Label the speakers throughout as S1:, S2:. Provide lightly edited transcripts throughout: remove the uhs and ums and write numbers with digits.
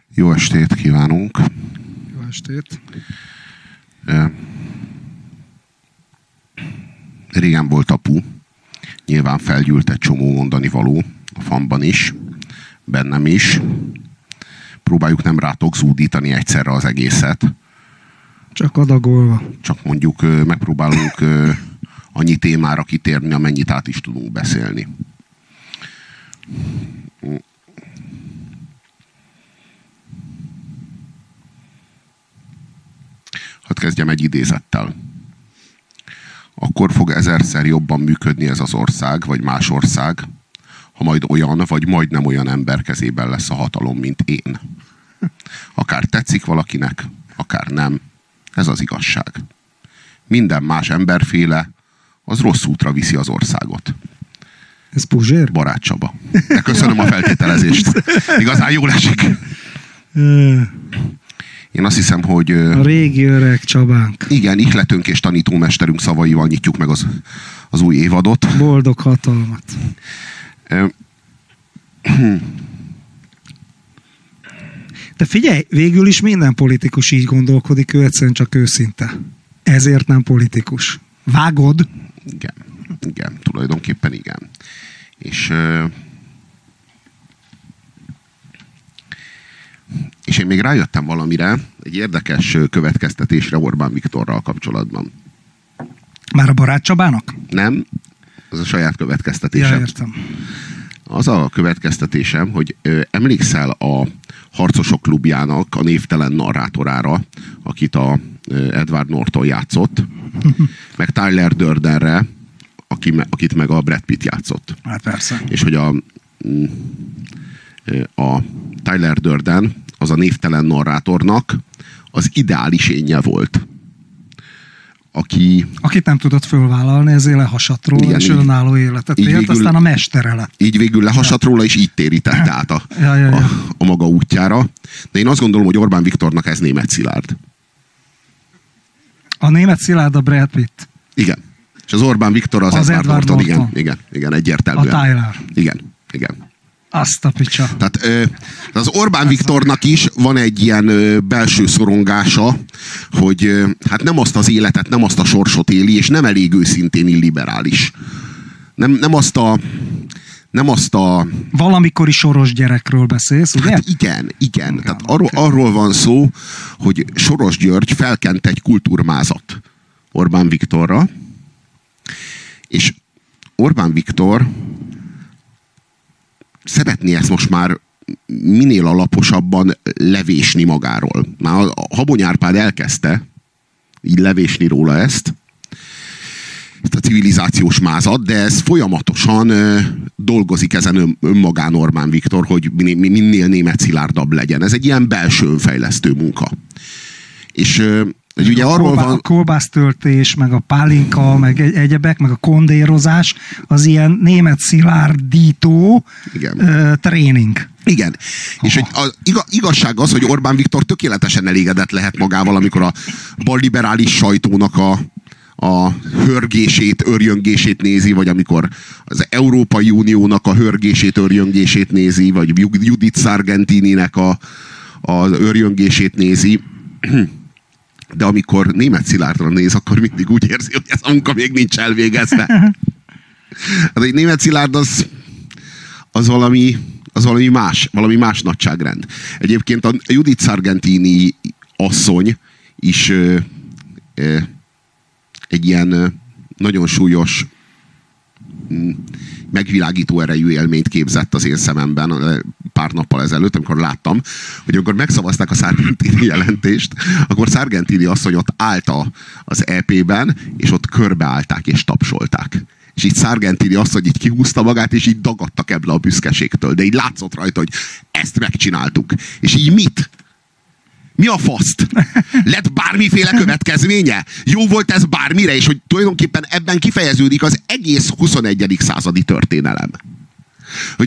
S1: Jó estét kívánunk!
S2: Jó estét!
S1: Régen volt apu. Nyilván felgyűlt egy csomó mondani való. A fanban is. Bennem is. Próbáljuk nem rátok zúdítani egyszerre az egészet.
S2: Csak adagolva.
S1: Csak mondjuk megpróbálunk annyi témára kitérni, amennyit át is tudunk beszélni. Hadd kezdjem egy idézettel. Akkor fog 1000-szer jobban működni ez az ország, vagy más ország, ha majd olyan, vagy majdnem olyan ember kezében lesz a hatalom, mint én. Akár tetszik valakinek, akár nem. Ez az igazság. Minden más emberféle, az rossz útra viszi az országot.
S2: Ez Puzsér?
S1: Barát Csaba. De köszönöm a feltételezést. Igazán jól esik. Én azt hiszem, hogy...
S2: A régi öreg Csabánk.
S1: Igen, ihletőnk és tanítómesterünk szavaival nyitjuk meg az új évadot.
S2: Boldog hatalmat. De figyelj, végül is minden politikus így gondolkodik, ő egyszerűen csak őszinte. Ezért nem politikus. Vágod?
S1: Igen, tulajdonképpen igen. És én még rájöttem valamire, egy érdekes következtetésre Orbán Viktorral kapcsolatban.
S2: Már a Barát Csabának?
S1: Nem, az a saját következtetésem.
S2: Ja, értem.
S1: Az a következtetésem, hogy emlékszel a Harcosok klubjának a névtelen narrátorára, akit a Edward Norton játszott, meg Tyler Durdenre, akit meg a Brad Pitt játszott.
S2: Hát persze.
S1: És hogy a Tyler Durden az a névtelen narrátornak az ideális énje volt.
S2: Akit nem tudott fölvállalni, ezért lehasadt róla, és önálló életet élt, aztán a mestere lett.
S1: Így végül lehasadt róla, és így térítette át a maga útjára. De én azt gondolom, hogy Orbán Viktornak ez Németh Szilárd.
S2: A Németh Szilárd a Brad Pitt.
S1: Igen. És az Orbán Viktor az Edward Norton. Igen, egyértelműen.
S2: A Tyler.
S1: Igen.
S2: Azt a picsa.
S1: Tehát az Orbán Viktornak is van egy ilyen belső szorongása, hogy hát nem azt az életet, nem azt a sorsot éli, és nem elég őszintén illiberális. Nem azt a...
S2: Valamikori Soros gyerekről beszélsz, ugye?
S1: Hát igen. Tehát arról van szó, hogy Soros György felkent egy kultúrmázat Orbán Viktorra, és Orbán Viktor szeretné ezt most már minél alaposabban levésni magáról. Már a Habony Árpád elkezdte így levésni róla ezt a civilizációs mázat, de ez folyamatosan dolgozik ezen önmagán Orbán Viktor, hogy minél Németh Szilárdabb legyen. Ez egy ilyen belső önfejlesztő munka. És ugye arról van...
S2: A kolbásztöltés, meg a pálinka, meg egyebek, meg a kondérozás, az ilyen Németh Szilárdító tréning. Igen.
S1: És az igazság az, hogy Orbán Viktor tökéletesen elégedett lehet magával, amikor a balliberális sajtónak a hörgését, örjöngését nézi, vagy amikor az Európai Uniónak a hörgését, örjöngését nézi, vagy Judith Sargentininek az örjöngését nézi. De amikor Németh Szilárdra néz, akkor mindig úgy érzi, hogy ez a munka még nincs elvégezve. Hát egy Németh Szilárd az valami más nagyságrend. Egyébként a Judith Sargentini asszony is egy ilyen nagyon súlyos megvilágító erejű élményt képzett az én szememben pár nappal ezelőtt, amikor láttam, hogy amikor megszavazták a Sargentini jelentést, akkor Sargentini asszony ott állt az EP-ben, és ott körbeállták és tapsolták. És így Sargentini asszony így kihúzta magát, és így dagadtak ebből a büszkeségtől. De így látszott rajta, hogy ezt megcsináltuk. És így mit? Mi a faszt? Lett bármiféle következménye? Jó volt ez bármire? És hogy tulajdonképpen ebben kifejeződik az egész 21. századi történelem. Hogy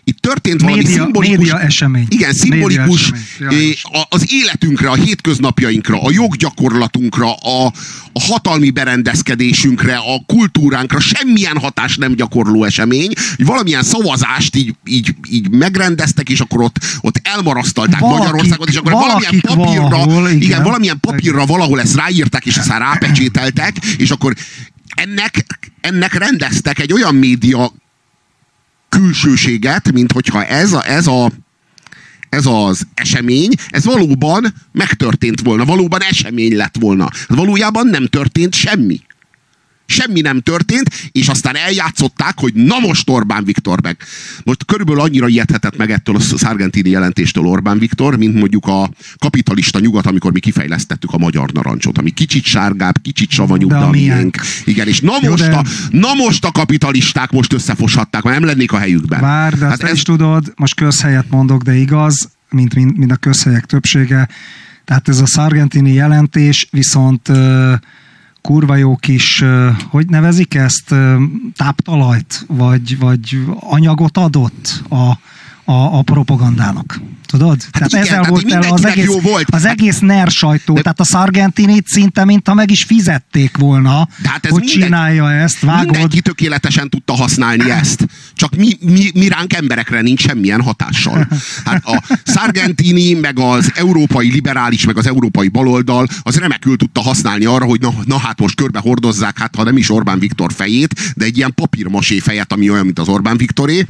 S1: Itt történt valami szimbolikus...
S2: Média esemény.
S1: Igen, szimbolikus az életünkre, a hétköznapjainkra, a joggyakorlatunkra, a hatalmi berendezkedésünkre, a kultúránkra semmilyen hatás nem gyakorló esemény. Valamilyen szavazást így megrendeztek, és akkor ott elmarasztalták Magyarországot, és akkor valamilyen papírra, valamilyen papírra valahol ezt ráírták, és aztán rápecsételtek, és akkor ennek rendeztek egy olyan média külsőséget, mint hogyha ez az esemény, ez valóban megtörtént volna, valóban esemény lett volna. Valójában nem történt semmi. Semmi nem történt, és aztán eljátszották, hogy na most Orbán Viktor meg. Most körülbelül annyira ijedhetett meg ettől a Sargentini jelentéstől Orbán Viktor, mint mondjuk a kapitalista nyugat, amikor mi kifejlesztettük a magyar narancsot, ami kicsit sárgább, kicsit savanyúbb, de a miénk. Igen, és na most a kapitalisták most összefoshatták, mert nem lennék a helyükben.
S2: Várj, de ezt tudod, most közhelyet mondok, de igaz, mint a közhelyek többsége. Tehát ez a Sargentini jelentés viszont kurva jó kis, hogy nevezik ezt, táptalajt, vagy anyagot adott a propagandának. Tudod?
S1: Hát
S2: tehát
S1: igen,
S2: ezzel volt el az egész NER sajtó. Tehát a Sargentinit szinte, mintha meg is fizették volna, hogy csinálja ezt. Vágod.
S1: Mindenki tökéletesen tudta használni ezt. Csak mi ránk emberekre nincs semmilyen hatással. Hát a Sargentini, meg az európai liberális, meg az európai baloldal az remekül tudta használni arra, hogy na hát most körbe hordozzák, hát ha nem is Orbán Viktor fejét, de egy ilyen papírmasé fejet, ami olyan, mint az Orbán Viktoré.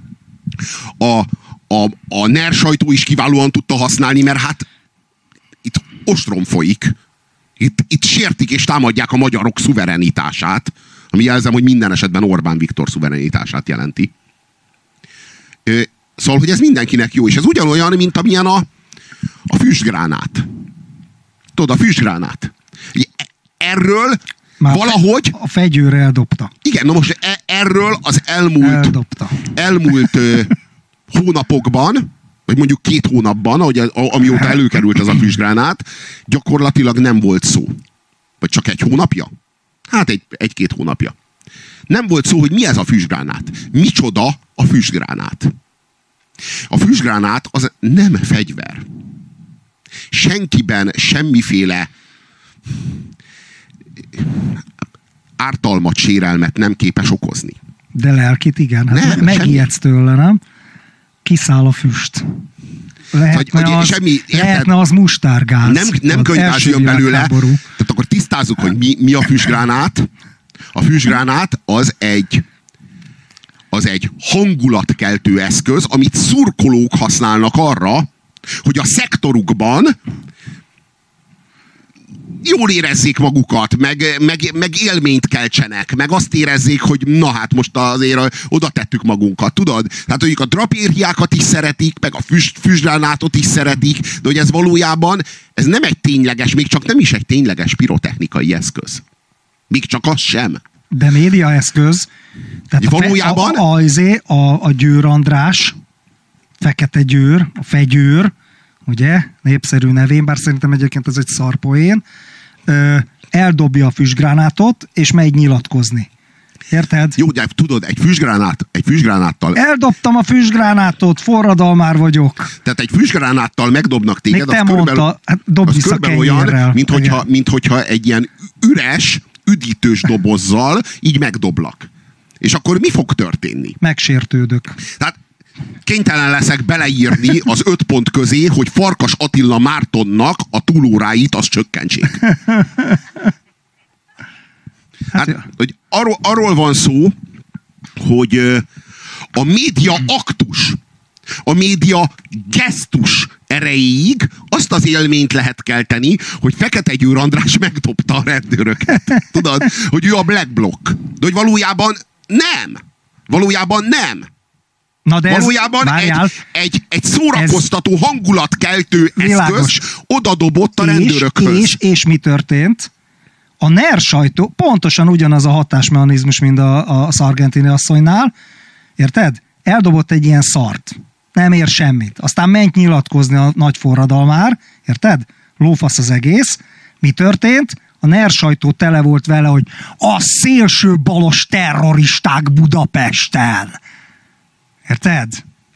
S1: A NER sajtó is kiválóan tudta használni, mert hát itt ostrom folyik. Itt sértik és támadják a magyarok szuverenitását, ami jelzem, hogy minden esetben Orbán Viktor szuverenitását jelenti. Szóval, hogy ez mindenkinek jó, és ez ugyanolyan, mint amilyen a füstgránát. Tudod, a füstgránát. Erről már valahogy...
S2: A fegyőr eldobta.
S1: Igen, na most erről az elmúlt hónapokban, vagy mondjuk 2 hónapban, amióta előkerült ez a füstgránát, gyakorlatilag nem volt szó. Vagy csak 1 hónapja? Hát 1-2 hónapja. Nem volt szó, hogy mi ez a füstgránát. Micsoda a füstgránát. A füstgránát az nem fegyver. Senkiben semmiféle ártalmat, sérelmet nem képes okozni.
S2: De lelkit igen. Hát megijedsz tőle, nem? Kiszáll a füst. Lehetne az mustárgáz.
S1: Nem könyvgáz jön belőle. Tehát akkor tisztázzuk, hogy mi a füstgránát. A füstgránát az egy hangulatkeltő eszköz, amit szurkolók használnak arra, hogy a szektorukban jól érezzék magukat, meg élményt keltsenek, meg azt érezzék, hogy na hát most azért oda tettük magunkat, tudod? Tehát, hogy a drapériákat is szeretik, meg a füstgránátot is szeretik, de hogy ez valójában, ez nem egy tényleges, még csak nem is egy tényleges pirotechnikai eszköz. Még csak az sem.
S2: De médiaeszköz. Tehát valójában a Győr András, Fekete Győr, a Fegyőr, ugye, népszerű nevén, bár szerintem egyébként ez egy szarpoén, eldobja a füstgránátot, és megy nyilatkozni. Érted?
S1: Jó, de tudod, egy füstgránáttal...
S2: Eldobtam a füstgránátot, forradalmár vagyok.
S1: Tehát egy füstgránáttal megdobnak téged,
S2: az mondta, hát dob vissza
S1: olyan, mint hogyha egy ilyen üres, üdítős dobozzal így megdoblak. És akkor mi fog történni?
S2: Megsértődök. Tehát
S1: kénytelen leszek beleírni az 5 pont közé, hogy Farkas Attila Mártonnak a túlóráit az csökkentsék. Hát, hogy arról van szó, hogy a média aktus, a média gesztus erejéig azt az élményt lehet kelteni, hogy Fekete Győr András megdobta a rendőröket. Tudod? Hogy ő a Black Bloc. De hogy valójában nem. Valójában nem.
S2: Na de
S1: valójában egy szórakoztató, hangulatkeltő eszköz odadobott a rendőrökhöz.
S2: És mi történt? A NER sajtó pontosan ugyanaz a hatásmechanizmus, mint a Sargentini asszonynál. Érted? Eldobott egy ilyen szart. Nem ér semmit. Aztán ment nyilatkozni a nagy forradalmár. Érted? Lófasz az egész. Mi történt? A NER sajtó tele volt vele, hogy a szélső balos terroristák Budapesten. Érted?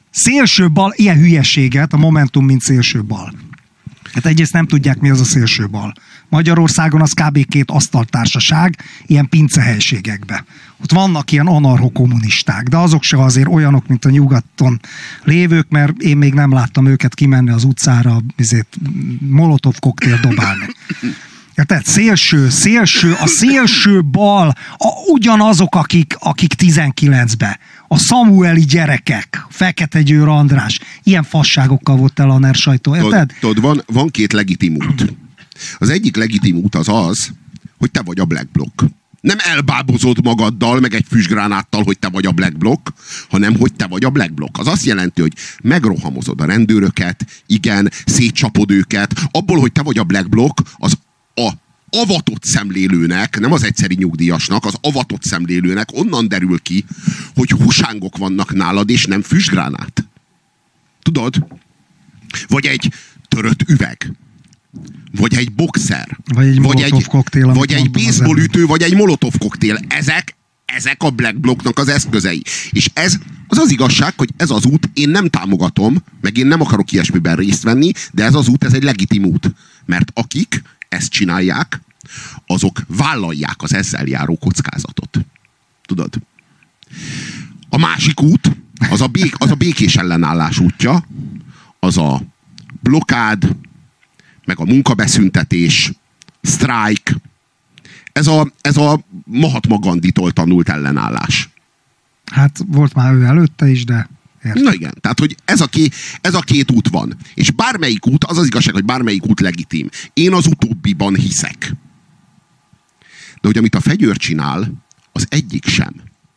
S2: szélső bal, ilyen hülyeséget, a Momentum mint szélső bal. Hát egyrészt nem tudják, mi az a szélső bal. Magyarországon az kb. 2 asztaltársaság, ilyen pincehelységekbe. Ott vannak ilyen anarchokommunisták, de azok se azért olyanok, mint a nyugaton lévők, mert én még nem láttam őket kimenni az utcára, molotov koktél dobálni. Tehát a szélső bal, ugyanazok, akik 19-be. A Samueli gyerekek, Fekete Győr András, ilyen fasságokkal volt el a NER sajtó, érted?
S1: Tudod, van 2 legitim út. Az egyik legitim út az, hogy te vagy a Black Bloc. Nem elbábozod magaddal, meg egy füstgránáttal, hogy te vagy a Black Bloc, hanem hogy te vagy a Black Bloc. Az azt jelenti, hogy megrohamozod a rendőröket, igen, szétcsapod őket. Abból, hogy te vagy a Black Bloc, az a avatott szemlélőnek, nem az egyszeri nyugdíjasnak, az avatott szemlélőnek onnan derül ki, hogy husángok vannak nálad, és nem füstgránát. Tudod? Vagy egy törött üveg. Vagy egy boxer.
S2: Vagy egy molotov koktél.
S1: Vagy egy baseballütő, vagy egy molotov koktél. Ezek a Black Blocnak az eszközei. És ez az igazság, hogy ez az út, én nem támogatom, meg én nem akarok ilyesmiben részt venni, de ez az út, ez egy legitim út. Mert akik ezt csinálják, azok vállalják az ezzel járó kockázatot. Tudod? A másik út, az a békés ellenállás útja, az a blokád, meg a munkabeszüntetés, sztrájk. Ez a Mahatma Gandhitól tanult ellenállás.
S2: Hát volt már ő előtte is, de... Értem.
S1: Na igen, tehát hogy ez a 2 út van. És bármelyik út, az igazság, hogy bármelyik út legitim. Én az utóbbiban hiszek. De hogy amit a fegyőr csinál, az egyik sem.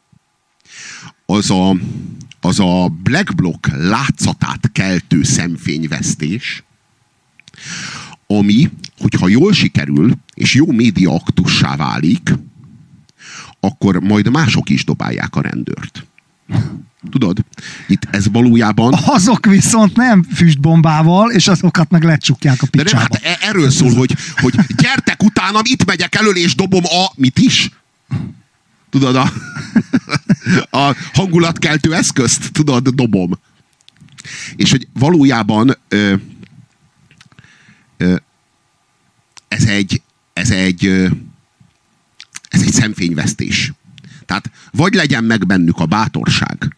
S1: Az a Black Bloc látszatát keltő szemfényvesztés, ami, hogyha jól sikerül, és jó média aktussá válik, akkor majd mások is dobálják a rendőrt. Tudod? Itt ez valójában...
S2: Azok viszont nem füstbombával, és azokat meg lecsukják a picsába.
S1: De nem, hát erről szól, hogy gyertek utánam, itt megyek elől, és dobom mit is? Tudod, a hangulatkeltő eszközt, tudod, dobom. És hogy valójában ez egy szemfényvesztés. Tehát vagy legyen meg bennük a bátorság,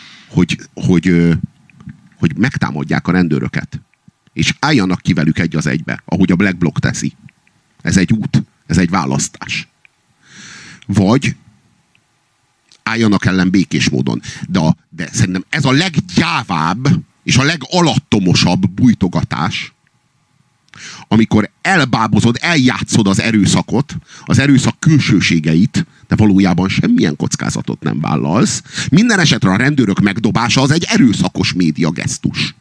S1: hogy megtámadják a rendőröket, és álljanak ki velük egy az egybe, ahogy a Black Bloc teszi. Ez egy út, ez egy választás. Vagy álljanak ellen békés módon. De szerintem ez a leggyávább és a legalattomosabb bújtogatás, amikor elbábozod, eljátszod az erőszakot, az erőszak külsőségeit, de valójában semmilyen kockázatot nem vállalsz. Minden esetre a rendőrök megdobása az egy erőszakos média gesztus.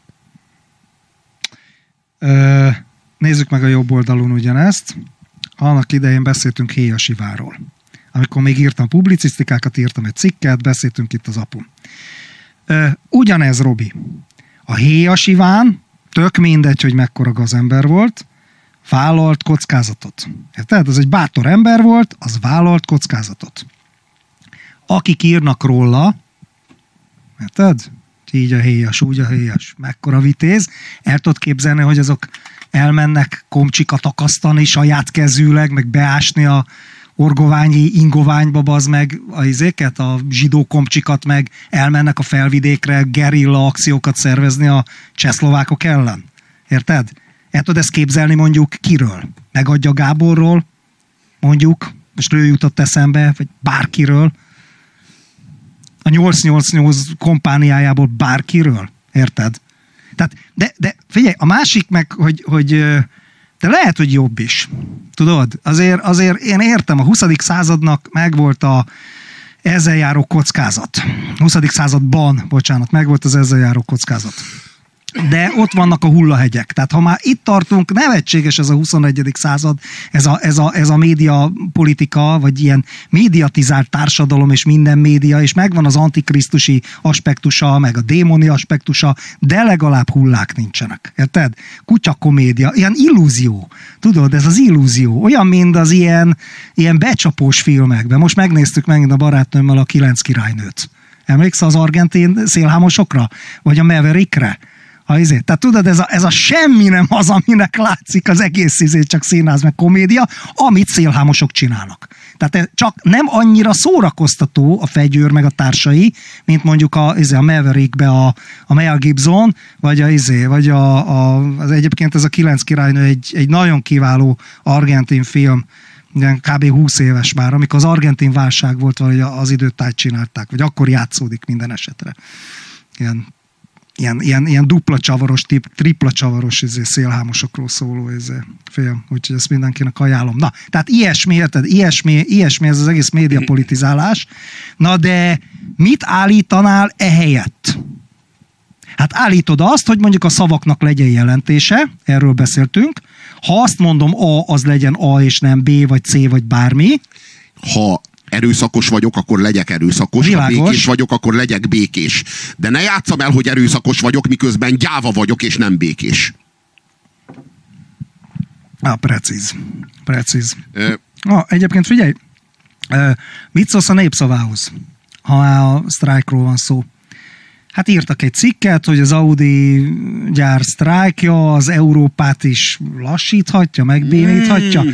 S2: Nézzük meg a jobb oldalon ugyanezt. Annak idején beszéltünk Héjas Ivánról. Amikor még írtam publicisztikákat, írtam egy cikket, beszéltünk itt az apun. Ugyanez, Robi. A Héjas Iván, tök mindegy, hogy mekkora gazember volt, vállalt kockázatot. Érted? Ez egy bátor ember volt, az vállalt kockázatot. Akik írnak róla, érted? Így a Héjas, úgy a Héjas, mekkora vitéz. El tudod képzelni, hogy azok elmennek komcsikat akasztani saját kezűleg, meg beásni a orgoványi ingoványba, bazd meg a zsidó komcsikat, meg elmennek a felvidékre gerilla akciókat szervezni a csehszlovákok ellen. Érted? El tudod ezt képzelni mondjuk kiről? Megadja Gáborról, mondjuk, most ő jutott eszembe, vagy bárkiről, a 888 kompániájából bárkiről. Érted? Tehát, de figyelj, a másik meg, hogy de lehet, hogy jobb is. Tudod? Azért én értem, a 20. századnak megvolt a ezzel járó kockázat. 20. században, megvolt az ezzel járó kockázat. De ott vannak a hullahegyek. Tehát ha már itt tartunk, nevetséges ez a 21. század, ez a média politika, vagy ilyen médiatizált társadalom és minden média, és megvan az antikrisztusi aspektusa, meg a démoni aspektusa, de legalább hullák nincsenek. Érted? Kutyakomédia, ilyen illúzió. Tudod, ez az illúzió. Olyan, mint az ilyen becsapós filmekben. Most megnéztük megint a barátnőmmel a 9 királynőt. Emlékszel az argentin szélhámosokra? Vagy a Maverickre? Tehát tudod, ez a semmi nem az, aminek látszik az egész csak színház meg komédia, amit szélhámosok csinálnak. Tehát csak nem annyira szórakoztató a Fegyőr meg a társai, mint mondjuk a Maverickbe a Mel Gibson, vagy az egyébként ez a 9 királynő egy nagyon kiváló argentin film, kb. 20 éves már, amikor az argentin válság volt, vagy az időtájt csinálták, vagy akkor játszódik minden esetre. Ilyen dupla csavaros, tripla csavaros szélhámosokról szóló film, úgyhogy ezt mindenkinek ajánlom. Na, tehát ilyesmi ez az egész médiapolitizálás. Na de mit állítanál ehelyett? Hát állítod azt, hogy mondjuk a szavaknak legyen jelentése, erről beszéltünk. Ha azt mondom A, az legyen A és nem B, vagy C, vagy bármi.
S1: Ha erőszakos vagyok, akkor legyek erőszakos.
S2: Világos.
S1: Ha békés vagyok, akkor legyek békés. De ne játsszam el, hogy erőszakos vagyok, miközben gyáva vagyok, és nem békés.
S2: Precíz. Egyébként figyelj, mit szólsz a Népszavához, ha a sztrájkról van szó? Hát írtak egy cikket, hogy az Audi gyár sztrájkja az Európát is lassíthatja, megbéníthatja.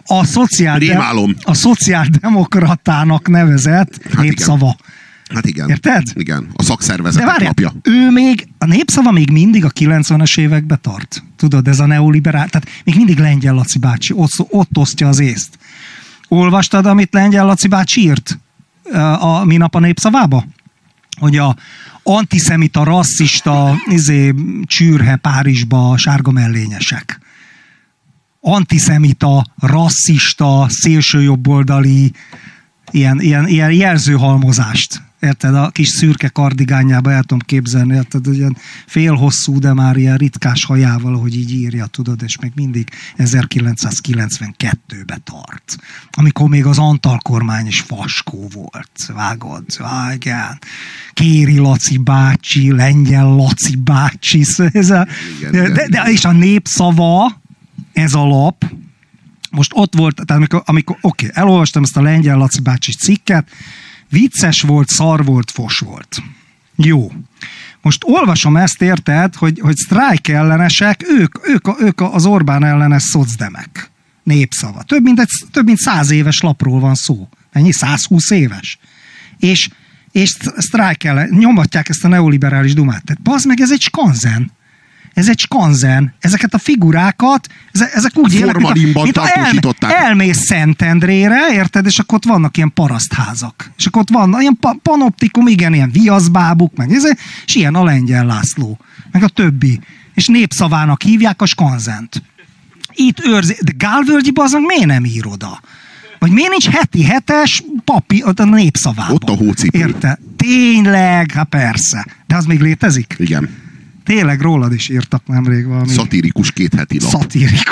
S2: A szociáldemokratának nevezett Népszava.
S1: Hát igen.
S2: Érted?
S1: Igen, a szakszervezetek napja.
S2: A Népszava még mindig a 90-es évekbe tart. Tudod, ez a neoliberál, tehát még mindig Lengyel Laci bácsi, ott osztja az észt. Olvastad, amit Lengyel Laci bácsi írt minap a Népszavába? Hogy a antiszemita, rasszista csűrhe Párizsba sárga mellényesek. Antiszemita, rasszista, szélsőjobboldali ilyen jelzőhalmozást. Érted? A kis szürke kardigányába el tudom képzelni, érted? Ilyen félhosszú, de már ilyen ritkás hajával, ahogy így írja, tudod, és még mindig 1992-be tart. Amikor még az Antal kormány is faskó volt. Vágod? Igen. Kéri Laci bácsi, Lengyel Laci bácsi. De és a Népszava, ez a lap, most ott volt, tehát amikor elolvastam ezt a Lengyel Laci bácsi cikket, vicces volt, szar volt, fos volt. Jó. Most olvasom ezt, érted, hogy sztrájk ellenesek, ők az Orbán ellenes szocdemek. Népszava. Több mint 100 éves lapról van szó. Ennyi? 120 éves. És sztrájk ellen, nyomatják ezt a neoliberális dumát. Tehát bazd meg, ez egy skanzen. Ezeket a figurákat, ezek úgy élnek, mint elmész Szentendrére, érted, és akkor ott vannak ilyen parasztházak. És akkor ott vannak ilyen panoptikum, igen, ilyen viaszbábuk, meg és ilyen a Lengyel László, meg a többi. És Népszavának hívják a skanzent. Itt őrzi, de Gálvölgyibe azon miért nem ír oda? Vagy miért nincs heti hetes papi a Népszavában?
S1: Ott a hócipő.
S2: Érted? Tényleg, hát persze. De az még létezik?
S1: Igen.
S2: Tényleg rólad is írtak nemrég valami.
S1: Szatirikus kétheti lap.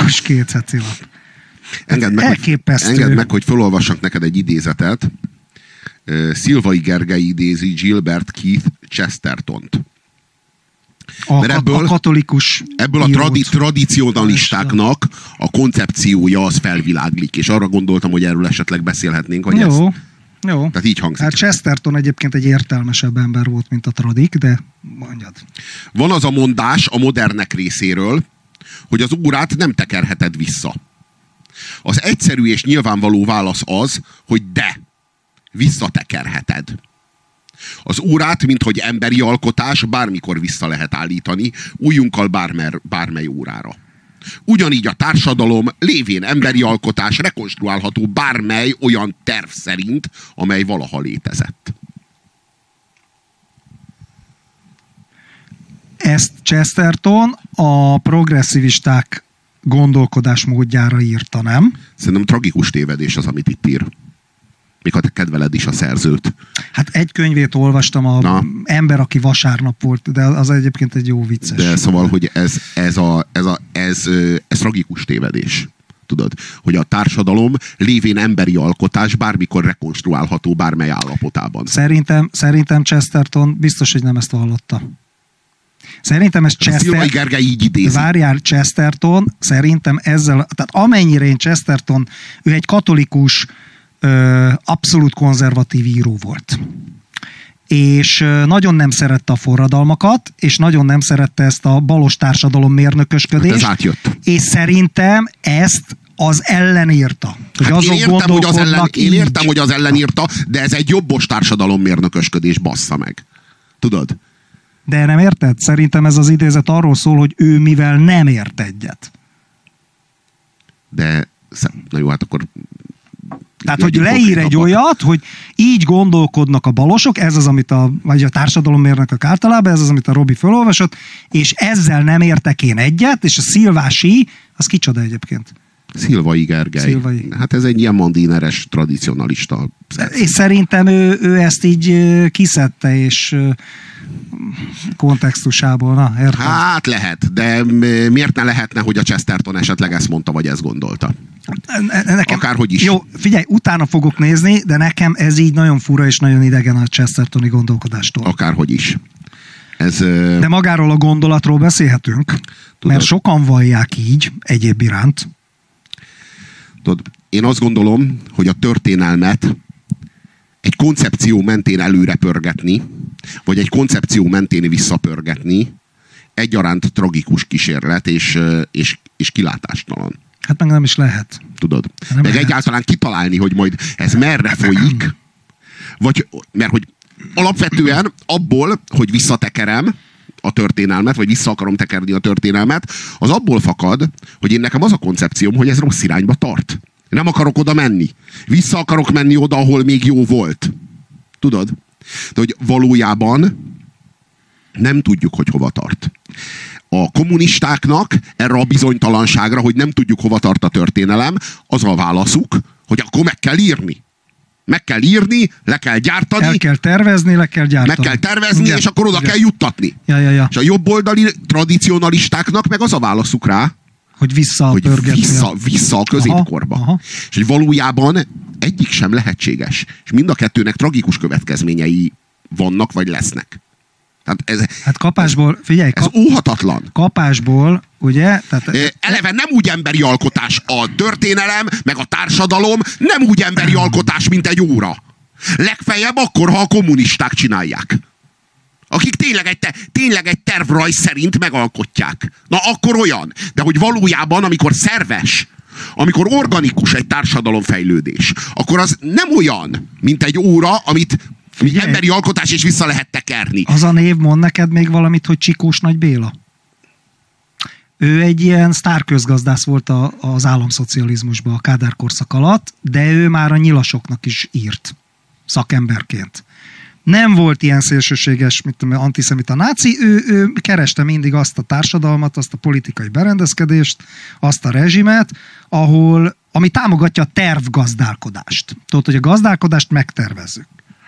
S1: Engedd meg, hogy felolvassak neked egy idézetet. Szilvai Gergely idézi Gilbert Keith Chestertont.
S2: A katolikus
S1: ebből a tradicionalistáknak a koncepciója az felviláglik, és arra gondoltam, hogy erről esetleg beszélhetnénk, hogy
S2: Jó.
S1: Tehát így hangzik.
S2: Hát Chesterton egyébként egy értelmesebb ember volt, mint a tradik, de mondjad.
S1: Van az a mondás a modernek részéről, hogy az órát nem tekerheted vissza. Az egyszerű és nyilvánvaló válasz az, hogy de, visszatekerheted. Az órát, minthogy emberi alkotás, bármikor vissza lehet állítani, ujjunkkal bármely órára. Ugyanígy a társadalom lévén emberi alkotás rekonstruálható bármely olyan terv szerint, amely valaha létezett.
S2: Ezt Chesterton a progresszivisták gondolkodásmódjára írta, nem?
S1: Szerintem tragikus tévedés az, amit itt ír. Még ha te kedveled is a szerzőt.
S2: Hát egy könyvét olvastam, Ember, aki vasárnap volt, de az egyébként egy jó vicces.
S1: De szóval, hogy ez tragikus tévedés. Tudod, hogy a társadalom lévén emberi alkotás bármikor rekonstruálható bármely állapotában.
S2: Szerintem Chesterton biztos, hogy nem ezt vallotta. Szerintem ez
S1: Szilvai Gergely így idézi.
S2: Várjál, Chesterton, szerintem ezzel, tehát amennyire én Chesterton, ő egy katolikus abszolút konzervatív író volt. és nagyon nem szerette a forradalmakat, és nagyon nem szerette ezt a balos társadalom mérnökösködést.
S1: Hát ez átjött.
S2: És szerintem ezt az ellen írta.
S1: Hát én értem, hogy az ellen írta, de ez egy jobbos társadalommérnökösködés, bassza meg. Tudod?
S2: De nem érted? Szerintem ez az idézet arról szól, hogy ő mivel nem ért egyet.
S1: De, na jó, hát akkor...
S2: Tehát, hogy leír egy olyat, hogy így gondolkodnak a balosok, ez az, amit vagy a társadalommérnökök általában, ez az, amit a Robi felolvasott, és ezzel nem értek én egyet, és a Szilvási, az kicsoda egyébként?
S1: Szilvai Gergely.
S2: Szilvai.
S1: Hát ez egy ilyen mandineres tradicionalista.
S2: És szerintem ő ezt így kiszedte, és kontextusából, na, érted?
S1: Hát lehet, de miért ne lehetne, hogy a Chesterton esetleg ezt mondta, vagy ezt gondolta?
S2: Nekem,
S1: akárhogy is.
S2: Jó, figyelj, utána fogok nézni, de nekem ez így nagyon fura és nagyon idegen a Chestertoni gondolkodástól.
S1: Akárhogy is.
S2: De magáról a gondolatról beszélhetünk, tudod, mert sokan vallják így egyéb iránt.
S1: Tudod, én azt gondolom, hogy a történelmet egy koncepció mentén előre pörgetni, vagy egy koncepció mentén visszapörgetni egyaránt tragikus kísérlet és kilátástalan.
S2: Hát meg nem is lehet.
S1: Tudod? Meg lehet. Egyáltalán kitalálni, hogy majd ez merre folyik, vagy, mert hogy alapvetően abból, hogy visszatekerem a történelmet, vagy vissza akarom tekerni a történelmet, az abból fakad, hogy én nekem az a koncepcióm, hogy ez rossz irányba tart. Nem akarok oda menni. Vissza akarok menni oda, ahol még jó volt. Tudod? De hogy valójában nem tudjuk, hogy hova tart. A kommunistáknak erre a bizonytalanságra, hogy nem tudjuk, hova tart a történelem, az a válaszuk, hogy akkor meg kell írni. Meg kell írni, le kell gyártani.
S2: El kell tervezni, le kell gyártani.
S1: Meg kell tervezni, igen, és akkor oda kell juttatni.
S2: Ja.
S1: És a jobboldali tradicionalistáknak meg az a válaszuk rá,
S2: hogy vissza
S1: a középkorba. Aha. És hogy valójában egyik sem lehetséges. És mind a kettőnek tragikus következményei vannak, vagy lesznek. Tehát
S2: hát kapásból, figyelj.
S1: Ez óhatatlan.
S2: Kapásból, ugye? Tehát,
S1: eleve nem úgy emberi alkotás a történelem, meg a társadalom, nem úgy emberi alkotás, mint egy óra. Legfeljebb akkor, ha a kommunisták csinálják. Akik tényleg egy tervrajz szerint megalkotják. Na akkor olyan. De hogy valójában, amikor szerves, amikor organikus egy társadalomfejlődés, akkor az nem olyan, mint egy óra, amit emberi alkotás és vissza lehet tekerni.
S2: Az a név mond neked még valamit, hogy Csikós Nagy Béla? Ő egy ilyen sztárközgazdász volt az államszocializmusban a Kádár korszak alatt, de ő már a nyilasoknak is írt szakemberként. Nem volt ilyen szélsőséges, mint antiszemita náci, ő kereste mindig azt a társadalmat, azt a politikai berendezkedést, azt a rezsimet, ami támogatja a tervgazdálkodást. Tudod, hogy a gazdálkodást megtervezzük.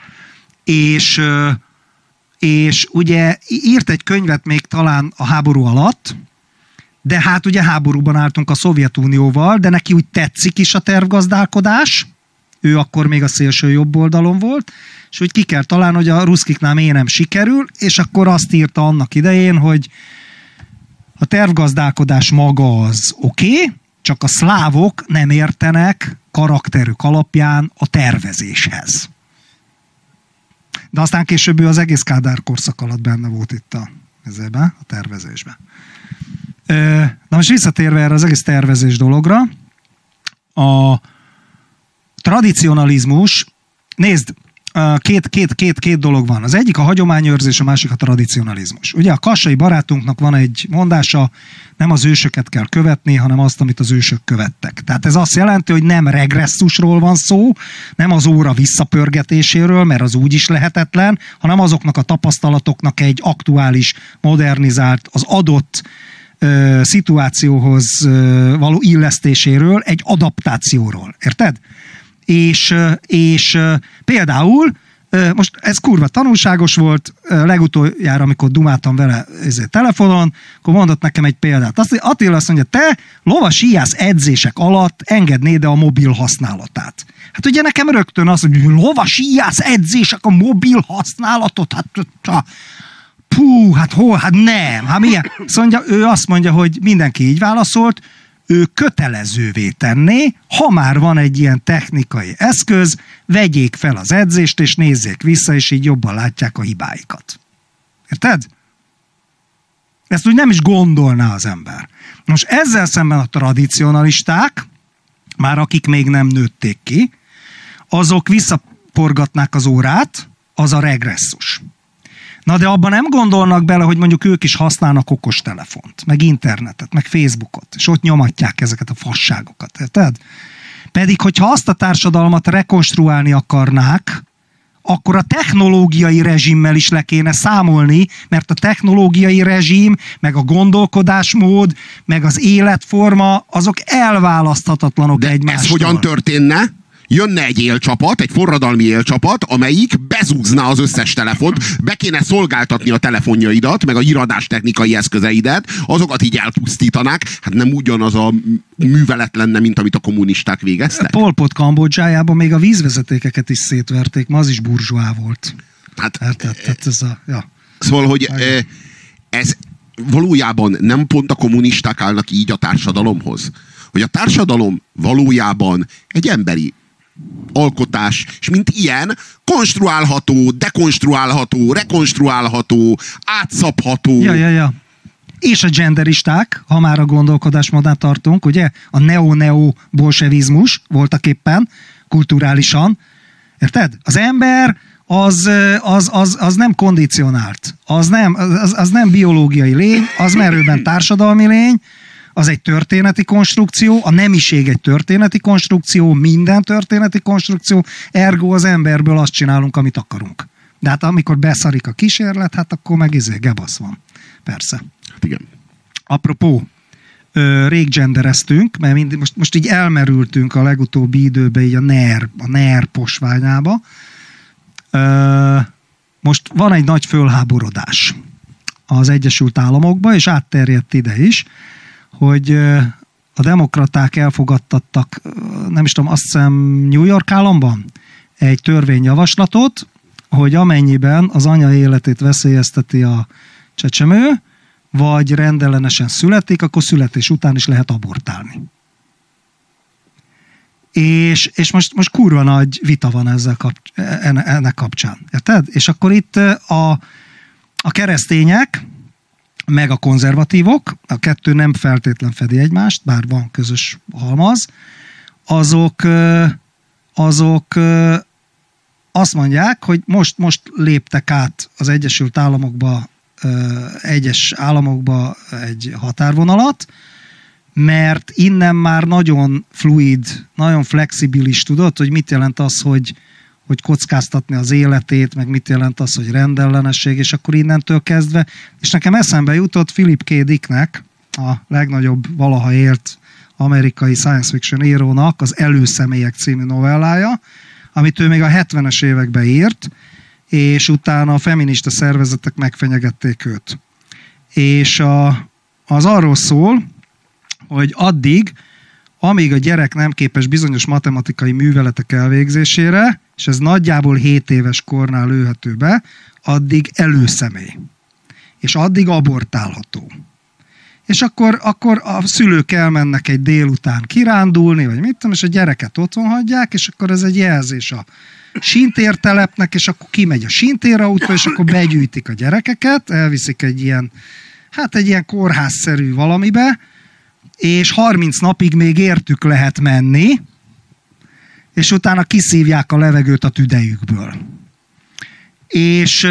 S2: És ugye írt egy könyvet még talán a háború alatt, de hát ugye háborúban álltunk a Szovjetunióval, de neki úgy tetszik is a tervgazdálkodás, ő akkor még a szélső jobb oldalon volt, és úgy ki kell találni, hogy a ruszkiknál miért nem sikerül, és akkor azt írta annak idején, hogy a tervgazdálkodás maga az oké, csak a szlávok nem értenek karakterük alapján a tervezéshez. De aztán később ő az egész Kádár korszak alatt benne volt itt a tervezésben. Na most visszatérve erre az egész tervezés dologra, a tradicionalizmus, nézd, két dolog van. Az egyik a hagyományőrzés, a másik a tradicionalizmus. Ugye a kassai barátunknak van egy mondása, nem az ősöket kell követni, hanem azt, amit az ősök követtek. Tehát ez azt jelenti, hogy nem regresszusról van szó, nem az óra visszapörgetéséről, mert az úgy is lehetetlen, hanem azoknak a tapasztalatoknak egy aktuális, modernizált, az adott szituációhoz való illesztéséről, egy adaptációról. Érted? És például, most ez kurva tanulságos volt, legutoljára, amikor dumáltam vele telefonon, akkor mondott nekem egy példát. Attila azt mondja, te lovasíjász edzések alatt engednéd a mobil használatát. Hát ugye nekem rögtön az, hogy lovasíjász edzések a mobil használatot, hát nem. Hát milyen? Szóval ő azt mondja, hogy mindenki így válaszolt, ő kötelezővé tenné, ha már van egy ilyen technikai eszköz, vegyék fel az edzést, és nézzék vissza, és így jobban látják a hibáikat. Érted? Ezt úgy nem is gondolná az ember. Most ezzel szemben a tradicionalisták, már akik még nem nőtték ki, azok visszaporgatnák az órát, az a regresszus. Na de abban nem gondolnak bele, hogy mondjuk ők is használnak okostelefont, meg internetet, meg Facebookot, és ott nyomatják ezeket a fasságokat, érted? Pedig, hogyha azt a társadalmat rekonstruálni akarnák, akkor a technológiai rezsimmel is le kéne számolni, mert a technológiai rezsim, meg a gondolkodásmód, meg az életforma, azok elválaszthatatlanok egymástól.
S1: Ez hogyan történne? Jönne egy élcsapat, egy forradalmi élcsapat, amelyik bezúzna az összes telefont, be kéne szolgáltatni a telefonjaidat, meg a híradástechnikai eszközeidet, azokat így elpusztítanák. Hát nem ugyanaz a művelet lenne, mint amit a kommunisták végeztek?
S2: Pol Pot Kambodzsájában még a vízvezetékeket is szétverték, ma az is burzsóá volt.
S1: Hát,
S2: ja.
S1: Szóval, hogy ez valójában nem pont a kommunisták állnak így a társadalomhoz? Hogy a társadalom valójában egy emberi alkotás, és mint ilyen konstruálható, dekonstruálható, rekonstruálható, átszabható.
S2: Ja. És a genderisták, ha már a gondolkodásmódán tartunk, ugye? A neo-bolsevizmus voltaképpen, kulturálisan. Érted? Az ember az nem kondicionált. Az nem biológiai lény, az merőben társadalmi lény, az egy történeti konstrukció, a nemiség egy történeti konstrukció, minden történeti konstrukció, ergo az emberből azt csinálunk, amit akarunk. De hát amikor beszarik a kísérlet, hát akkor meg gebasz van. Persze.
S1: Hát igen.
S2: Apropó, rég gendereztünk, mert most így elmerültünk a legutóbbi időben így a NER posványába. Most van egy nagy fölháborodás az Egyesült Államokban, és átterjedt ide is, hogy a demokraták elfogadtattak, nem is tudom, azt hiszem New York államban egy törvényjavaslatot, hogy amennyiben az anya életét veszélyezteti a csecsemő, vagy rendellenesen születik, akkor születés után is lehet abortálni. És most kurva nagy vita van ennek kapcsán. Érted? És akkor itt a keresztények, meg a konzervatívok, a kettő nem feltétlen fedi egymást, bár van közös halmaz, azok azt mondják, hogy most léptek át az Egyesült Államokba, egyes államokba egy határvonalat, mert innen már nagyon fluid, nagyon flexibilis, tudod, hogy mit jelent az, hogy kockáztatni az életét, meg mit jelent az, hogy rendellenesség, és akkor innentől kezdve, és nekem eszembe jutott Philip K. Dicknek, a legnagyobb valaha élt amerikai science fiction írónak az Előszemélyek című novellája, amit ő még a 70-es években írt, és utána a feminista szervezetek megfenyegették őt. És az arról szól, hogy addig, amíg a gyerek nem képes bizonyos matematikai műveletek elvégzésére, és ez nagyjából 7 éves kornál lőhető be, addig előszemély. És addig abortálható. És akkor a szülők elmennek egy délután kirándulni, vagy mit tudom, és a gyereket otthon hagyják, és akkor ez egy jelzés a sintértelepnek, és akkor kimegy a sintérrautó, és akkor begyűjtik a gyerekeket, elviszik egy ilyen kórházszerű valamibe, és 30 napig még értük lehet menni, és utána kiszívják a levegőt a tüdejükből. És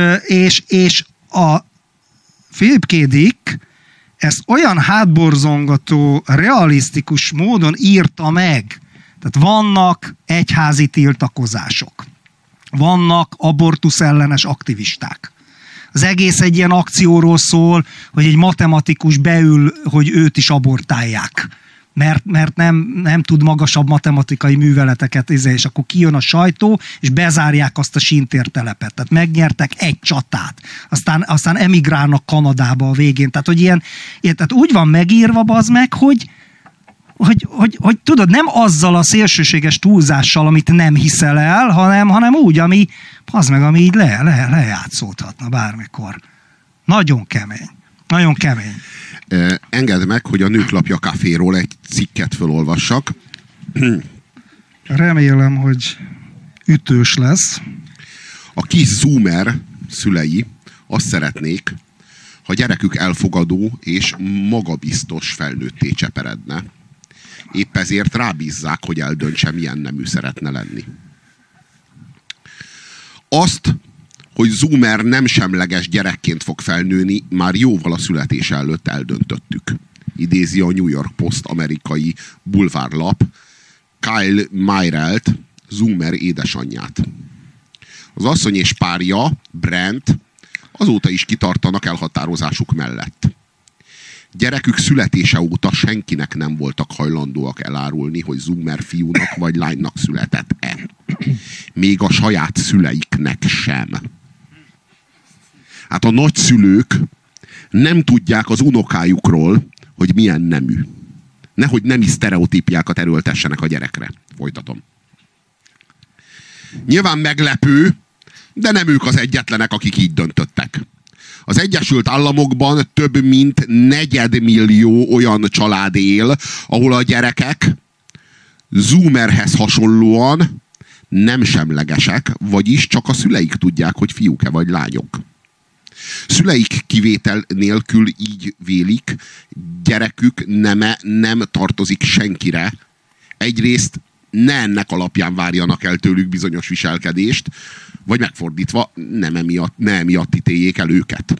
S2: a Philip K. Dick ezt olyan hátborzongató, realisztikus módon írta meg. Tehát vannak egyházi tiltakozások. Vannak abortusz ellenes aktivisták. Az egész egy ilyen akcióról szól, hogy egy matematikus beül, hogy őt is abortálják. Mert nem tud magasabb matematikai műveleteket, és akkor kijön a sajtó, és bezárják azt a sintértelepet. Tehát megnyertek egy csatát. Aztán emigrálnak Kanadába a végén. Tehát, hogy ilyen tehát úgy van megírva, bazd meg, hogy tudod, nem azzal a szélsőséges túlzással, amit nem hiszel el, hanem úgy, ami így lejátszódhatna bármikor. Nagyon kemény. Nagyon kemény.
S1: Engedd meg, hogy a Nőklapja Caféról egy cikket felolvassak.
S2: Remélem, hogy ütős lesz.
S1: A kis zoomer szülei azt szeretnék, ha gyerekük elfogadó és magabiztos felnőtté cseperedne. Épp ezért rábízzák, hogy eldöntse, milyen nemű szeretne lenni. Azt, hogy zoomer nem semleges gyerekként fog felnőni, már jóval a születése előtt eldöntöttük. Idézi a New York Post amerikai bulvárlap Kyle Myrelt, zoomer édesanyját. Az asszony és párja, Brent, azóta is kitartanak elhatározásuk mellett. Gyerekük születése óta senkinek nem voltak hajlandóak elárulni, hogy zoomer fiúnak vagy lánynak született-e. Még a saját szüleiknek sem. Hát a nagyszülők nem tudják az unokájukról, hogy milyen nemű. Nehogy nemi sztereotípiákat erőltessenek a gyerekre. Folytatom. Nyilván meglepő, de nem ők az egyetlenek, akik így döntöttek. Az Egyesült Államokban több mint 4 millió olyan család él, ahol a gyerekek zoomerhez hasonlóan nem semlegesek, vagyis csak a szüleik tudják, hogy fiúk-e vagy lányok. Szüleik kivétel nélkül így vélik, gyerekük neme nem tartozik senkire. Egyrészt ne ennek alapján várjanak el tőlük bizonyos viselkedést, vagy megfordítva, ne emiatt ítéljék el őket.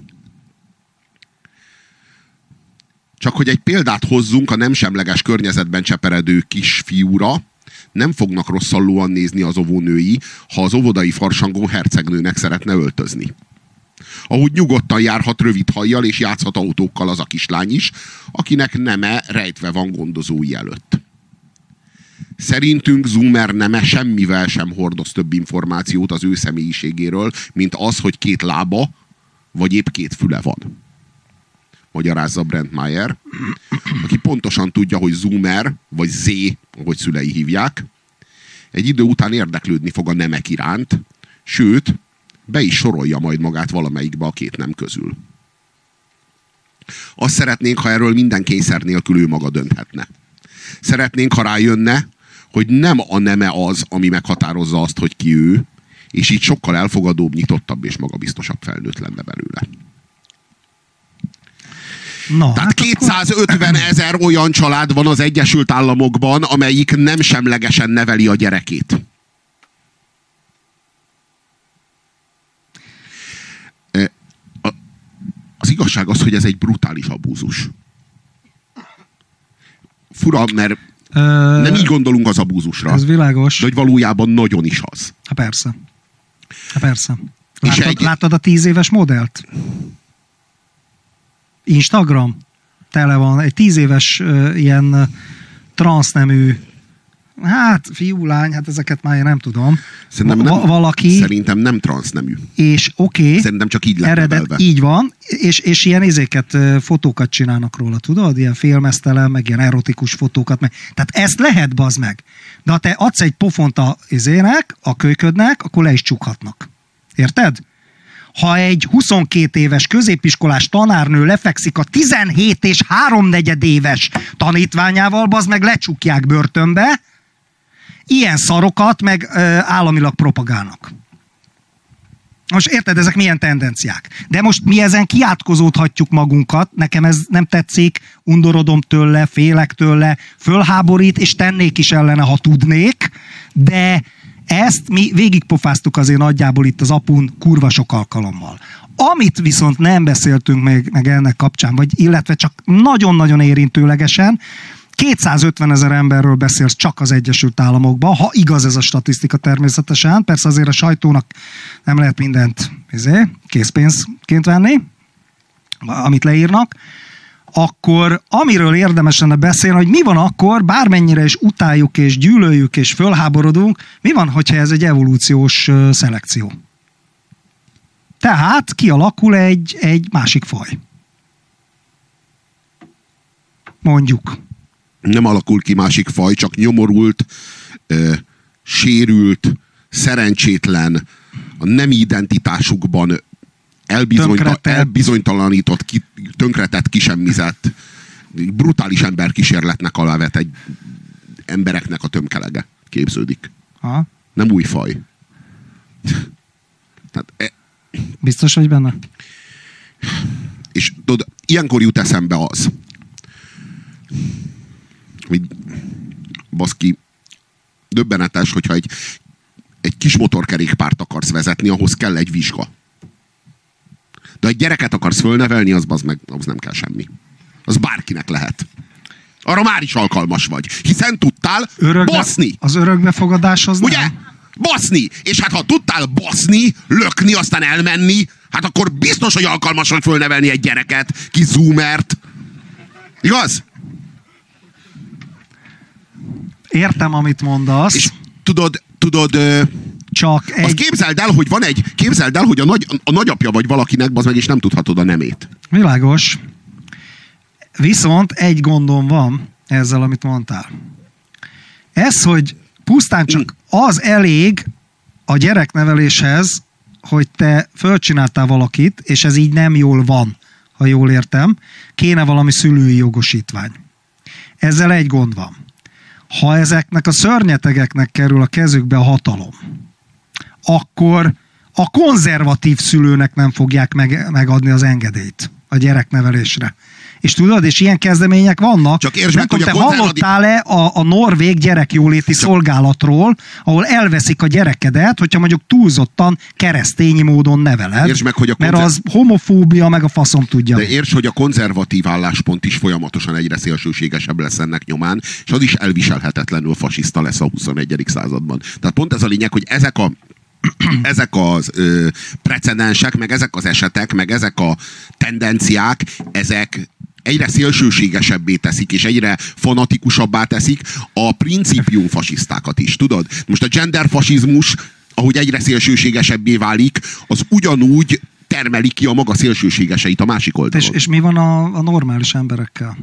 S1: Csak hogy egy példát hozzunk a nem semleges környezetben cseperedő kisfiúra, nem fognak rosszallóan nézni az óvónői, ha az óvodai farsangón hercegnőnek szeretne öltözni. Ahogy nyugodtan járhat rövid hajjal és játszhat autókkal az a kislány is, akinek neme rejtve van gondozói előtt. Szerintünk zoomer neme semmivel sem hordoz több információt az ő személyiségéről, mint az, hogy 2 lába, vagy épp 2 füle van. Magyarázza Brent Meyer, aki pontosan tudja, hogy zoomer, vagy Z, ahogy szülei hívják, egy idő után érdeklődni fog a nemek iránt, sőt, be is sorolja majd magát valamelyikbe a 2 nem közül. Azt szeretnénk, ha erről minden kényszer nélkül ő maga dönthetne. Szeretnénk, ha rájönne, hogy nem a neme az, ami meghatározza azt, hogy ki ő, és így sokkal elfogadóbb, nyitottabb és magabiztosabb felnőtt lenne belőle.
S2: Na,
S1: tehát 250 000 olyan család van az Egyesült Államokban, amelyik nem semlegesen neveli a gyerekét. Az igazság az, hogy ez egy brutális abúzus. Fura, mert nem így gondolunk az abúzusra.
S2: Ez világos.
S1: De hogy valójában nagyon is az.
S2: Hát persze. Hát persze.
S1: És
S2: láttad a 10 éves modellt? Instagram? Tele van. Egy 10 éves ilyen transznemű, hát fiú, lány, hát ezeket már én nem tudom. Valaki.
S1: Szerintem nem transznemű.
S2: És oké.
S1: Szerintem csak így lett nevelve.
S2: Így van. És ilyen fotókat csinálnak róla, tudod? Ilyen filmesztelen, meg ilyen erotikus fotókat. Tehát ezt lehet, bazd meg. De ha te adsz egy pofont a kölyködnek, akkor le is csukhatnak. Érted? Ha egy 22 éves középiskolás tanárnő lefekszik a 17 és 3/4 éves tanítványával, bazd meg lecsukják börtönbe, ilyen szarokat meg államilag propagálnak. Most érted, ezek milyen tendenciák? De most mi ezen kiátkozódhatjuk magunkat, nekem ez nem tetszik, undorodom tőle, félek tőle, fölháborít, és tennék is ellene, ha tudnék, de ezt mi végigpofáztuk azért nagyjából itt az apun kurva sok alkalommal. Amit viszont nem beszéltünk meg ennek kapcsán, vagy illetve csak nagyon-nagyon érintőlegesen, 250 000 emberről beszélsz csak az Egyesült Államokban, ha igaz ez a statisztika természetesen, persze azért a sajtónak nem lehet mindent készpénzként venni, amit leírnak, akkor amiről érdemes lenne beszélni, hogy mi van akkor, bármennyire is utáljuk és gyűlöljük és fölháborodunk, mi van, hogyha ez egy evolúciós szelekció? Tehát kialakul egy másik faj. Mondjuk.
S1: Nem alakul ki másik faj, csak nyomorult, sérült, szerencsétlen, a nemi identitásukban elbizonytalanított, tönkretett, kisemmizett brutális emberkísérletnek alá vet egy embereknek a tömkelege képződik.
S2: Ha?
S1: Nem új faj. Tehát,
S2: Biztos vagy benne?
S1: és tudod, ilyenkor jut eszembe az, hogy baszki, döbbenetes, hogyha egy kis motorkerékpárt akarsz vezetni, ahhoz kell egy vizsga. De egy gyereket akarsz fölnevelni, az nem kell semmi. Az bárkinek lehet. Arra már is alkalmas vagy. Hiszen tudtál baszni.
S2: Az örökbefogadás az
S1: ugye?
S2: nem?
S1: Baszni. És hát ha tudtál baszni, lökni, aztán elmenni, hát akkor biztos, hogy alkalmas vagy fölnevelni egy gyereket, kis zoomert. Igaz?
S2: Értem, amit mondasz.
S1: És tudod,
S2: csak egy...
S1: azt képzeld el, hogy a nagyapja vagy valakinek, bazd meg, és nem tudhatod a nemét.
S2: Világos. Viszont egy gondom van ezzel, amit mondtál. Ez, hogy pusztán csak az elég a gyerekneveléshez, hogy te fölcsináltál valakit, és ez így nem jól van, ha jól értem, kéne valami szülői jogosítvány. Ezzel egy gond van. Ha ezeknek a szörnyetegeknek kerül a kezükbe a hatalom, akkor a konzervatív szülőnek nem fogják megadni az engedélyt a gyereknevelésre. És tudod, és ilyen kezdemények vannak.
S1: Csak értsd meg, hogy
S2: te hallottál-e a norvég gyerekjóléti szolgálatról, ahol elveszik a gyerekedet, hogyha mondjuk túlzottan keresztényi módon neveled.
S1: Értsd meg, hogy
S2: mert az homofóbia, meg a faszom tudja.
S1: De értsd, hogy a konzervatív álláspont is folyamatosan egyre szélsőségesebb lesz ennek nyomán, és az is elviselhetetlenül fasiszta lesz a 21. században. Tehát pont ez a lényeg, hogy ezek az precedensek, meg ezek az esetek, meg ezek a tendenciák, ezek egyre szélsőségesebbé teszik, és egyre fanatikusabbá teszik a principiumfasisztákat is, tudod? Most a genderfasizmus, ahogy egyre szélsőségesebbé válik, az ugyanúgy termeli ki a maga szélsőségeseit a másik oldalon.
S2: És mi van a normális emberekkel?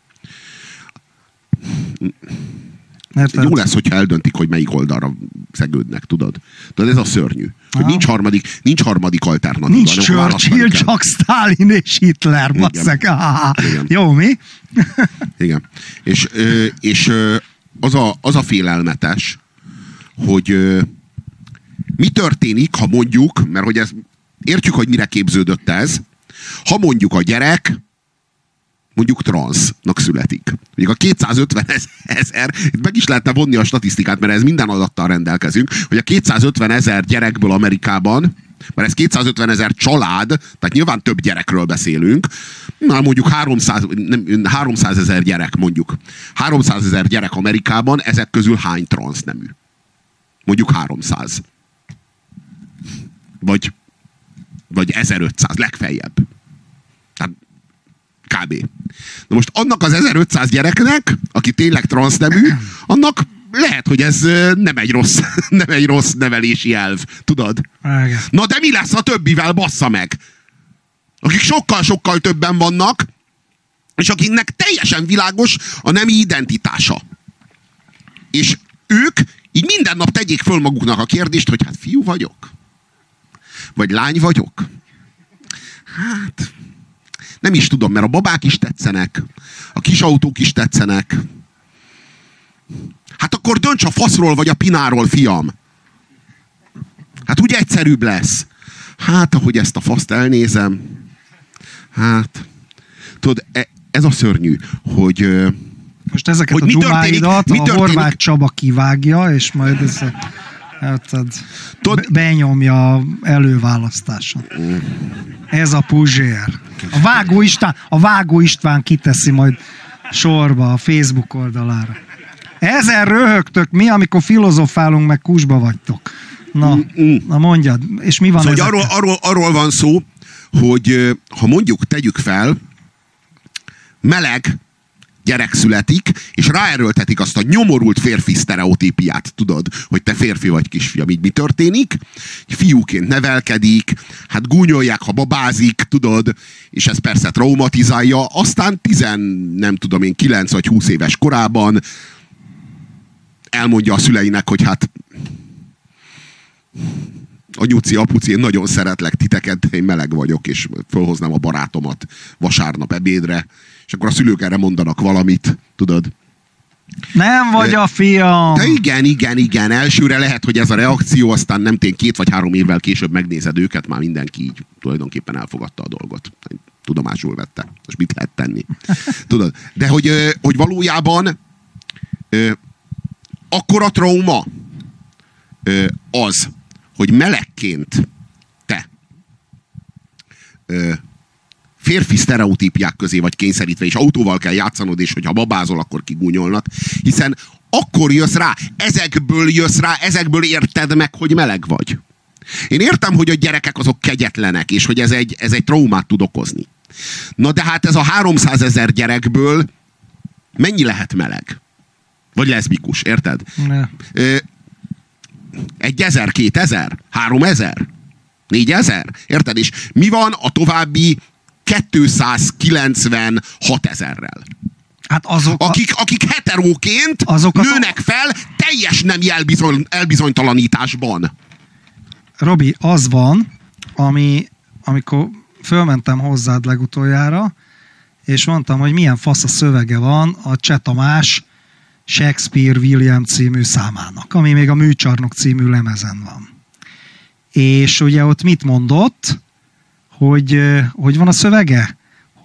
S1: Jó lesz, hogyha eldöntik, hogy melyik oldalra szegődnek, tudod? Tudod, ez a szörnyű. Hogy nincs harmadik alternatíva.
S2: Nincs Churchill, csak Stalin és Hitler, basszak. Jó, mi?
S1: Igen. És az a félelmetes, hogy mi történik, ha mondjuk, mert hogy értjük, hogy mire képződött ez, ha mondjuk a gyerek mondjuk transznak születik. Mondjuk a 250 000, itt meg is lehetne vonni a statisztikát, mert ez minden adattal rendelkezünk, hogy a 250 000 gyerekből Amerikában, mert ez 250 000 család, tehát nyilván több gyerekről beszélünk, mondjuk 300 000 gyerek mondjuk. 300 000 gyerek Amerikában, ezek közül hány transznemű? Mondjuk 300. Vagy 1500, legfeljebb. Tehát kb. Na most annak az 1500 gyereknek, aki tényleg transznemű, annak lehet, hogy ez nem egy rossz nevelési elv. Tudod?
S2: Igen.
S1: Na de mi lesz a többivel, bassza meg? Akik sokkal-sokkal többen vannak, és akiknek teljesen világos a nemi identitása. És ők így minden nap tegyék föl maguknak a kérdést, hogy hát fiú vagyok? Vagy lány vagyok? Hát... nem is tudom, mert a babák is tetszenek, a kis autók is tetszenek. Hát akkor dönts a faszról vagy a pináról, fiam. Hát úgy egyszerűbb lesz. Hát, ahogy ezt a faszt elnézem, hát, tudod, ez a szörnyű, hogy...
S2: Most ezeket hogy a dumáidat a Horváth Csaba kivágja, és majd ez benyomja előválasztáson. Ez a Puzsér. A Vágó István kiteszi majd sorba a Facebook oldalára. Ezen röhögtök mi, amikor filozofálunk, meg kusba vagytok. Na mondjad, és mi van
S1: szóval arról van szó, hogy ha mondjuk tegyük fel, meleg gyerek születik, és ráerőltetik azt a nyomorult férfi sztereotípiát, tudod, hogy te férfi vagy kisfiam, így mi történik? Fiúként nevelkedik, hát gúnyolják, ha babázik, tudod, és ez persze traumatizálja, aztán 9 vagy 20 éves korában elmondja a szüleinek, hogy a nyuci, apuci, én nagyon szeretlek titeket, de én meleg vagyok, és fölhoznám a barátomat vasárnap ebédre, és akkor a szülők erre mondanak valamit, tudod.
S2: Nem vagy a fiam!
S1: De igen. Elsőre lehet, hogy ez a reakció, aztán nem tény 2 vagy 3 évvel később megnézed őket, már mindenki így tulajdonképpen elfogadta a dolgot. Tudomásul vette. Most mit lehet tenni? Tudod? De hogy valójában akkora trauma az, hogy melegként te férfi sztereotípiák közé vagy kényszerítve, és autóval kell játszanod, és hogyha babázol, akkor kigúnyolnak. Hiszen akkor jössz rá, ezekből érted meg, hogy meleg vagy. Én értem, hogy a gyerekek azok kegyetlenek, és hogy ez egy traumát tud okozni. Na de hát ez a 300 000 gyerekből mennyi lehet meleg? Vagy leszbikus, érted?
S2: Ne.
S1: 1000, 2000, 3000, 4000, érted? És mi van a további 296 000-rel?
S2: Hát
S1: akik heteróként nőnek fel teljes nemi elbizonytalanításban.
S2: Robi, az van, amikor fölmentem hozzád legutoljára, és mondtam, hogy milyen fasz a szövege van a Cseh Tamás Shakespeare William című számának, ami még a Műcsarnok című lemezen van. És ugye ott mit mondott, hogy van a szövege?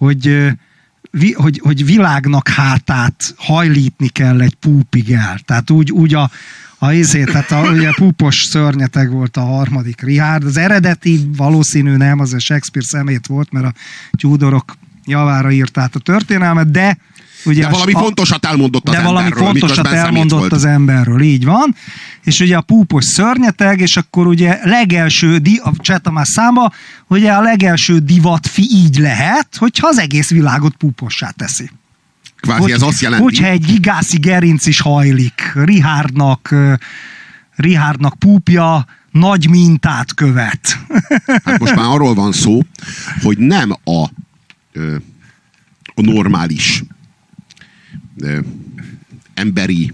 S2: Hogy világnak hátát hajlítni kell egy púpig el. Tehát úgy tehát ugye púpos szörnyeteg volt a harmadik Richard. Az eredeti valószínű nem, az a Shakespeare szemét volt, mert a Tudorok javára írt át a történelmet, de ugye
S1: valami fontosat elmondott az emberről.
S2: De valami fontosat elmondott az emberről, így van. És ugye a púpos szörnyeteg, és akkor ugye legelső, a Cseh Tamás számba, ugye a legelső divatfi így lehet, hogyha az egész világot púpossá teszi.
S1: Kvázi ez azt jelenti.
S2: Hogyha egy gigászi gerinc is hajlik, Richardnak púpja nagy mintát követ.
S1: Hát most már arról van szó, hogy nem a normális emberi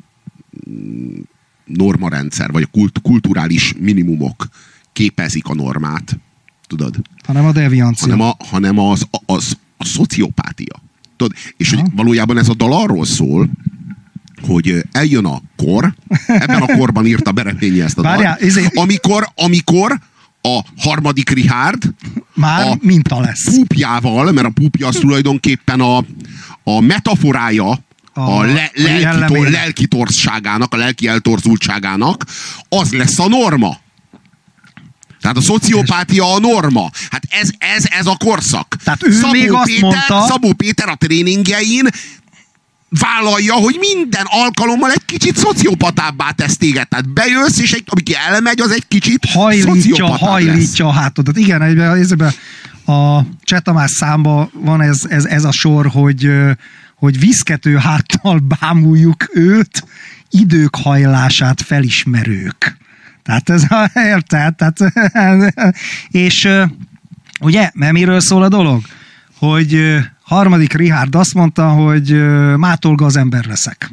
S1: normarendszer, vagy a kulturális minimumok képezik a normát, tudod?
S2: Hanem a deviancia.
S1: Hanem a szociopátia. Tudod? És hogy valójában ez a dal arról szól, hogy eljön a kor, ebben a korban írta Bereményi ezt a dalt, amikor a harmadik Richard
S2: már minta lesz.
S1: Púpjával, mert a púpja az tulajdonképpen a metaforája a lelki torzságának, a lelki eltorzultságának, az lesz a norma. Tehát a szociopátia a norma. Hát ez a korszak.
S2: Tehát ő még azt mondta...
S1: Szabó Péter a tréningjein vállalja, hogy minden alkalommal egy kicsit szociopatábbá tesz téged. Tehát bejössz, és aki elmegy, az egy kicsit
S2: hajlítja a hátodat. Igen, a Cseh Tamás számban van ez a sor, hogy viszkető háttal bámuljuk őt, idők hajlását felismerők. Tehát érted? És ugye, mert miről szól a dolog? Hogy harmadik Richard azt mondta, hogy mától gazember leszek.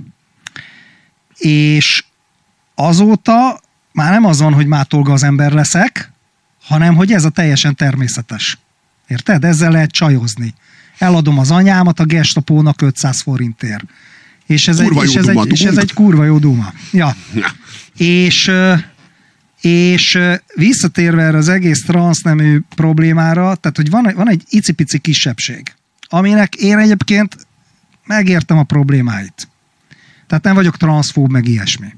S2: És azóta már nem az van, hogy mától gazember leszek, hanem hogy ez a teljesen természetes. Érted? Ezzel lehet csajozni. Eladom az anyámat a Gestapónak 500 forintért. És ez egy kurva jó duma. Ja. És visszatérve erre az egész transznemű problémára, tehát hogy van egy icipici kisebbség, aminek én egyébként megértem a problémáit. Tehát nem vagyok transzfób, meg ilyesmi.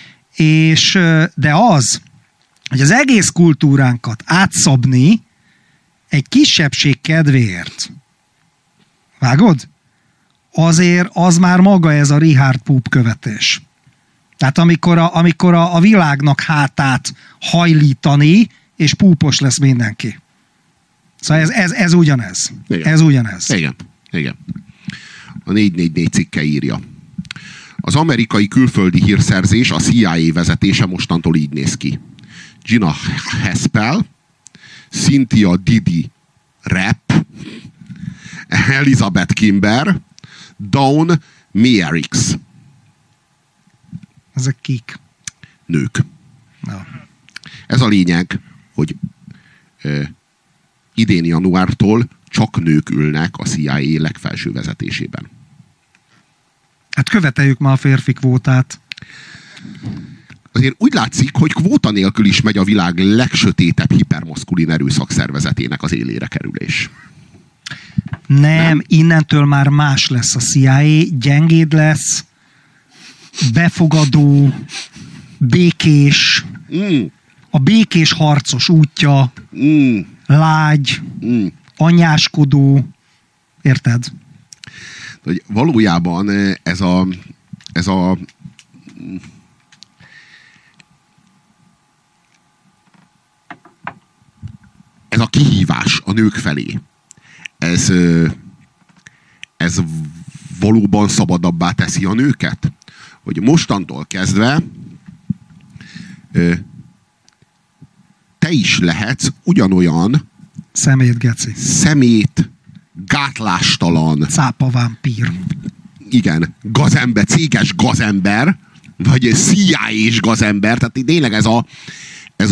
S2: De az, hogy az egész kultúránkat átszabni egy kisebbség kedvéért, vágod? Azért az már maga ez a Richard Pup követés. Tehát amikor a világnak hátát hajlítani, és púpos lesz mindenki. Szóval ez ugyanez.
S1: Igen.
S2: Ez ugyanez.
S1: Igen. A 444 cikke írja. Az amerikai külföldi hírszerzés, a CIA vezetése mostantól így néz ki. Gina Haspel, Cynthia Didi Rapp, Elizabeth Kimber, Dawn Meyerix.
S2: Ezek kik?
S1: Nők.
S2: No.
S1: Ez a lényeg, hogy idén januártól csak nők ülnek a CIA legfelső vezetésében.
S2: Hát követeljük már a férfi kvótát.
S1: Azért úgy látszik, hogy kvóta nélkül is megy a világ legsötétebb hipermaszkulin erőszakszervezetének az élére kerülés.
S2: Nem, innentől már más lesz a CIA, gyengéd lesz, befogadó, békés, a békés harcos útja, lágy, anyáskodó, érted?
S1: Hogy valójában ez a kihívás a nők felé, ez valóban szabadabbá teszi a nőket? Hogy mostantól kezdve te is lehetsz ugyanolyan szemét, gátlástalan,
S2: cápavámpír.
S1: Igen, gazember, céges gazember, vagy CIA-s gazember, tehát tényleg ez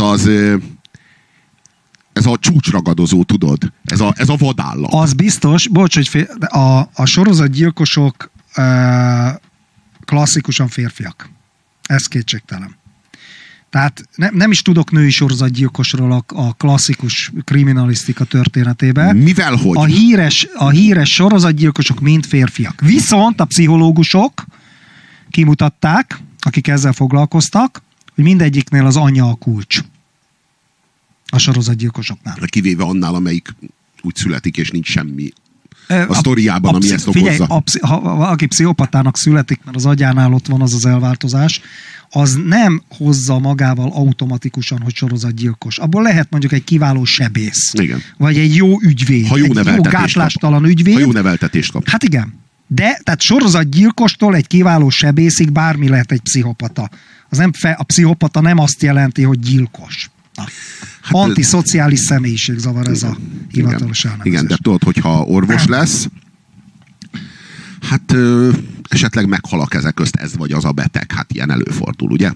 S1: a csúcsragadozó, tudod? Ez a vadállat.
S2: Az biztos, bocs, hogy a sorozatgyilkosok klasszikusan férfiak. Ez kétségtelen. Tehát nem is tudok női sorozatgyilkosról a klasszikus kriminalisztika történetében.
S1: Mivel hogy?
S2: A híres sorozatgyilkosok mind férfiak. Viszont a pszichológusok kimutatták, akik ezzel foglalkoztak, hogy mindegyiknél az anya a kulcs. A sorozatgyilkosoknál.
S1: Kivéve annál, amelyik úgy születik, és nincs semmi a sztoriában, ami ezt okozza.
S2: Figyelj, ha valaki pszichopatának születik, mert az agyánál ott van az elváltozás, az nem hozza magával automatikusan, hogy sorozatgyilkos. Abból lehet mondjuk egy kiváló sebész.
S1: Igen.
S2: Vagy egy jó ügyvéd.
S1: Ha jó
S2: egy jó gátlástalan ügyvéd.
S1: Ha jó neveltetést kap.
S2: Hát igen. De, tehát sorozatgyilkostól egy kiváló sebészig bármi lehet egy pszichopata. A pszichopata nem azt jelenti, hogy gyilkos. Hát, antiszociális személyiségzavar ez a hivatalos elnevezés.
S1: Igen, de tudod, hogyha orvos lesz, hát esetleg meghal a kezek közt ez vagy az a beteg. Hát ilyen előfordul, ugye?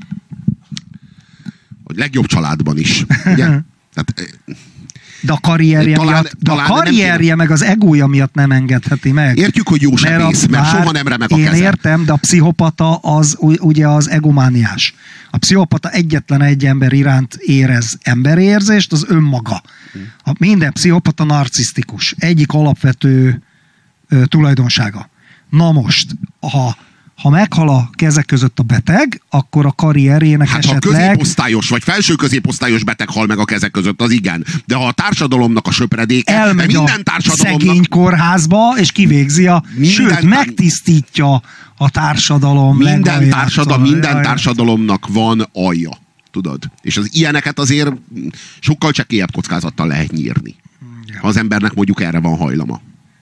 S1: Hogy legjobb családban is, ugye? Tehát,
S2: de a karrierje meg az egója miatt nem engedheti meg.
S1: Értjük, hogy jó sebész, mert soha nem remek a keze.
S2: Én értem, de a pszichopata az ugye az egomániás. A pszichopata egyetlen egy ember iránt érez emberérzést, az önmaga. Minden pszichopata narcisztikus. Egyik alapvető tulajdonsága. Na most, ha meghal a kezek között a beteg, akkor a karrierjének esetleg...
S1: ha középosztályos vagy felső középosztályos beteg hal meg a kezek között, az igen. De ha a társadalomnak a söpredéke...
S2: Elmegy minden a szegény kórházba, és kivégzi sőt, megtisztítja a társadalom
S1: minden társadalomnak van alja. Tudod? És az ilyeneket azért sokkal csekélyebb kockázattal lehet nyírni. Ha az embernek mondjuk erre van hajlama.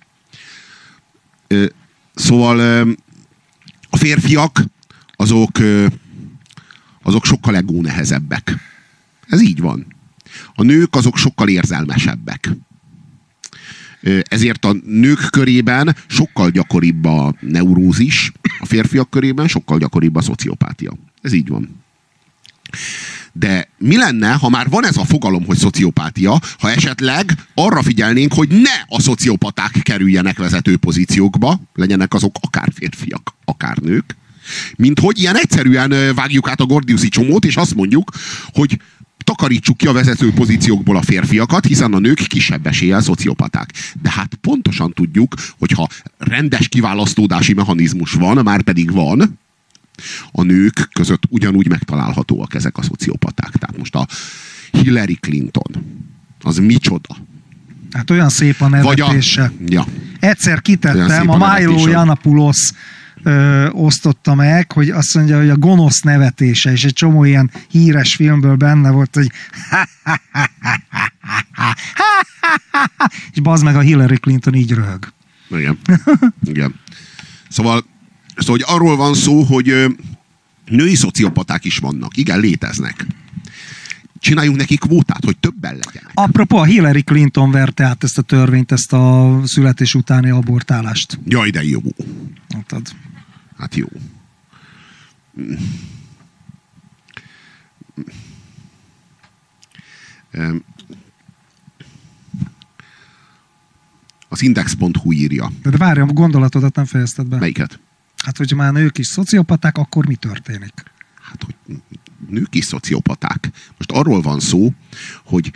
S1: Szóval... a férfiak, azok sokkal egónehezebbek. Ez így van. A nők azok sokkal érzelmesebbek. Ezért a nők körében sokkal gyakoribb a neurózis, a férfiak körében sokkal gyakoribb a szociopátia. Ez így van. De mi lenne, ha már van ez a fogalom, hogy szociopátia, ha esetleg arra figyelnénk, hogy ne a szociopaták kerüljenek vezető pozíciókba, legyenek azok akár férfiak, akár nők, mint hogy ilyen egyszerűen vágjuk át a gordiuszi csomót, és azt mondjuk, hogy takarítsuk ki a vezető pozíciókból a férfiakat, hiszen a nők kisebb eséllyel szociopaták. De hát pontosan tudjuk, hogyha rendes kiválasztódási mechanizmus van, már pedig van, a nők között ugyanúgy megtalálhatóak ezek a szociopaták. Tehát most a Hillary Clinton, az micsoda?
S2: Hát olyan szép a nevetése. Egyszer kitettem, a Milo Yiannopoulos osztotta meg, hogy azt mondja, hogy a gonosz nevetése, és egy csomó ilyen híres filmből benne volt, hogy és bazd meg, a Hillary Clinton így röhög.
S1: Igen. Szóval hogy arról van szó, hogy női szociopaták is vannak. Igen, léteznek. Csináljunk neki kvótát, hogy többen legyenek.
S2: Apropó, a Hillary Clinton verte át ezt a törvényt, ezt a születés utáni abortálást.
S1: Jaj, de jó. Hát jó. Az Index.hu írja.
S2: De várj, a gondolatodat nem fejezted be.
S1: Melyiket?
S2: Hát, hogyha már nők is szociopaták, akkor mi történik?
S1: Hát, hogy nők is szociopaták. Most arról van szó, hogy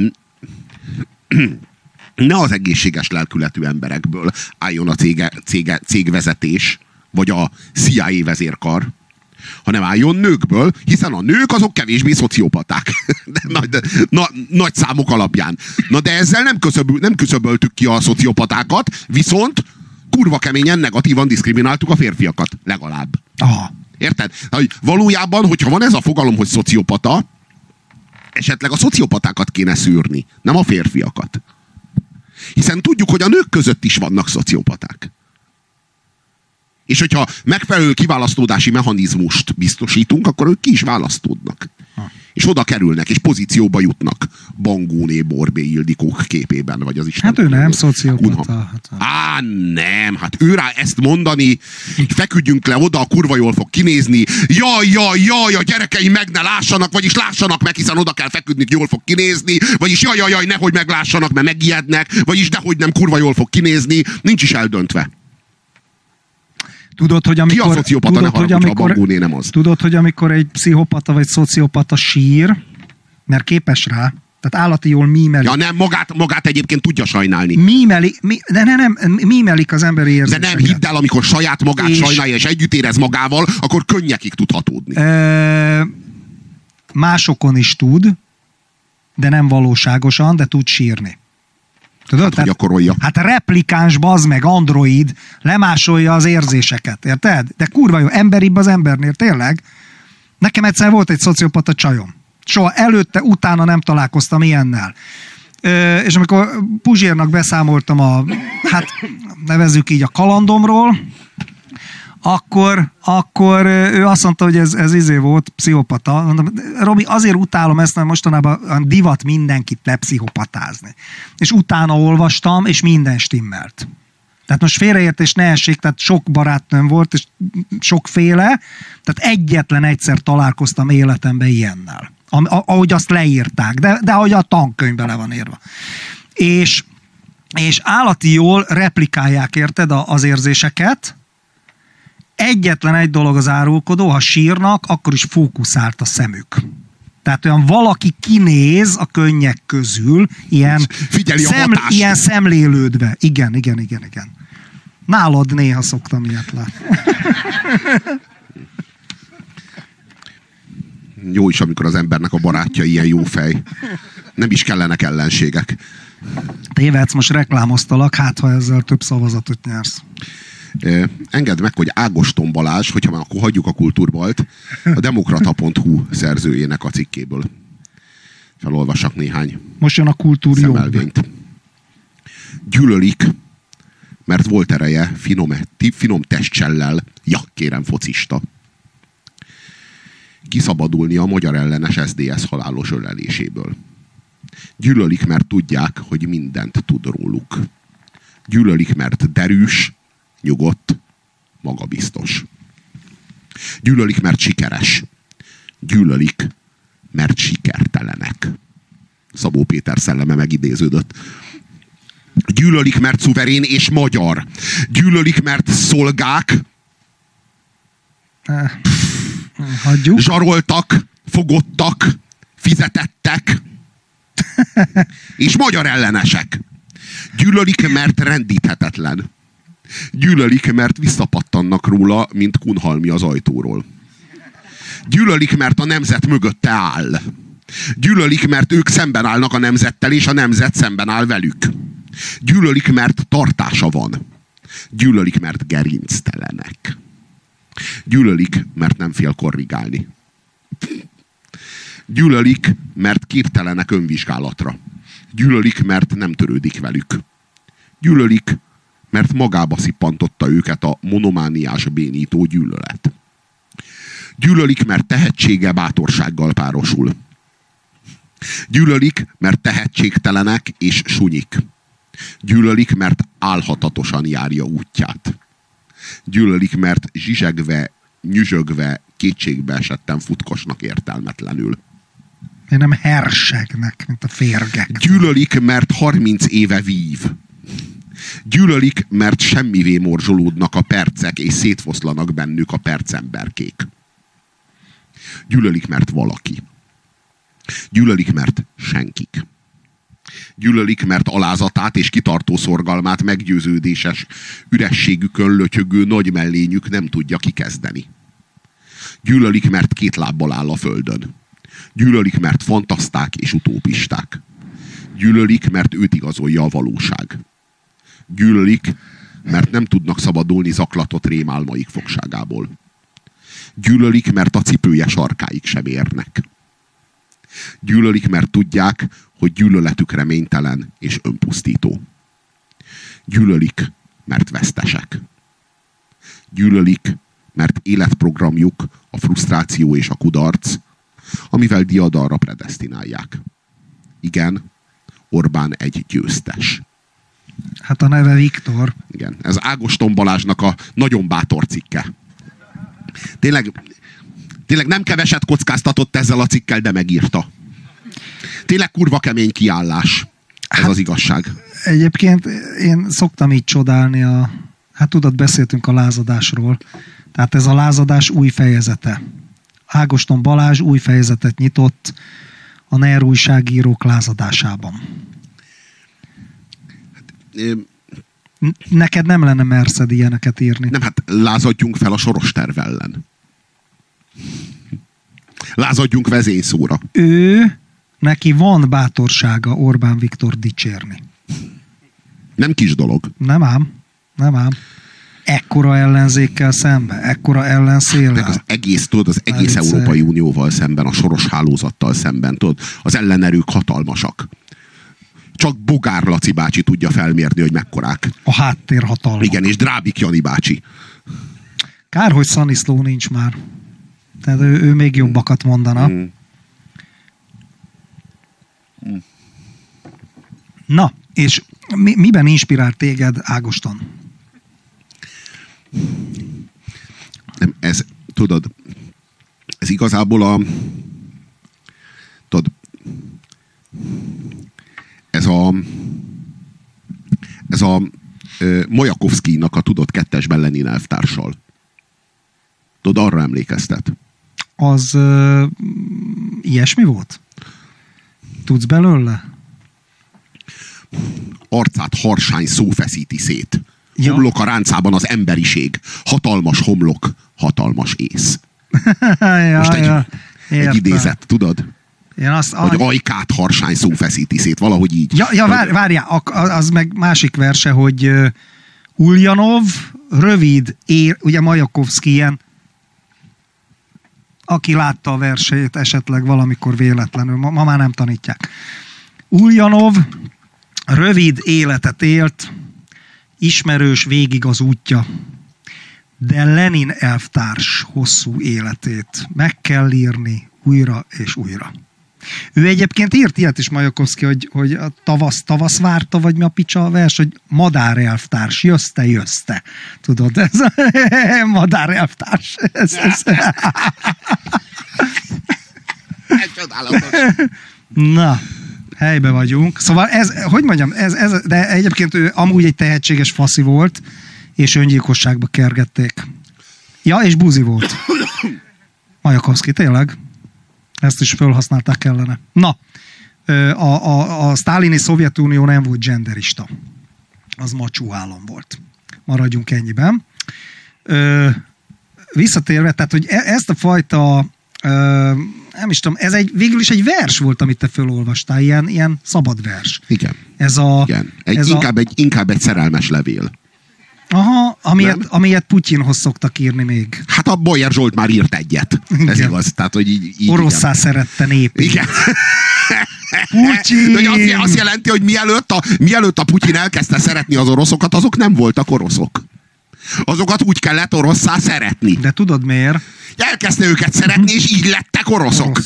S1: ne az egészséges lelkületű emberekből álljon a cégvezetés, vagy a CIA vezérkar, hanem álljon nőkből, hiszen a nők azok kevésbé szociopaták. Nagy számok alapján. Na de ezzel nem küszöböltük ki a szociopatákat, viszont kurva keményen negatívan diszkrimináltuk a férfiakat. Legalább.
S2: Aha.
S1: Érted? Hogy valójában, hogyha van ez a fogalom, hogy szociopata, esetleg a szociopatákat kéne szűrni, nem a férfiakat. Hiszen tudjuk, hogy a nők között is vannak szociopaták. És hogyha megfelelő kiválasztódási mechanizmust biztosítunk, akkor ők ki is választódnak. És oda kerülnek, és pozícióba jutnak. Bangóné, Borbé, Ildikók képében, vagy az Isten.
S2: Hát ő nem szociopata.
S1: Nem, hát ő rá ezt mondani, feküdjünk le oda, a kurva jól fog kinézni. Jaj, a gyerekeim meg ne lássanak, vagyis lássanak meg, hiszen oda kell feküdni, jól fog kinézni, vagyis jaj, nehogy meglássanak, mert megijednek, vagyis dehogy nem, kurva jól fog kinézni, nincs is eldöntve.
S2: Tudod, hogy amikor,
S1: ki a szociopata, ne haragudj, a Bangóné nem az.
S2: Tudod, hogy amikor egy pszichopata vagy szociopata sír, mert képes rá, tehát állati jól mímelik.
S1: Ja nem, magát egyébként tudja sajnálni.
S2: Mímelik az emberi érzéseket.
S1: De nem, hidd el, amikor saját magát sajnálja és együtt érez magával, akkor könnyekig tud hatódni.
S2: Másokon is tud, de nem valóságosan, de tud sírni. Tudod?
S1: Hát, gyakorolja.
S2: Hát a replikáns, bazd meg, android lemásolja az érzéseket, érted? De kurva jó, emberibb az embernél, tényleg. Nekem egyszer volt egy szociopata csajom. Soha előtte, utána nem találkoztam ilyennel. És amikor Puzsérnak beszámoltam hát nevezzük így a kalandomról, akkor ő azt mondta, hogy ez izé volt, pszichopata. Mondom, Robi, azért utálom ezt, mert mostanában divat mindenkit lepszichopatázni. És utána olvastam, és minden stimmelt. Tehát most félreértés ne essék, tehát sok barátnőm volt, és sokféle, tehát egyetlen egyszer találkoztam életemben ilyennel. Ahogy azt leírták, de ahogy a tankönyvben le van írva. És állati jól replikálják, érted, az érzéseket. Egyetlen egy dolog az árulkodó, ha sírnak, akkor is fókuszált a szemük. Tehát olyan valaki kinéz a könnyek közül, ilyen szemlélődve. Igen. Nálad néha szoktam ilyet látni.
S1: Jó is, amikor az embernek a barátja ilyen jó fej. Nem is kellenek ellenségek.
S2: Tévedsz, most reklámoztalak, hát ha ezzel több szavazatot nyersz.
S1: Engedd meg, hogy Ágoston Balázs, hogyha már akkor hagyjuk a kultúrbalt, a demokrata.hu szerzőjének a cikkéből felolvassak néhány
S2: most jön a
S1: szemelvényt. Gyűlölik, mert volt ereje finom testcsellel, kérem focista, kiszabadulni a magyar ellenes SZDSZ halálos öleléséből. Gyűlölik, mert tudják, hogy mindent tud róluk. Gyűlölik, mert derűs, nyugodt, magabiztos. Gyűlölik, mert sikeres. Gyűlölik, mert sikertelenek. Szabó Péter szelleme megidéződött. Gyűlölik, mert szuverén és magyar. Gyűlölik, mert szolgák.
S2: Hagyjuk.
S1: Zsaroltak, fogottak, fizetettek. És magyar ellenesek. Gyűlölik, mert rendíthetetlen. Gyűlölik, mert visszapattannak róla, mint Kunhalmi az ajtóról. Gyűlölik, mert a nemzet mögötte áll. Gyűlölik, mert ők szemben állnak a nemzettel, és a nemzet szemben áll velük. Gyűlölik, mert tartása van. Gyűlölik, mert gerinctelenek. Gyűlölik, mert nem fél korrigálni. Gyűlölik, mert képtelenek önvizsgálatra. Gyűlölik, mert nem törődik velük. Gyűlölik, mert magába szippantotta őket a monomániás bénító gyűlölet. Gyűlölik, mert tehetsége bátorsággal párosul. Gyűlölik, mert tehetségtelenek és sunyik. Gyűlölik, mert álhatatosan járja útját. Gyűlölik, mert zsizsegve, nyüzsögve, kétségbe esetten futkosnak értelmetlenül.
S2: Én nem hersegnek, mint a férgek.
S1: Gyűlölik, mert 30 éve vív. Gyűlölik, mert semmivé morzsolódnak a percek, és szétfoszlanak bennük a percemberkék. Gyűlölik, mert valaki. Gyűlölik, mert senkik. Gyűlölik, mert alázatát és kitartó szorgalmát meggyőződéses ürességükön lötyögő nagy mellényük nem tudja kikezdeni. Gyűlölik, mert két lábbal áll a földön. Gyűlölik, mert fantaszták és utópisták. Gyűlölik, mert őt igazolja a valóság. Gyűlölik, mert nem tudnak szabadulni zaklatott rémálmaik fogságából. Gyűlölik, mert a cipője sarkáig sem érnek. Gyűlölik, mert tudják, hogy gyűlöletük reménytelen és önpusztító. Gyűlölik, mert vesztesek. Gyűlölik, mert életprogramjuk a frusztráció és a kudarc, amivel diadalra predesztinálják. Igen, Orbán egy győztes.
S2: Hát a neve Viktor.
S1: Igen, ez Ágoston Balázsnak a nagyon bátor cikke. Tényleg nem keveset kockáztatott ezzel a cikkel, de megírta. Tényleg kurva kemény kiállás. Ez az igazság.
S2: Egyébként én szoktam így csodálni hát tudod, beszéltünk a lázadásról. Tehát ez a lázadás új fejezete. Ágoston Balázs új fejezetet nyitott a NER újságírók lázadásában. Neked nem lenne merszed ilyeneket írni?
S1: Nem, hát lázadjunk fel a soros terv ellen. Lázadjunk vezényszóra.
S2: Neki van bátorsága Orbán Viktor dicsérni.
S1: Nem kis dolog.
S2: Nem ám. Ekkora ellenzékkel szembe, ekkora ellenszéllel.
S1: Az egész Európai Unióval szemben, a soros hálózattal szemben, tudod, az ellenerők hatalmasak. Csak Bogár Laci bácsi tudja felmérni, hogy mekkorák.
S2: A háttérhatalmak.
S1: Igen, és Drábik Jani bácsi.
S2: Kár, hogy Szaniszló nincs már. Tehát ő még jobbakat mondana. Na, és miben inspirált téged Ágoston?
S1: Nem, tudod, ez igazából ez a Majakovszkijnak a tudod kettesben Lenin elvtársal. Tudod, arra emlékeztet.
S2: Az ilyesmi volt? Tudsz belőle?
S1: Arcát harsány szó feszíti szét. Homlok a ráncában az emberiség. Hatalmas homlok, hatalmas ész. Most egy idézet, tudod? Hogy ajkát harsány szó feszíti szét, valahogy így.
S2: Várjál, az meg másik verse, hogy Uljanov, rövid ugye Majakovszki ilyen, aki látta a versét esetleg valamikor véletlenül, ma már nem tanítják. Uljanov rövid életet élt, ismerős végig az útja, de Lenin elvtárs hosszú életét meg kell írni újra és újra. Ő egyébként írt ilyet is Majakovszki, hogy a tavasz várta, vagy mi a picsa a vers, hogy madár elvtárs, jössze. Tudod, ez a madár elvtárs. Ez
S1: csodálatos.
S2: Na, helybe vagyunk. Szóval hogy mondjam, de egyébként ő amúgy egy tehetséges faszi volt, és öngyilkosságba kergették. Ja, és buzi volt. Majakovszki, tényleg. Ezt is felhasználták ellene. Na, a sztálini Szovjetunió nem volt genderista. Az macsó állam volt. Maradjunk ennyiben. Visszatérve, tehát, hogy ezt a fajta nem is tudom, ez végül is egy vers volt, amit te felolvastál, ilyen szabad vers.
S1: Igen.
S2: Igen.
S1: Inkább egy szerelmes levél.
S2: Aha, amilyet Putyinhoz szoktak írni még.
S1: Hát a Boyer Zsolt már írt egyet. Igen. Ez igaz. Tehát, hogy így
S2: orosszá szerette népét.
S1: Igen.
S2: Putyin!
S1: De azt jelenti, hogy mielőtt a Putyin elkezdte szeretni az oroszokat, azok nem voltak oroszok. Azokat úgy kellett orosszá szeretni.
S2: De tudod miért?
S1: Elkezdte őket szeretni, és így lettek oroszok.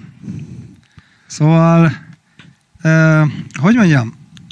S2: Szóval, hogy mondjam,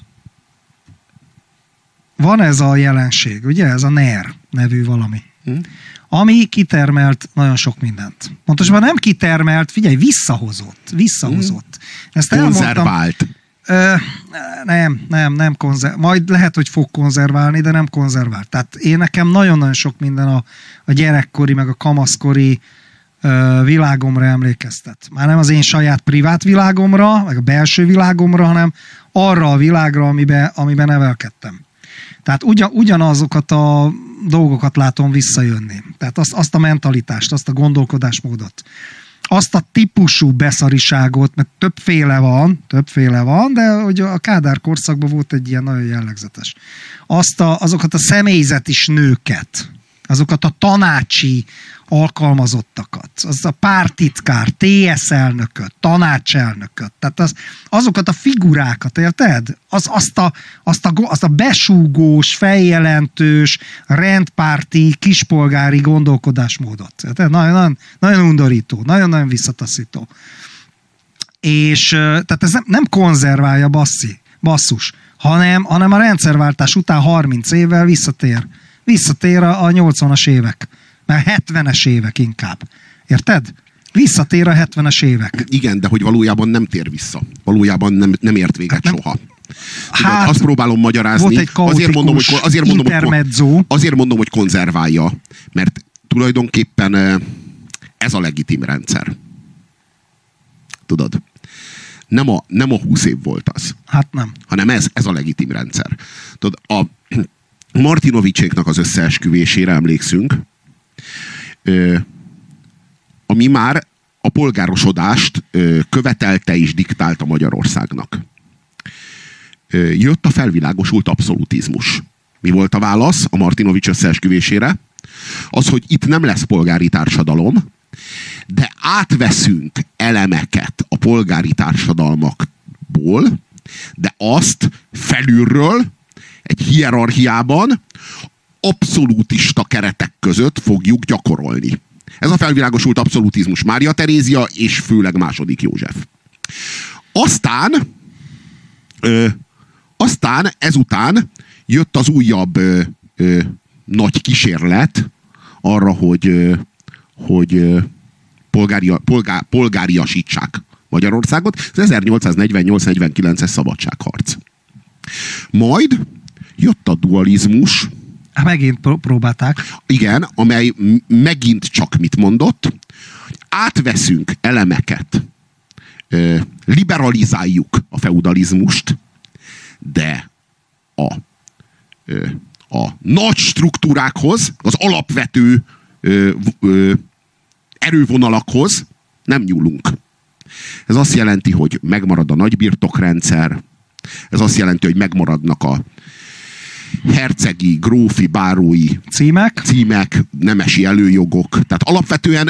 S2: van ez a jelenség, ugye? Ez a NER nevű valami. Ami kitermelt nagyon sok mindent. Pontosabban nem kitermelt, figyelj, visszahozott. Ezt
S1: konzervált.
S2: Nem majd lehet, hogy fog konzerválni, de nem konzervál. Tehát nekem nagyon-nagyon sok minden a gyerekkori, meg a kamaszkori világomra emlékeztet. Már nem az én saját privát világomra, meg a belső világomra, hanem arra a világra, amiben nevelkedtem. Tehát ugyanazokat a dolgokat látom visszajönni. Tehát azt a mentalitást, azt a gondolkodásmódot. Azt a típusú beszariságot, mert többféle van, de hogy a Kádár korszakban volt egy ilyen nagyon jellegzetes. Azokat a személyzetis nőket, azokat a tanácsi alkalmazottakat, az a pártitkár, TS elnököt, tanácselnököt, tehát azokat a figurákat, érted? Azt a besúgós, feljelentős, rendpárti, kispolgári gondolkodásmódot. Érted? Nagyon, nagyon undorító, nagyon-nagyon visszataszító. És tehát ez nem konzerválja basszus, hanem a rendszerváltás után 30 évvel visszatér a 80-as évek. Már 70-es évek inkább. Érted? Visszatér a 70-es évek.
S1: Igen, de hogy valójában nem tér vissza. Valójában nem ért véget soha. Tudod, azt próbálom magyarázni.
S2: Volt egy kaotikus intermezzo.
S1: Azért mondom, hogy konzerválja. Mert tulajdonképpen ez a legitim rendszer. Tudod? Nem a 20 év volt az.
S2: Hát nem.
S1: Hanem ez a legitim rendszer. Tudod, a Martinovicséknak az összeesküvésére emlékszünk, ami már a polgárosodást követelte és diktálta Magyarországnak. Jött a felvilágosult abszolutizmus. Mi volt a válasz a Martinovics összeesküvésére? Az, hogy itt nem lesz polgári társadalom, de átveszünk elemeket a polgári társadalmakból, de azt felülről, egy hierarchiában, abszolútista keretek között fogjuk gyakorolni. Ez a felvilágosult abszolutizmus. Mária Terézia és főleg II. József. Aztán ezután jött az újabb nagy kísérlet arra, hogy polgáriasítsák Magyarországot. Ez 1848-49-es szabadságharc. Majd jött a dualizmus.
S2: Megint próbálták.
S1: Igen, amely megint csak mit mondott. Átveszünk elemeket, liberalizáljuk a feudalizmust, de a nagy struktúrákhoz, az alapvető erővonalakhoz nem nyúlunk. Ez azt jelenti, hogy megmarad a nagybirtokrendszer, ez azt jelenti, hogy megmaradnak a hercegi, grófi, bárói címek, nemesi előjogok. Tehát alapvetően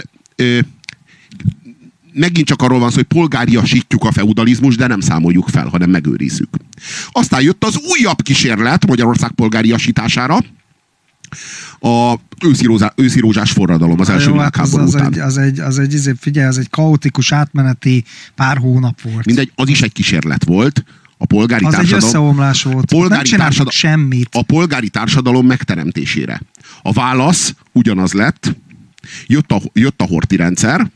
S1: megint csak arról van szó, hogy polgáriasítjuk a feudalizmus, de nem számoljuk fel, hanem megőrizzük. Aztán jött az újabb kísérlet Magyarország polgáriasítására, a őszirózsás forradalom az első világháború után.
S2: Az egy kaotikus átmeneti pár hónap volt.
S1: Mindegy, az is egy kísérlet volt. A polgári
S2: az
S1: társadalom,
S2: egy összeomlás volt. Nem csináltak semmit.
S1: A polgári társadalom megteremtésére. A válasz ugyanaz lett. Jött a Horthy rendszer,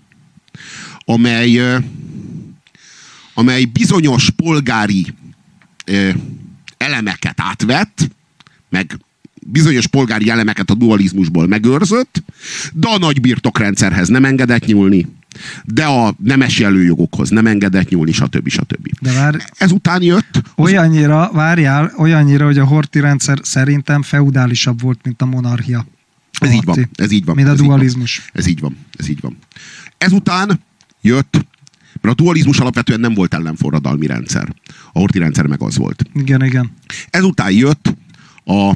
S1: amely bizonyos polgári elemeket átvett, meg bizonyos polgári elemeket a dualizmusból megőrzött, de a nagybirtokrendszerhez nem engedett nyúlni, de a nemesi előjogokhoz nem engedett nyúlni, stb.
S2: De
S1: ezután jött...
S2: Olyannyira, hogy a Horthy rendszer szerintem feudálisabb volt, mint a monarchia.
S1: Ez így van.
S2: Mint a dualizmus.
S1: Ez így van. Ezután jött, mert a dualizmus alapvetően nem volt ellenforradalmi rendszer. A Horthy rendszer meg az volt.
S2: Igen.
S1: Ezután jött a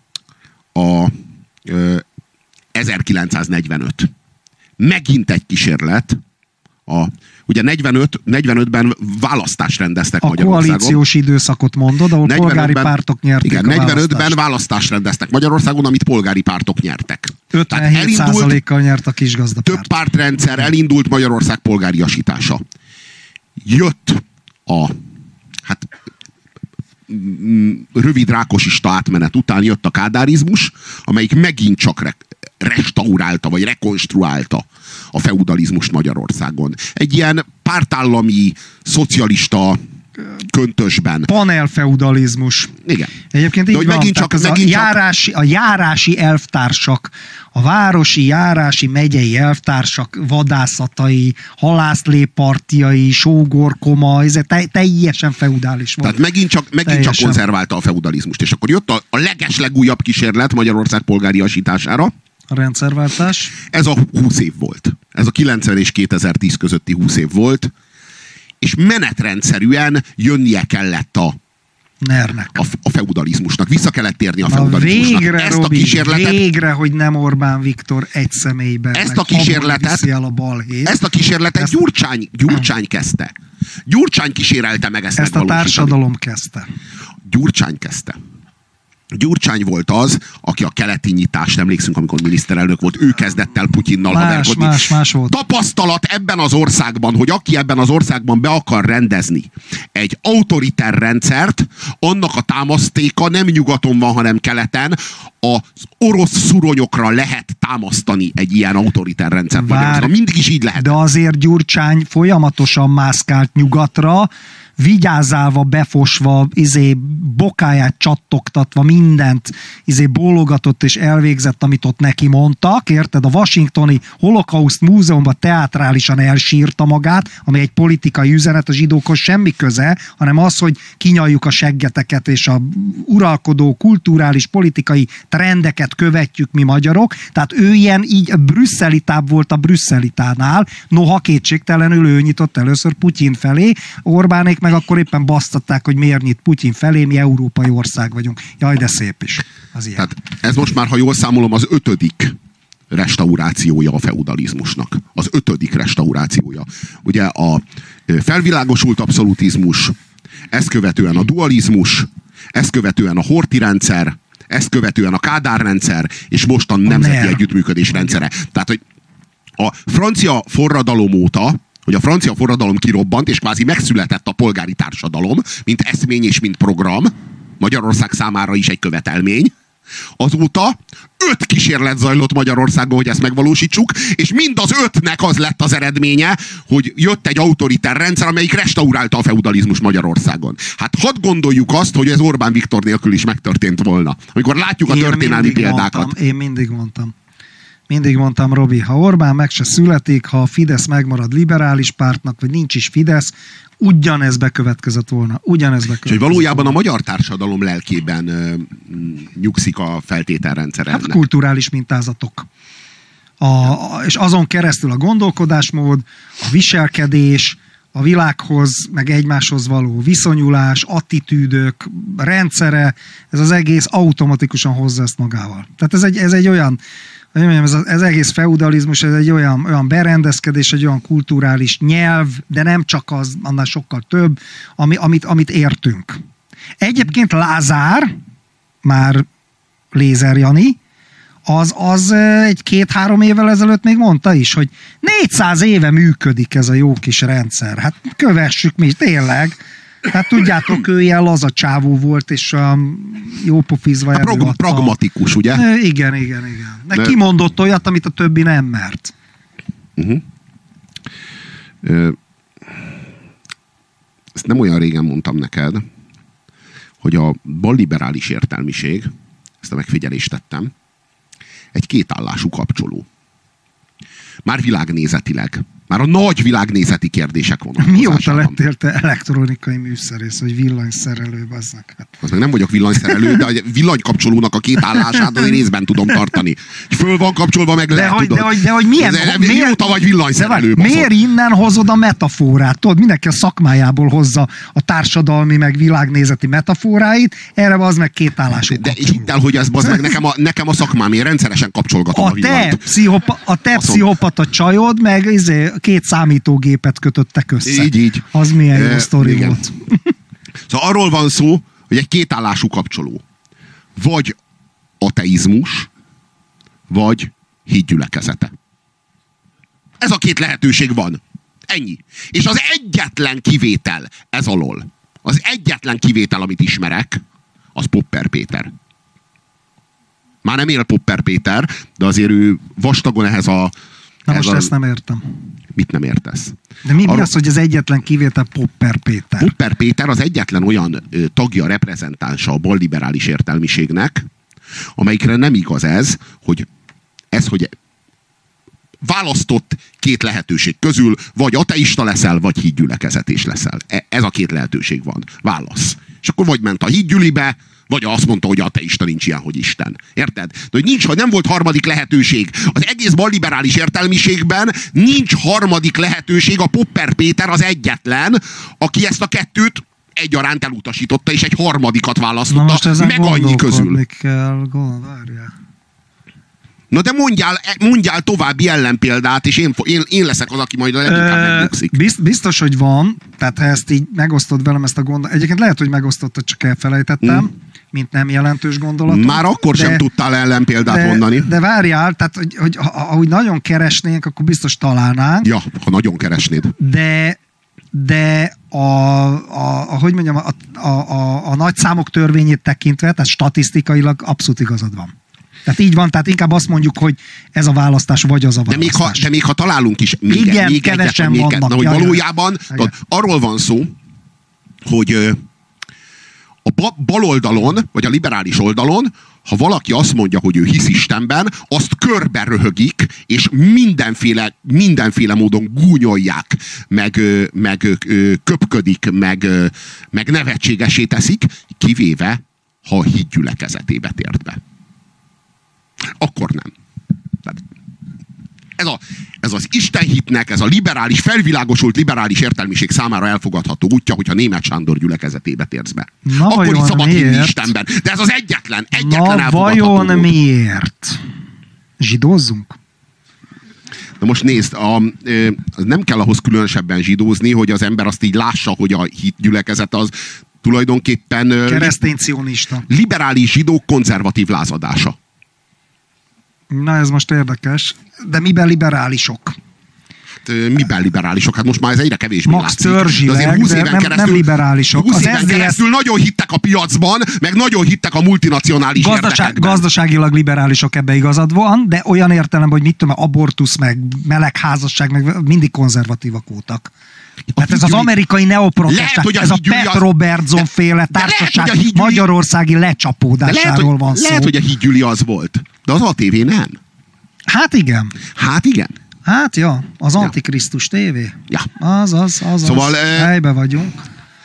S1: 1945. Megint egy kísérlet. Ugye 45-ben választást rendeztek Magyarországon.
S2: A koalíciós időszakot mondod, ahol polgári pártok nyerték.
S1: Igen, 45-ben választást rendeztek Magyarországon, amit polgári pártok nyertek.
S2: 57%-kal nyert a kisgazdapárt.
S1: Több pártrendszer, elindult Magyarország polgáriasítása. Jött rövid rákosista átmenet után jött a kádárizmus, amelyik megint csak restaurálta, vagy rekonstruálta a feudalizmust Magyarországon. Egy ilyen pártállami, szocialista köntösben.
S2: Panelfeudalizmus.
S1: Igen.
S2: Egyébként így van, a járási elvtársak, a városi, járási, megyei elvtársak vadászatai, halászlépartiai, sógorkoma, ez teljesen feudális volt.
S1: Tehát megint csak konzerválta a feudalizmust. És akkor jött a legeslegújabb kísérlet Magyarország polgáriasítására.
S2: A rendszerváltás.
S1: Ez a 20 év volt. Ez a 90 és 2010 közötti 20 év volt. És menetrendszerűen jönnie kellett a feudalizmusnak. Vissza kellett térni a feudalizmusnak.
S2: Végre, ezt Robi, a kísérletet, végre, hogy nem Orbán Viktor egy személyben. Ezt
S1: a kísérletet Gyurcsány kezdte. Gyurcsány kísérelte meg ezt
S2: a társadalom kezdte.
S1: Gyurcsány kezdte. Gyurcsány volt az, aki a keleti nyitást, emlékszünk, amikor miniszterelnök volt, ő kezdett el Putyinnal haverkodni.
S2: Más volt.
S1: Tapasztalat ebben az országban, hogy aki ebben az országban be akar rendezni egy autoriter rendszert, annak a támasztéka nem nyugaton van, hanem keleten. Az orosz szuronyokra lehet támasztani egy ilyen autoriter rendszert. Mindig is így lehet.
S2: De azért Gyurcsány folyamatosan mászkált nyugatra, vigyázálva, befosva, bokáját csattogtatva, mindent bólogatott és elvégzett, amit ott neki mondtak, érted? A Washingtoni Holokauszt Múzeumban teátrálisan elsírta magát, ami egy politikai üzenet, a zsidókhoz semmi köze, hanem az, hogy kinyaljuk a seggeteket, és a uralkodó kulturális, politikai trendeket követjük mi magyarok. Tehát ő ilyen így brüsszelitább volt a brüsszelitánál, noha kétségtelenül ő nyitott először Putyin felé, Orbánék meg akkor éppen basztatták, hogy miért nyit Putyin felé, mi európai ország vagyunk. Jaj, de szép is. Az ilyen.
S1: Tehát ez most már, ha jól számolom, az 5. restaurációja a feudalizmusnak. Az 5. restaurációja. Ugye a felvilágosult abszolutizmus, ezt követően a dualizmus, ezt követően a Horthy rendszer, ezt követően a Kádár rendszer, és most a nemzeti együttműködés rendszere. Tehát, hogy a francia forradalom óta, hogy a francia forradalom kirobbant, és kvázi megszületett a polgári társadalom, mint eszmény és mint program, Magyarország számára is egy követelmény. Azóta 5 kísérlet zajlott Magyarországon, hogy ezt megvalósítsuk, és mind az 5-nek az lett az eredménye, hogy jött egy autoriter rendszer, amelyik restaurálta a feudalizmus Magyarországon. Hát hadd gondoljuk azt, hogy ez Orbán Viktor nélkül is megtörtént volna. Amikor látjuk a történelmi példákat.
S2: Én mindig mondtam, Robi, ha Orbán meg se születik, ha a Fidesz megmarad liberális pártnak, vagy nincs is Fidesz, ugyanez bekövetkezett volna. És
S1: hogy valójában a magyar társadalom lelkében nyugszik a feltételrendszer.
S2: Hát kulturális mintázatok. És azon keresztül a gondolkodásmód, a viselkedés, a világhoz, meg egymáshoz való viszonyulás, attitűdök, rendszere, ez az egész automatikusan hozza ezt magával. Tehát ez egy olyan, ez egész feudalizmus, ez egy olyan berendezkedés, egy olyan kulturális nyelv, de nem csak az, annál sokkal több, amit értünk. Egyébként Lázár, már Lézer Jani, az egy 2-3 évvel ezelőtt még mondta is, hogy 400 éve működik ez a jó kis rendszer. Hát kövessük mi, tényleg. Hát tudjátok, ő ilyen lazacsávó volt, és jópofizva előadta.
S1: Pragmatikus, ugye?
S2: Igen. De kimondott olyat, amit a többi nem mert.
S1: Ezt nem olyan régen mondtam neked, hogy a balliberális értelmiség, ezt a megfigyelést tettem, egy kétállású kapcsoló. Már világnézetileg. Már a nagy világnézeti kérdések vannak.
S2: Mióta lettél te elektronikai műszerész, vagy villanyszerelő, bazzak? Hát.
S1: Az meg nem vagyok villanyszerelő, de a villanykapcsolónak a két állását az én részben tudom tartani. Föl van kapcsolva, meg lehet tudod.
S2: De hogy milyen...
S1: Mióta vagy villanyszerelő?
S2: Miért innen hozod a metaforát? Tudod, mindenki a szakmájából hozza a társadalmi, meg világnézeti metaforáit, erre az meg kétállású kapcsoló.
S1: De hidd el, hogy ez bazd meg nekem a szakmám, én rendszeresen kapcsolgatom a villanyt.
S2: A te pszichopata csajod, meg 2 számítógépet kötöttek össze.
S1: Így.
S2: Az milyen jó sztori volt.
S1: Szóval arról van szó, hogy egy kétállású kapcsoló. Vagy ateizmus, vagy hitgyülekezete. Ez a 2 lehetőség van. Ennyi. És az egyetlen kivétel ez alól, az egyetlen kivétel, amit ismerek, az Popper Péter. Már nem él Popper Péter, de azért ő vastagon ehhez a...
S2: Na most ezt nem értem.
S1: Mit nem értesz?
S2: De mi az, hogy az egyetlen kivétel Popper Péter?
S1: Popper Péter az egyetlen olyan tagja, reprezentánsa a balliberális értelmiségnek, amelyikre nem igaz hogy választott két lehetőség közül, vagy ateista leszel, vagy hídgyülekezetés leszel. Ez a két lehetőség van. Válasz. És akkor vagy ment a hídgyülibe, vagy azt mondta, hogy ateista, nincs ilyen, hogy Isten. Érted? De hogy nem volt harmadik lehetőség. Az egész balliberális értelmiségben nincs harmadik lehetőség, a Popper Péter az egyetlen, aki ezt a kettőt egyaránt elutasította, és egy harmadikat választotta, meg annyi közül. Na de mondjál további ellenpéldát, és én leszek az, aki majd a leginkább megnyugszik.
S2: Biztos, hogy van, tehát ha ezt így megosztod velem ezt a gondolatot, egyébként lehet, hogy megosztottad, csak elfelejtettem, mint nem jelentős gondolatot.
S1: Már akkor sem tudtál ellenpéldát mondani.
S2: De várjál, tehát hogy ahogy nagyon keresnénk, akkor biztos találnánk.
S1: Ja, ha nagyon keresnéd.
S2: De hogy mondjam, a nagy számok törvényét tekintve, tehát statisztikailag abszolút igazad van. Tehát így van, tehát inkább azt mondjuk, hogy ez a választás, vagy az a választás.
S1: De még ha találunk is még
S2: kevesen vannak.
S1: Na, hogy valójában arról van szó, hogy a bal oldalon, vagy a liberális oldalon, ha valaki azt mondja, hogy ő hisz Istenben, azt körbe röhögik, és mindenféle módon gúnyolják, meg köpködik, meg nevetségesé teszik, kivéve, ha a hit gyülekezetébe tért be. Akkor nem. Ez az istenhitnek, ez a liberális, felvilágosult liberális értelmiség számára elfogadható útja, hogyha Németh Sándor gyülekezetébe térsz be. Akkor itt szabad hinni Istenben. De ez az egyetlen elfogadható.
S2: Vajon miért? Zsidózzunk?
S1: Na most nézd, nem kell ahhoz különösebben zsidózni, hogy az ember azt így lássa, hogy a hit gyülekezet az tulajdonképpen
S2: keresztény cionista.
S1: Liberális zsidók konzervatív lázadása.
S2: Na ez most érdekes. De miben liberálisok?
S1: Miben liberálisok? Hát most már ez egyre kevésbé
S2: Max
S1: látszik.
S2: törzsileg, de nem liberálisok.
S1: 20 éven keresztül nagyon hittek a piacban, meg nagyon hittek a multinacionális érdekekben.
S2: Gazdaságilag liberálisok, ebbe igazad van, de olyan értelemben, hogy mit tudom, abortusz, meg melegházasság, meg mindig konzervatívak voltak. Tehát ez az amerikai neoprotestáns, ez a Pat Robertson féle társaság magyarországi lecsapódásáról van szó.
S1: Lehet, hogy a hídgyüli az volt, de az ATV nem.
S2: Hát igen. Hát ja, az Antikrisztus tévé.
S1: Ja.
S2: Az. Szóval, helybe vagyunk.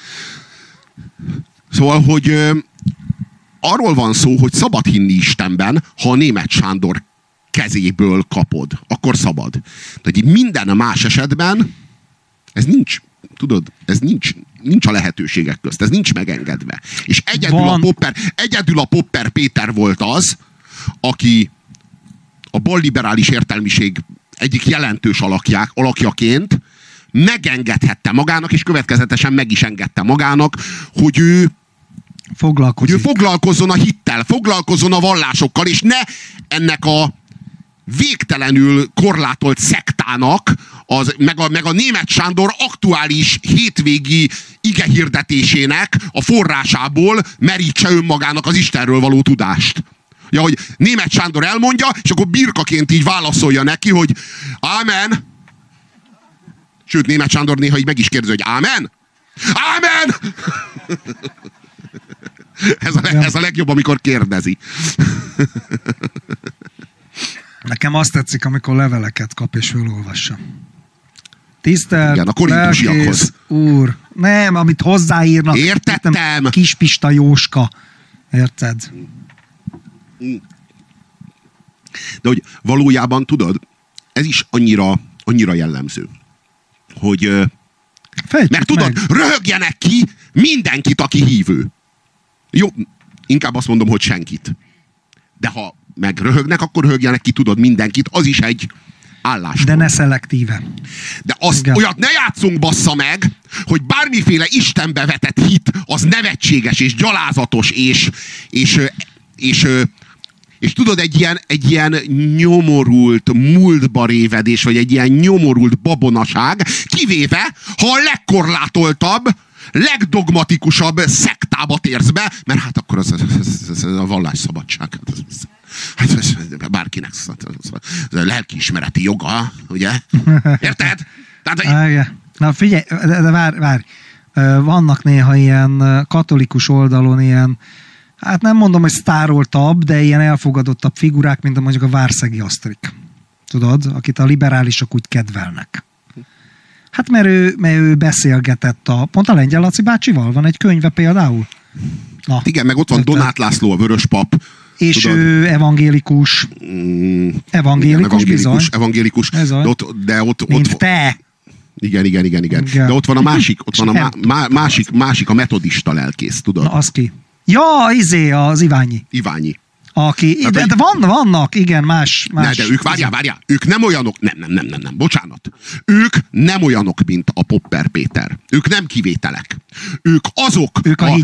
S1: Szóval, hogy arról van szó, hogy szabad hinni Istenben, ha a Németh Sándor kezéből kapod, akkor szabad. Tehát minden más esetben ez nincs, tudod, ez nincs a lehetőségek közt, ez nincs megengedve. És egyedül a Popper Péter volt az, aki a balliberális értelmiség egyik jelentős alakjaként megengedhette magának, és következetesen meg is engedte magának, hogy ő foglalkozzon a hittel, foglalkozzon a vallásokkal, és ne ennek a végtelenül korlátolt szektának, meg a Németh Sándor aktuális hétvégi igehirdetésének a forrásából merítse önmagának az Istenről való tudást. Ja, hogy Németh Sándor elmondja, és akkor birkaként így válaszolja neki, hogy ámen. Sőt, Németh Sándor néha így meg is kérdezi, hogy ámen? Ámen! Ez a legjobb, amikor kérdezi.
S2: Nekem azt tetszik, amikor leveleket kap és felolvassa. Tisztelt
S1: lelkész
S2: úr. Nem, amit hozzáírnak.
S1: Értettem.
S2: Kispista Jóska. Érted?
S1: De hogy valójában tudod, ez is annyira jellemző, hogy mert tudod, röhögjenek ki mindenkit, aki hívő. Jó, inkább azt mondom, hogy senkit. De ha meg röhögnek, akkor röhögjenek ki, tudod, mindenkit, az is egy álláspont.
S2: De ne szelektíve.
S1: De olyat ne játszunk, bassza meg, hogy bármiféle Istenbe vetett hit, az nevetséges és gyalázatos, és tudod, egy ilyen nyomorult múltba révedés, vagy egy ilyen nyomorult babonaság, kivéve, ha a legkorlátoltabb, legdogmatikusabb szektába térsz be, mert hát akkor az a vallásszabadság. Hát bárkinek lelkiismereti joga, ugye? Érted? Tehát,
S2: na figyelj, de várj. Vannak néha ilyen katolikus oldalon ilyen, hát nem mondom, hogy sztároltabb, de ilyen elfogadottabb figurák, mint mondjuk a Várszegi Asztrik. Tudod? Akit a liberálisok úgy kedvelnek. Hát mert ő beszélgetett pont a Lengyel Laci bácsival. Van egy könyve például. Na,
S1: igen, meg ott van Donát László, a vöröspap.
S2: És tudod? Ő evangélikus. Evangélikus.
S1: De ott
S2: mint te.
S1: Igen. De ott van a másik, a metodista lelkész, tudod?
S2: Na, az ki? Ja, az Iványi. Aki, hát, de vannak, igen, más.
S1: Ne, de ők, várjál, ők nem olyanok, nem, bocsánat. Ők nem olyanok, mint a Popper Péter. Ők nem kivételek. Ők azok,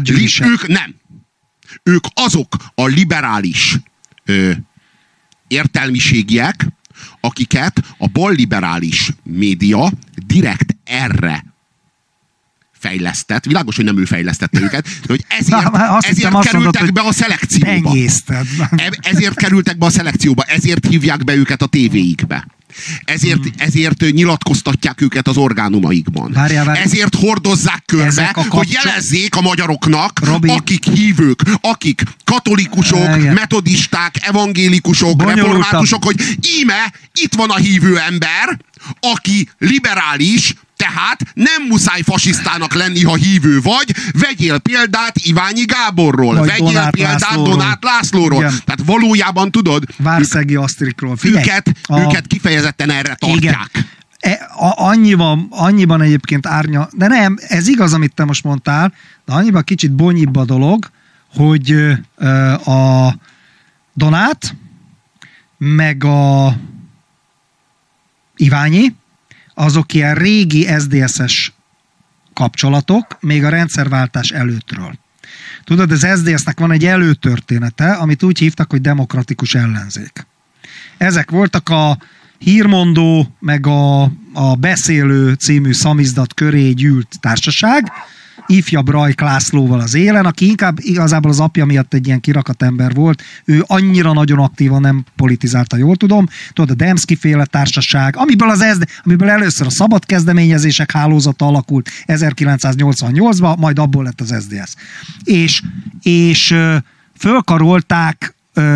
S1: ők azok a liberális értelmiségiek, akiket a balliberális média direkt erre fejlesztett. Világos, hogy nem ő fejlesztette őket, de hogy ezért kerültek be a szelekcióba. Ezért kerültek be a szelekcióba, ezért hívják be őket a tévéikbe. Ezért nyilatkoztatják őket az orgánumaikban. Ezért hordozzák körbe, hogy jelezzék a magyaroknak, Robi, akik hívők, akik katolikusok, metodisták, evangélikusok, reformátusok, hogy íme, itt van a hívő ember, aki liberális, tehát nem muszáj fasisztának lenni, ha hívő vagy. Vegyél példát Iványi Gáborról,
S2: vagy
S1: vegyél példát Donát Lászlóról. Igen. Tehát valójában tudod,
S2: Várszegi Asztrikról.
S1: Őket kifejezetten erre tartják.
S2: Annyiban egyébként de nem, ez igaz, amit te most mondtál, de annyiban kicsit bonyibb a dolog, hogy a Donát, meg a Iványi, azok ilyen régi SZDSZ-es kapcsolatok, még a rendszerváltás előttről. Tudod, az SZDSZ-nek van egy előtörténete, amit úgy hívtak, hogy demokratikus ellenzék. Ezek voltak a hírmondó, meg a beszélő című szamizdat köré gyűlt társaság, ifjabb Rajk Lászlóval az élen, aki inkább igazából az apja miatt egy ilyen kirakat ember volt. Ő annyira nagyon aktívan nem politizálta, jól tudom. Tudod, a Demszky-féle társaság, amiből először a szabad kezdeményezések hálózata alakult 1988-ban, majd abból lett az SZDSZ. És fölkarolták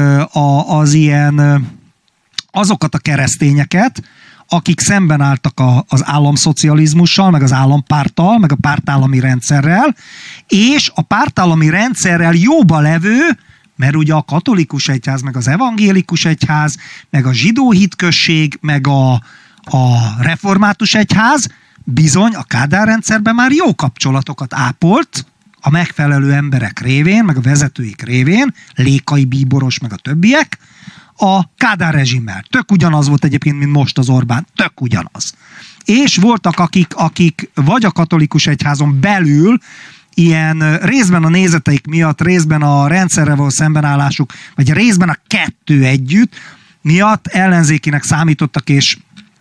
S2: az ilyen azokat a keresztényeket, akik szemben álltak az államszocializmussal, meg az állampárttal, meg a pártállami rendszerrel, és a pártállami rendszerrel jóba levő, mert ugye a katolikus egyház, meg az evangélikus egyház, meg a zsidó hitközség, meg a református egyház bizony a Kádár rendszerben már jó kapcsolatokat ápolt a megfelelő emberek révén, meg a vezetőik révén, Lékai Bíboros, meg a többiek, a Kádár rezsimmel. Tök ugyanaz volt egyébként, mint most az Orbán. Tök ugyanaz. És voltak, akik vagy a katolikus egyházon belül ilyen részben a nézeteik miatt, részben a rendszerre való szembenállásuk, vagy részben a kettő együtt miatt ellenzékinek számítottak, és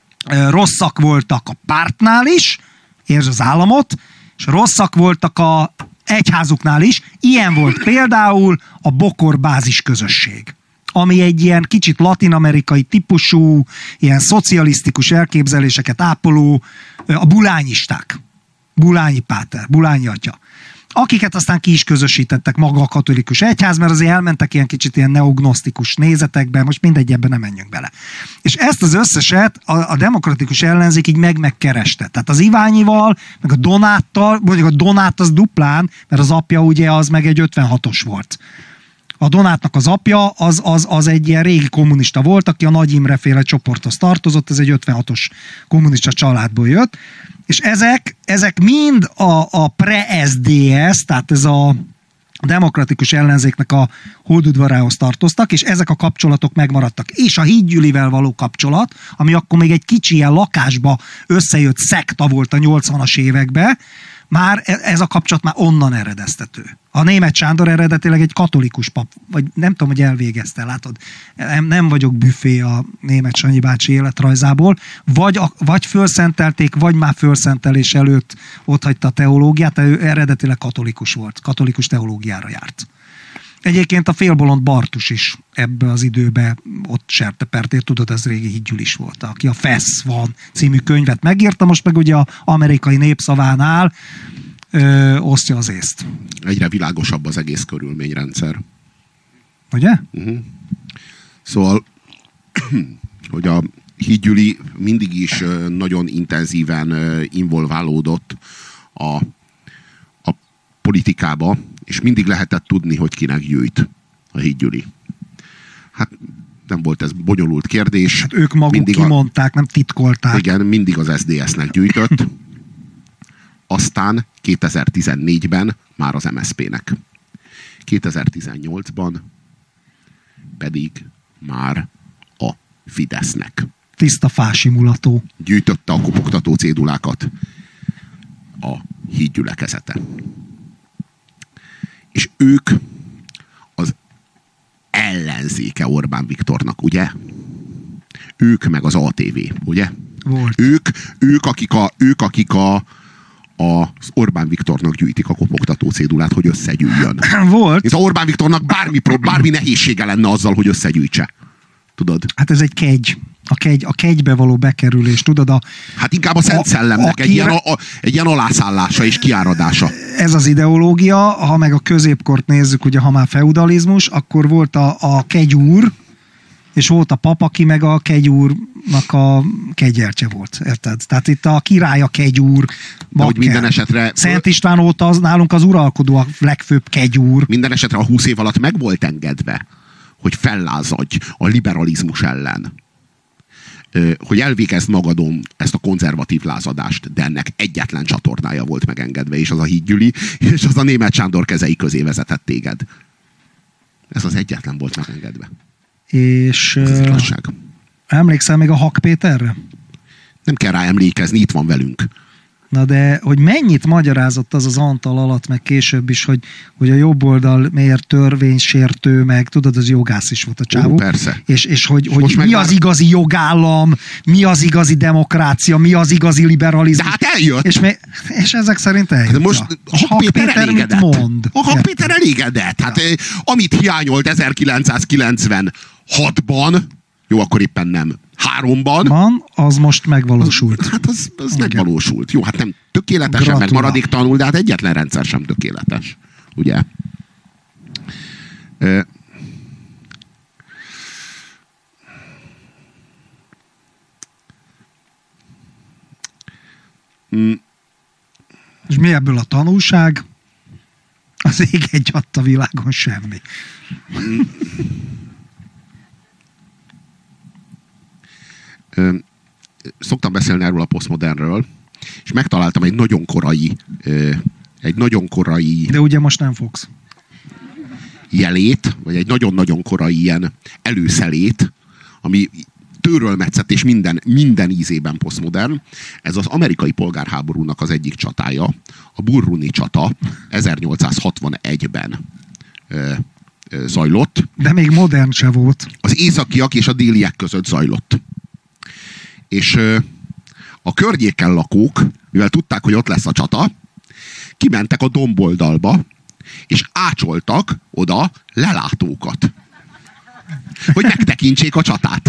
S2: rosszak voltak a pártnál is, értsd az államot, és rosszak voltak a egyházuknál is. Ilyen volt például a Bokor bázis közösség, ami egy ilyen kicsit latin-amerikai típusú, ilyen szocialisztikus elképzeléseket ápoló, a bulányisták. Bulányi páter, Bulányi atya. Akiket aztán ki is közösítettek maga a katolikus egyház, mert azért elmentek ilyen kicsit ilyen neognosztikus nézetekbe, most mindegy, ebben nem menjünk bele. És ezt az összeset a demokratikus ellenzék így megkereste. Tehát az Iványival, meg a Donáttal, mondjuk a Donát az duplán, mert az apja ugye az meg egy 56-os volt. A Donátnak az apja az egy ilyen régi kommunista volt, aki a Nagy Imre féle csoporthoz tartozott, ez egy 56-os kommunista családból jött, és ezek mind a pre-SZDSZ, tehát ez a demokratikus ellenzéknek a holdudvarához tartoztak, és ezek a kapcsolatok megmaradtak. És a Hídgyülivel való kapcsolat, ami akkor még egy kicsi ilyen lakásba összejött szekta volt a 80-as években, már ez a kapcsolat már onnan eredeztető. A Németh Sándor eredetileg egy katolikus pap, vagy nem tudom, hogy elvégezte, látod. Nem vagyok büfé a Németh Sanyi bácsi életrajzából. Vagy fölszentelték, vagy már fölszentelés előtt otthagyta a teológiát, de ő eredetileg katolikus volt. Katolikus teológiára járt. Egyébként a Félbolond Bartus is ebbe az időbe ott sertepertél, tudod, ez régi Hídgyül is volt, aki a Fesz van című könyvet megírta, most meg ugye az Amerikai Népszavánál osztja az észt.
S1: Egyre világosabb az egész körülményrendszer.
S2: Ugye?
S1: Szóval, hogy a Hídgyüli mindig is nagyon intenzíven involválódott a politikába, és mindig lehetett tudni, hogy kinek gyűjt a Hídgyüli. Hát nem volt ez bonyolult kérdés.
S2: Hát ők maguk mindig kimondták, nem titkolták.
S1: Igen, mindig az SZDSZ-nek gyűjtött. Aztán 2014-ben már az MSZP-nek. 2018-ban pedig már a Fidesznek.
S2: Tiszta fásimulató.
S1: Gyűjtötte a kopogtató cédulákat a hídgyülekezete. És ők az ellenzéke Orbán Viktornak, ugye? Ők meg az ATV, ugye?
S2: Volt.
S1: Ők, akik az Orbán Viktornak gyűjtik a kopogtató cédulát, hogy összegyűjjön.
S2: Volt.
S1: És az Orbán Viktornak bármi nehézsége lenne azzal, hogy összegyűjtse. Tudod?
S2: Hát ez egy kegy. A kegybe való bekerülés, tudod?
S1: Hát inkább a Szent Szellemnek egy ilyen alászállása és kiáradása.
S2: Ez az ideológia, ha meg a középkort nézzük, ugye, ha már feudalizmus, akkor volt a kegyúr, és volt a pap, aki meg a kegyúrnak a kegyelcse volt, érted? Tehát itt a király a kegyúr,
S1: hogy minden esetre...
S2: Szent István óta nálunk az uralkodó a legfőbb kegyúr.
S1: Minden esetre a 20 év alatt meg volt engedve, hogy fellázadj a liberalizmus ellen. Hogy elvégezd magadon ezt a konzervatív lázadást, de ennek egyetlen csatornája volt megengedve, és az a Hídgyüli, és az a Németh Sándor kezei közé vezetett téged. Ez az egyetlen volt megengedve.
S2: És
S1: ez az igazság.
S2: Emlékszel még a Hak Péterre?
S1: Nem kell rá emlékezni, itt van velünk.
S2: Na de, hogy mennyit magyarázott az Antal alatt, meg később is, hogy a jobb oldal miért törvénysértő, meg tudod, az jogász is volt a csávó.
S1: Persze.
S2: És hogy mi az igazi jogállam, mi az igazi demokrácia, mi az igazi liberalizmus.
S1: De hát eljött.
S2: És ezek szerint eljött.
S1: De most a Hak Péter elégedett.
S2: Mond?
S1: A Hak Péter elégedett. Hát amit hiányolt 1996-ban, jó, akkor éppen nem, 3-ban.
S2: Az most megvalósult.
S1: Hát az megvalósult. Jó, hát nem tökéletesen, meg maradéktalanul, de hát egyetlen rendszer sem tökéletes. Ugye?
S2: És mi ebből a tanulság? Az ég egy adta világon semmi.
S1: Szoktam beszélni erről a posztmodernről, és megtaláltam egy nagyon korai
S2: de ugye most nem fogsz.
S1: jelét, vagy egy nagyon-nagyon korai ilyen előszelét, ami tőrölmetszett és minden ízében posztmodern. Ez az amerikai polgárháborúnak az egyik csatája, a Bull Run csata 1861-ben zajlott.
S2: De még modern se volt.
S1: Az északiak és a déliek között zajlott. És a környéken lakók, mivel tudták, hogy ott lesz a csata, kimentek a domboldalba, és ácsoltak oda lelátókat. Hogy megtekintsék a csatát.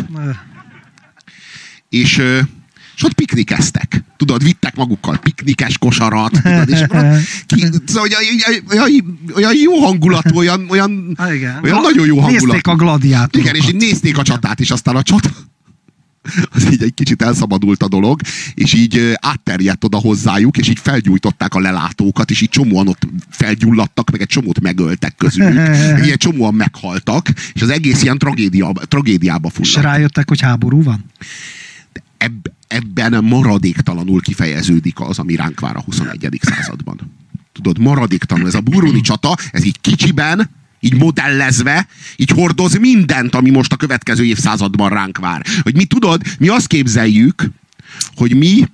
S1: És ott piknikeztek. Tudod, vittek magukkal piknikes kosarat. Tudod, és szóval, olyan jó hangulatú, olyan nagyon jó hangulatú.
S2: Nézték a gladiátorokat.
S1: Igen, és így nézték a csatát, és aztán a csata az így egy kicsit elszabadult a dolog, és így átterjedt oda hozzájuk, és így felgyújtották a lelátókat, és így csomóan ott felgyulladtak, meg egy csomót megöltek közülük, meg ilyen csomóan meghaltak, és az egész ilyen tragédiába fulladt.
S2: És rájöttek, hogy háború van?
S1: Ebben maradéktalanul kifejeződik az, ami ránk vár a 21. században. Tudod, maradéktalanul. Ez a Bull Run csata, ez így kicsiben, így modellezve, így hordoz mindent, ami most a következő évszázadban ránk vár. Hogy mi tudod, mi azt képzeljük, hogy mi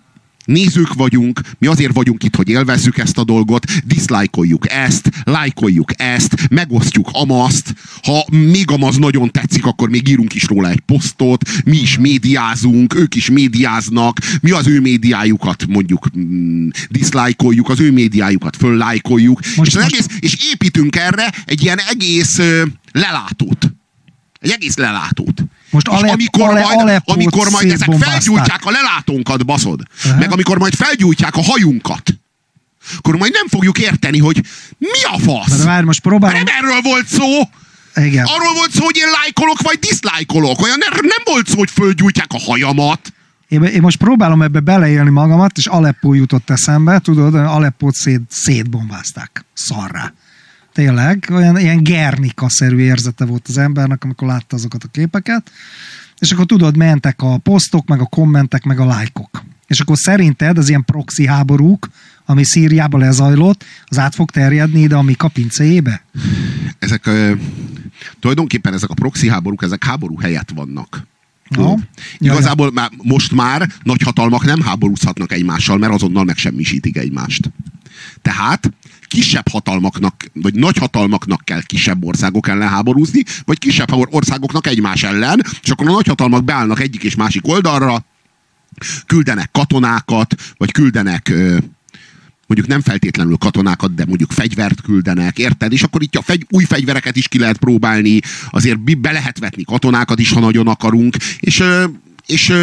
S1: Nézők vagyunk, mi azért vagyunk itt, hogy élvezzük ezt a dolgot, diszlájkoljuk ezt, lájkoljuk ezt, megosztjuk amazt, ha még amaz nagyon tetszik, akkor még írunk is róla egy posztot, mi is médiázunk, ők is médiáznak, mi az ő médiájukat mondjuk diszlájkoljuk, az ő médiájukat föllájkoljuk, és építünk erre egy ilyen egész lelátót. Egy egész lelátót.
S2: Most
S1: amikor majd ezek felgyújtják a lelátónkat, baszod, meg amikor majd felgyújtják a hajunkat, akkor majd nem fogjuk érteni, hogy mi a fasz.
S2: De várj, most próbálom.
S1: Nem erről volt szó.
S2: Igen.
S1: Arról volt szó, hogy én lájkolok, vagy diszlájkolok. Olyan nem volt szó, hogy fölgyújtják a hajamat.
S2: Én most próbálom ebbe beleélni magamat, és Aleppó jutott eszembe, tudod, Aleppót szétbombázták szarrá. Tényleg, olyan ilyen Gernika-szerű érzete volt az embernek, amikor látta azokat a képeket, és akkor tudod, mentek a posztok, meg a kommentek, meg a lájkok. És akkor szerinted az ilyen proxy háborúk, ami Szíriában lezajlott, az át fog terjedni ide a Mika pincéjébe?
S1: Ezek tulajdonképpen ezek a proxy háborúk, ezek háború helyett vannak.
S2: No.
S1: Igazából most már nagyhatalmak nem háborúzhatnak egymással, mert azonnal megsemmisítik egymást. Tehát kisebb hatalmaknak, vagy nagy hatalmaknak kell kisebb országok ellen háborúzni, vagy kisebb országoknak egymás ellen, és akkor a nagyhatalmak beállnak egyik és másik oldalra, küldenek katonákat, vagy küldenek mondjuk nem feltétlenül katonákat, de mondjuk fegyvert küldenek, érted? És akkor itt új fegyvereket is ki lehet próbálni, azért be lehet vetni katonákat is, ha nagyon akarunk, és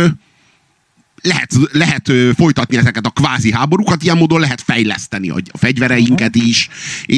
S1: lehet folytatni ezeket a kvázi háborúkat, ilyen módon lehet fejleszteni a fegyvereinket is,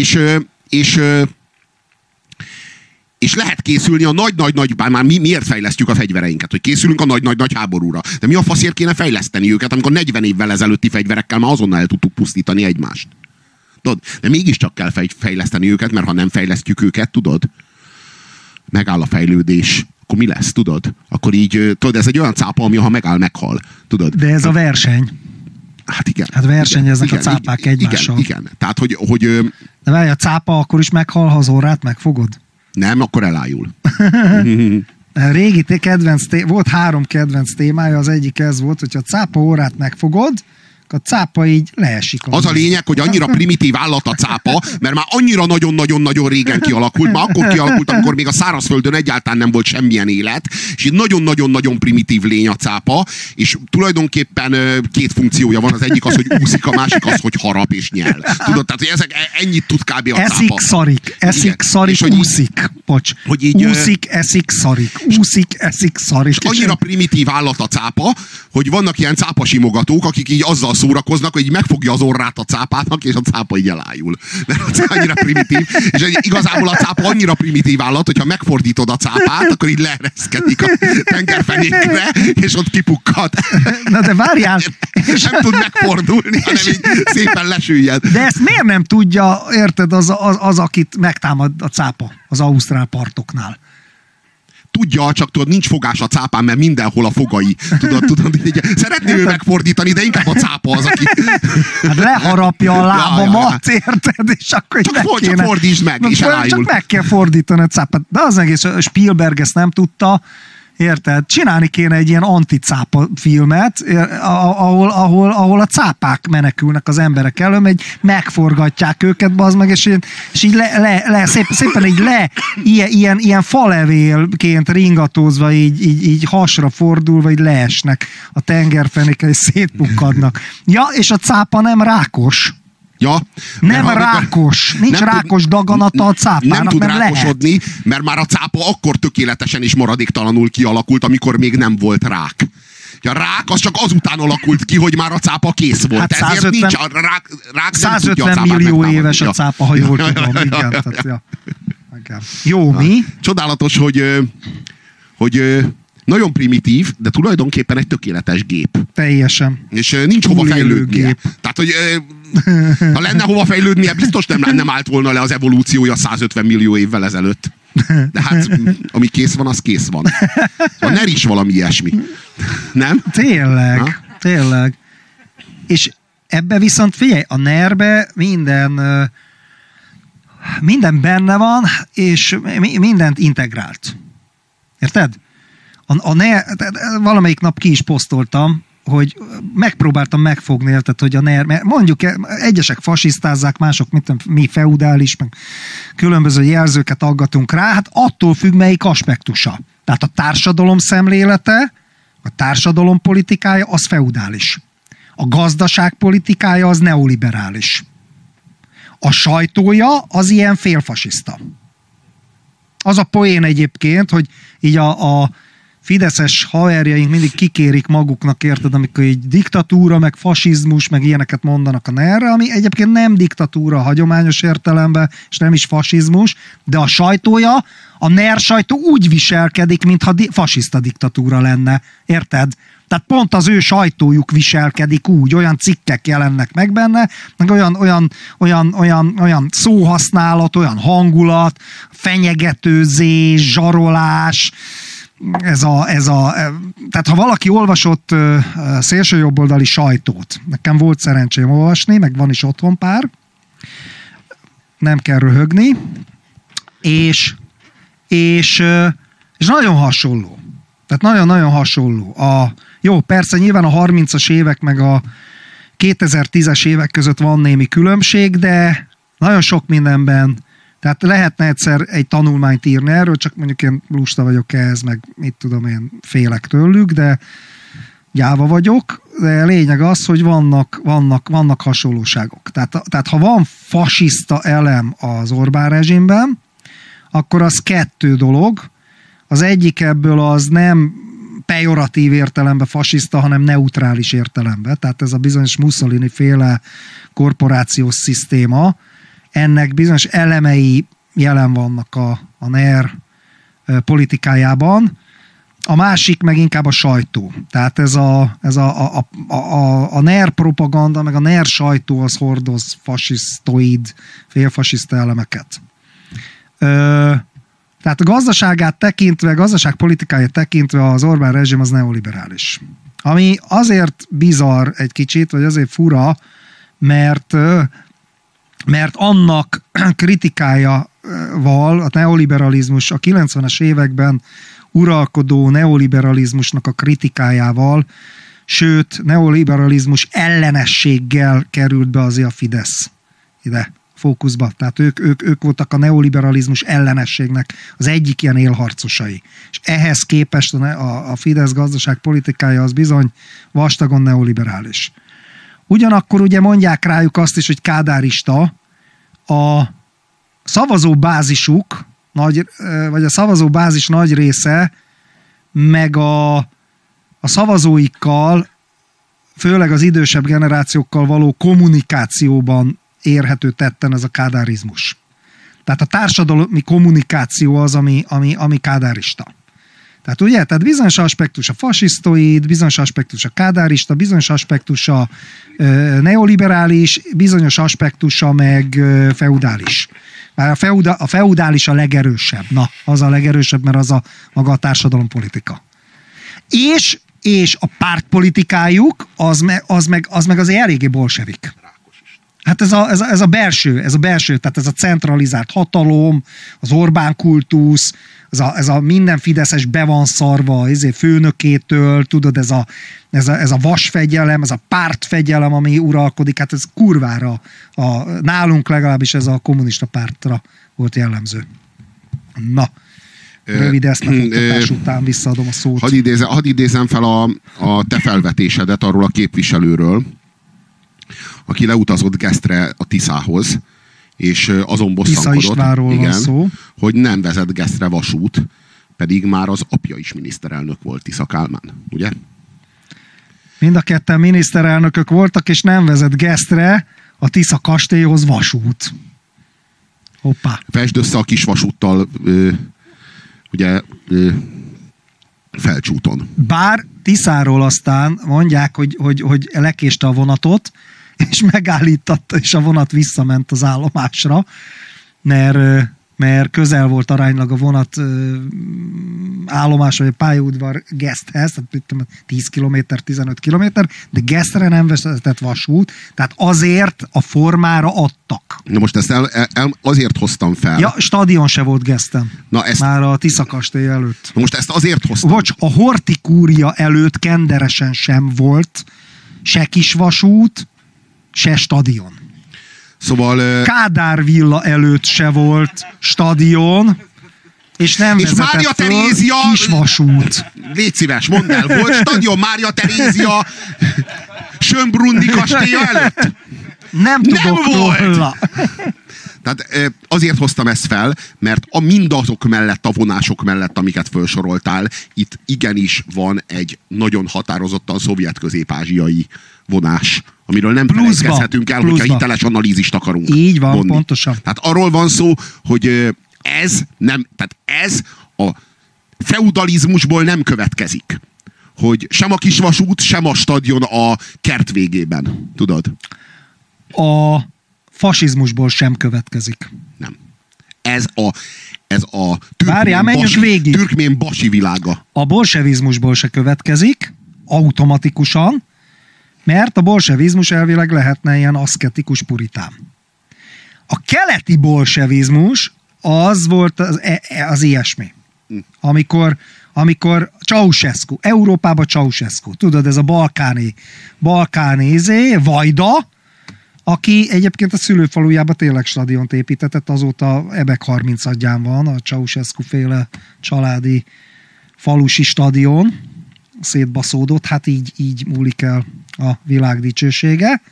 S1: és lehet készülni a nagy-nagy-nagy, már miért fejlesztjük a fegyvereinket? Hogy készülünk a nagy-nagy-nagy háborúra. De mi a faszért kéne fejleszteni őket, amikor 40 évvel ezelőtti fegyverekkel már azonnal el tudtuk pusztítani egymást? Tudod? De mégiscsak kell fejleszteni őket, mert ha nem fejlesztjük őket, tudod, megáll a fejlődés. Akkor mi lesz, tudod? Akkor így, tudod, ez egy olyan cápa, ami ha megáll, meghal. Tudod?
S2: De ez a verseny.
S1: Hát igen.
S2: Hát versenyeznek a cápák egymással.
S1: Igen. Tehát, hogy
S2: de várj, a cápa akkor is meghal, ha az orrát megfogod?
S1: Nem, akkor elájul.
S2: Régi volt 3 kedvenc témája, az egyik ez volt, hogyha a cápa orrát megfogod, a cápa így leesik.
S1: Az a lényeg, hogy annyira primitív állat a cápa, mert már annyira nagyon-nagyon-nagyon régen kialakult, már akkor kialakult, amikor még a szárazföldön egyáltalán nem volt semmilyen élet, és így nagyon-nagyon-nagyon primitív lény a cápa, és tulajdonképpen 2 funkciója van, az egyik az, hogy úszik, a másik az, hogy harap és nyel. Tudod, tehát hogy ezek ennyit tud kb. A cápa.
S2: Eszik, szarik, úszik. Bocs.
S1: Hogy így,
S2: úszik, eszik, szarik. Úszik, eszik, szarik.
S1: És annyira primitív állat a cápa, hogy vannak ilyen cápasimogatók, akik így azzal szórakoznak, hogy így megfogja az orrát a cápának, és a cápa így elájul. Mert az annyira primitív. És igazából a cápa annyira primitív állat, hogyha megfordítod a cápát, akkor így leereszkedik a tengerfenékre, és ott kipukkad.
S2: Na de várjál!
S1: És nem tud megfordulni, hanem így szépen lesüllyed.
S2: De ezt miért nem tudja, érted, az akit megtámad a cápa az ausztrál partoknál?
S1: Tudja, csak tudod, nincs fogás a cápán, mert mindenhol a fogai. Tudod, szeretné ő megfordítani, de inkább a cápa az, aki...
S2: Hát leharapja a lábamat, érted? És akkor
S1: csak fordítsd meg, és elájul.
S2: Csak meg kell fordítani a cápát. De az egész, Spielberg ezt nem tudta, érted? Csinálni kéne egy ilyen anti-cápa filmet, ahol a cápák menekülnek az emberek elől, mert megforgatják őket, bazd meg, és így szépen így ilyen falevélként ringatózva, így hasra fordulva, így leesnek a tengerfenékkel, és szétpukkadnak. Ja, és a cápa nem rákos.
S1: Ja,
S2: nem rákos. Nincs rákos daganata a cápának,
S1: nem tud rákosodni, mert már a cápa akkor tökéletesen és maradéktalanul kialakult, amikor még nem volt rák. A rák az csak azután alakult ki, hogy már a cápa kész volt.
S2: Hát
S1: ezért
S2: 150,
S1: nincs a rák
S2: 150 millió éves a cápa, ha jól tudom. Igen, tehát, ja. Jó, mi?
S1: Csodálatos, hogy nagyon primitív, de tulajdonképpen egy tökéletes gép.
S2: Teljesen.
S1: És nincs hova fejlődnie. Tehát, hogy ha lenne hova fejlődnie, biztos nem állt volna le az evolúciója 150 millió évvel ezelőtt. De hát, ami kész van, az kész van. Szóval NER is valami ilyesmi. Nem?
S2: Tényleg. És ebbe viszont figyelj, a NER-be minden benne van, és mindent integrált. Érted? Valamelyik nap ki is posztoltam, hogy megpróbáltam megfogni, tehát, hogy a NER, mert mondjuk egyesek fasisztázzák, mások mi feudális, meg különböző jelzőket aggatunk rá, hát attól függ, melyik aspektusa. Tehát a társadalom szemlélete, a társadalom politikája az feudális. A gazdaság politikája az neoliberális. A sajtója az ilyen félfasiszta. Az a poén egyébként, hogy így a fideszes haverjaink mindig kikérik maguknak, érted, amikor így diktatúra, meg fasizmus, meg ilyeneket mondanak a NER-re, ami egyébként nem diktatúra a hagyományos értelemben, és nem is fasizmus, de a sajtója, a NER sajtó úgy viselkedik, mintha fasiszta diktatúra lenne, érted? Tehát pont az ő sajtójuk viselkedik úgy, olyan cikkek jelennek meg benne, meg olyan szóhasználat, olyan hangulat, fenyegetőzés, zsarolás, tehát ha valaki olvasott szélsőjobboldali sajtót, nekem volt szerencsém olvasni, meg van is otthon pár, nem kell röhögni, és nagyon hasonló. Tehát nagyon-nagyon hasonló. Jó, persze nyilván a 30-as évek meg a 2010-es évek között van némi különbség, de nagyon sok mindenben, tehát lehetne egyszer egy tanulmányt írni erről, csak mondjuk én lusta vagyok ehhez, meg mit tudom én, félek tőlük, de gyáva vagyok, de lényeg az, hogy vannak hasonlóságok. Tehát ha van fasiszta elem az Orbán rezsimben, akkor az kettő dolog. Az egyik ebből az nem pejoratív értelemben fasiszta, hanem neutrális értelemben. Tehát ez a bizonyos Mussolini féle korporációs szisztéma, ennek bizonyos elemei jelen vannak a NER politikájában. A másik meg inkább a sajtó. Tehát ez a NER propaganda, meg a NER sajtó az hordoz fasisztoid, félfasiszta elemeket. Tehát a gazdaságát tekintve, gazdaságpolitikáját tekintve az Orbán rezsim az neoliberális. Ami azért bizarr egy kicsit, vagy azért fura, mert annak kritikájával a neoliberalizmus, a 90-es években uralkodó neoliberalizmusnak a kritikájával, sőt, neoliberalizmus ellenességgel került be azért a Fidesz ide fókuszba. Tehát ők voltak a neoliberalizmus ellenességnek az egyik ilyen élharcosai. És ehhez képest a Fidesz gazdaságpolitikája az bizony vastagon neoliberális. Ugyanakkor ugye mondják rájuk azt is, hogy kádárista, a szavazóbázisuk, vagy a szavazóbázis nagy része, meg a szavazóikkal, főleg az idősebb generációkkal való kommunikációban érhető tetten ez a kádárizmus. Tehát a társadalmi kommunikáció az, ami kádárista. Tehát ugye, tehát bizonyos aspektus a fasisztoid, bizonyos aspektus a kádárista, bizonyos aspektus a neoliberális, bizonyos aspektusa meg feudális. A feudális a legerősebb. Na, az a legerősebb, mert az maga a társadalompolitika. És a pártpolitikájuk az meg azért eléggé bolsevik. Hát ez a belső, tehát ez a centralizált hatalom, az Orbán kultusz, ez a minden fideszes be van szarva főnökétől, tudod, ez a vasfegyelem, ez a pártfegyelem, ami uralkodik, hát ez kurvára, nálunk legalábbis ez a kommunista pártra volt jellemző. Na, rövid eszmefuttatás után visszaadom a szót.
S1: Hadd idézem fel a te felvetésedet arról a képviselőről, aki leutazott Gesztre a Tiszához, és azon bosszankodott, igen, hogy nem vezet Gesztre vasút, pedig már az apja is miniszterelnök volt, Tisza Kálmán, ugye?
S2: Mind a ketten miniszterelnökök voltak, és nem vezet Gesztre a Tisza kastélyhoz vasút. Hoppá.
S1: Fesd össze a kis vasúttal, ugye, Felcsúton.
S2: Bár Tiszáról aztán mondják, hogy lekéste a vonatot, és megállítatta, és a vonat visszament az állomásra, mert mert közel volt aránylag a vonat állomás, vagy a pályaudvar Geszthez, tehát 10 km, 15 km, de Gesztre nem vezetett vasút, tehát azért a formára adtak.
S1: Na most ezt azért hoztam fel.
S2: Ja, stadion se volt Geszten. Már a Tisza kastély előtt.
S1: Na most ezt azért hoztam.
S2: Bocs, a Hortikúria előtt Kenderesen sem volt se kisvasút, se stadion.
S1: Szóval...
S2: Kádár villa előtt se volt stadion, és nem
S1: és
S2: vezetett
S1: Mária
S2: föl
S1: Terézia...
S2: kisvasút.
S1: Légy szíves, mondd el, volt stadion Mária Terézia Schönbrunni kastélya előtt?
S2: Nem tudok róla.
S1: Tehát azért hoztam ezt fel, mert mindazok mellett, a vonások mellett, amiket felsoroltál, itt igenis van egy nagyon határozottan szovjet közép-ázsiai vonás, amiről nem feledkezhetünk el, hogyha hiteles analízist akarunk.
S2: Így van,
S1: vonni.
S2: pontosan.
S1: Tehát arról van szó, hogy ez a feudalizmusból nem következik. Hogy sem a kisvasút, sem a stadion a kert végében. Tudod?
S2: A fasizmusból sem következik.
S1: Nem. Ez a türkmén basi világa.
S2: A bolsevizmusból se következik, automatikusan, mert a bolsevizmus elvileg lehetne ilyen aszketikus puritán. A keleti bolsevizmus az volt az ilyesmi. Amikor Ceausescu, Európában Ceausescu, tudod, ez a balkáni Vajda, aki egyébként a szülőfalujában tényleg stadiont építetett, azóta Ebek 30-adján van, a Ceausescu féle családi falusi stadion, szétbaszódott, hát így múlik el a világ dicsősége.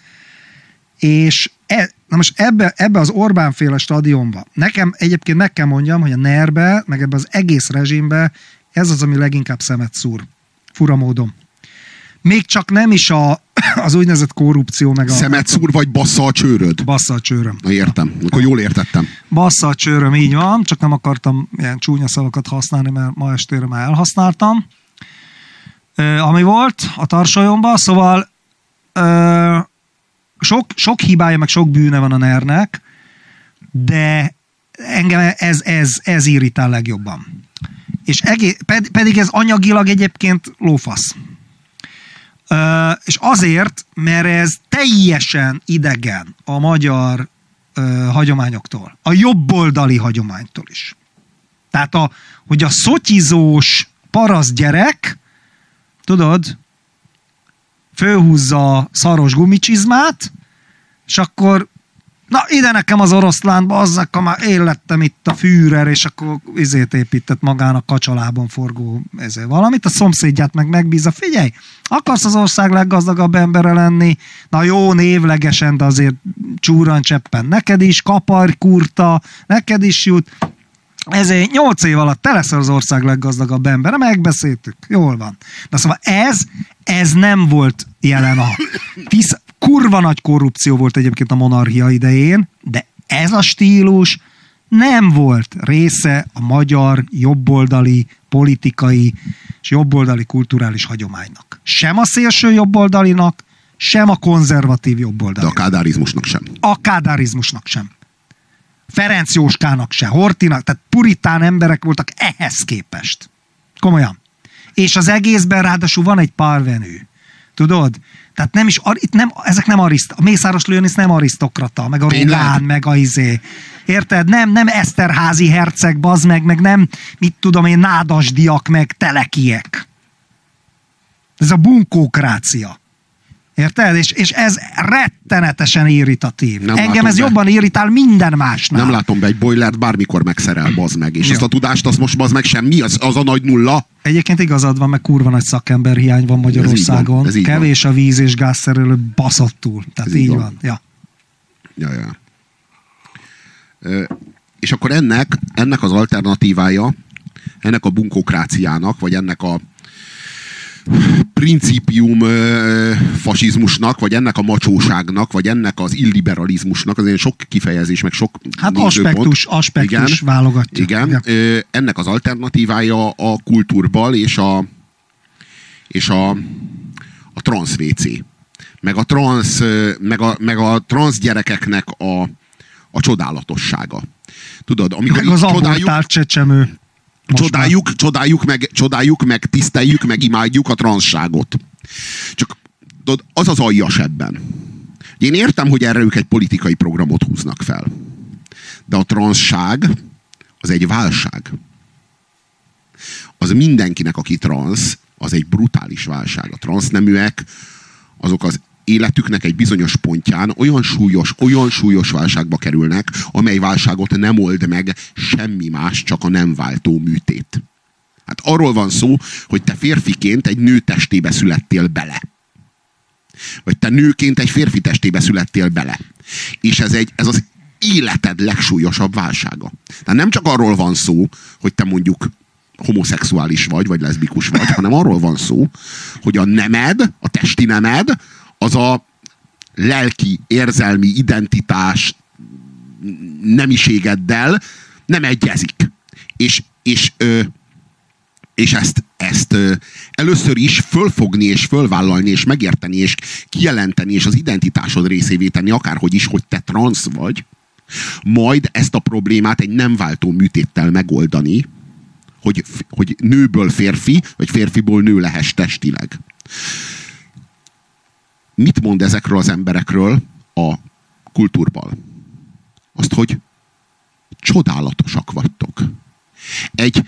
S2: És na most ebbe az Orbán féle stadionba, nekem egyébként meg kell mondjam, hogy a NER-be, meg ebbe az egész rezsimbe ez az, ami leginkább szemet szúr. Fura módon. Még csak nem is az úgynevezett korrupció, meg a...
S1: Szemet szúr, vagy bassza a csőröd?
S2: Bassza a csőröm.
S1: Na értem, akkor jól értettem.
S2: Bassza a csőröm, így van, csak nem akartam ilyen csúnya szavakat használni, mert ma estére már elhasználtam. Ami volt a tarsolyomban, szóval sok hibája, meg sok bűne van a NER-nek, de engem ez irritál legjobban. És pedig ez anyagilag egyébként lófasz. És azért, mert ez teljesen idegen a magyar hagyományoktól. A jobboldali hagyománytól is. Tehát hogy a szotyizós paraszt gyerek, tudod, fölhúzza a szaros gumicsizmát, és akkor na ide nekem az oroszlánba, azzal már én lettem itt a Führer, és akkor épített magának kacsalában forgó valamit, a szomszédját megbízza, figyelj, akarsz az ország leggazdagabb embere lenni, na jó, névlegesen, de azért csúran cseppen neked is, kaparj, kurta, neked is jut, ezért 8 év alatt te leszel az ország leggazdagabb embere, megbeszéltük, jól van. De szóval ez nem volt jelen kurva nagy korrupció volt egyébként a monarchia idején, de ez a stílus nem volt része a magyar jobboldali politikai és jobboldali kulturális hagyománynak. Sem a szélső jobboldalinak, sem a konzervatív jobboldalinak.
S1: De a kádárizmusnak sem.
S2: A kádárizmusnak sem. Ferenc Jóskának sem, Hortinak, tehát puritán emberek voltak ehhez képest. Komolyan. És az egészben ráadásul van egy parvenű. Tudod? Tehát nem is, ezek nem a Mészáros Lőrinc nem arisztokrata, meg a Rogán, meg a Érted? Nem Eszterházi herceg, bazd meg nem, mit tudom én, nádasdiak, meg telekiek. Ez a bunkókrácia. Érted? És ez rettenetesen irritatív. Engem ez jobban irritál minden másnál.
S1: Nem látom be egy boilert, bármikor megszerel, bazd meg. És azt a tudást, az most bazd meg semmi, az a nagy nulla.
S2: Egyébként igazad van, meg kurva nagy szakemberhiány van Magyarországon. Ez így van. Kevés a víz- és gázszerelő baszottul. Tehát így van. Ja.
S1: És akkor ennek az alternatívája, ennek a bunkokráciának, vagy ennek a principium fasizmusnak, vagy ennek a macsóságnak, vagy ennek az illiberalizmusnak, azért sok kifejezés, meg sok
S2: aspektus válogatja.
S1: Igen, ja. Ennek az alternatívája a kultúrbal és a transz WC. Meg a transz gyerekeknek a csodálatossága. Tudod, amikor
S2: meg az abortált csecsemő.
S1: Csodáljuk meg, tiszteljük meg, imádjuk a transzságot. Csak tudod, az az aljas ebben. Én értem, hogy erre ők egy politikai programot húznak fel. De a transzság az egy válság. Az mindenkinek, aki transz, az egy brutális válság. A transzneműek, azok az életüknek egy bizonyos pontján olyan súlyos válságba kerülnek, amely válságot nem old meg semmi más, csak a nem váltó műtét. Hát arról van szó, hogy te férfiként egy nő testébe születtél bele. Vagy te nőként egy férfi testébe születtél bele. És ez az életed legsúlyosabb válsága. Tehát nem csak arról van szó, hogy te mondjuk homoszexuális vagy leszbikus vagy, hanem arról van szó, hogy a nemed, a testi nemed, az a lelki, érzelmi identitás nemiségeddel nem egyezik. És ezt először is fölfogni, és fölvállalni, és megérteni, és kijelenteni, és az identitásod részévé tenni, akárhogy is, hogy te transz vagy, majd ezt a problémát egy nem váltó műtéttel megoldani, hogy nőből férfi, vagy férfiból nő lehess testileg. Mit mond ezekről az emberekről a kultúrbal? Azt, hogy csodálatosak vagytok. Egy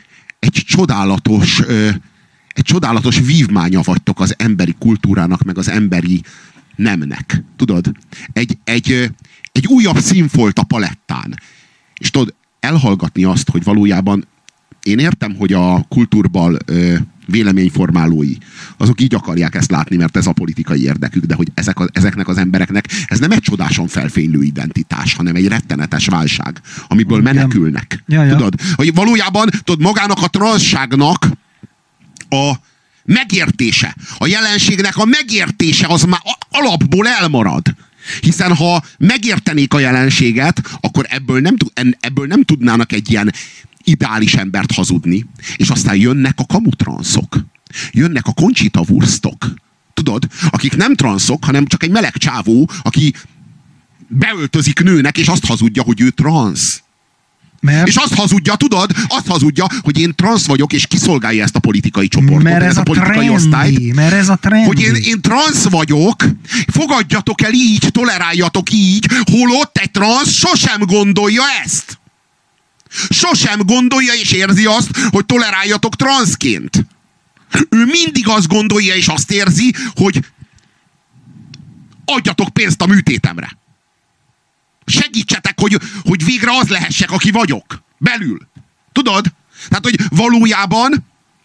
S1: csodálatos vívmánya vagytok az emberi kultúrának, meg az emberi nemnek. Tudod? Egy újabb színfolt a palettán. És tudod, elhallgatni azt, hogy valójában én értem, hogy a kultúrbal véleményformálói, azok így akarják ezt látni, mert ez a politikai érdekük, de hogy ezeknek az embereknek ez nem egy csodásan felfénylő identitás, hanem egy rettenetes válság, amiből menekülnek.
S2: Ja.
S1: Tudod? Hogy valójában magának a transzságnak a megértése, a jelenségnek a megértése az már alapból elmarad. Hiszen ha megértenék a jelenséget, akkor ebből nem tudnának egy ilyen ideális embert hazudni, és aztán jönnek a kamutranszok. Jönnek a Conchita Wurstok. Tudod? Akik nem transzok, hanem csak egy meleg csávó, aki beöltözik nőnek, és azt hazudja, hogy ő transz. És azt hazudja, tudod? Azt hazudja, hogy én transz vagyok, és kiszolgálja ezt a politikai csoportot.
S2: Mert ez a politikai osztályt. Mert ez a trendi.
S1: Hogy én transz vagyok, fogadjatok el így, toleráljatok így, holott egy transz sosem gondolja ezt. Sosem gondolja és érzi azt, hogy toleráljatok transzként. Ő mindig azt gondolja és azt érzi, hogy adjatok pénzt a műtétemre. Segítsetek, hogy végre az lehessek, aki vagyok. Belül. Tudod? Tehát, hogy valójában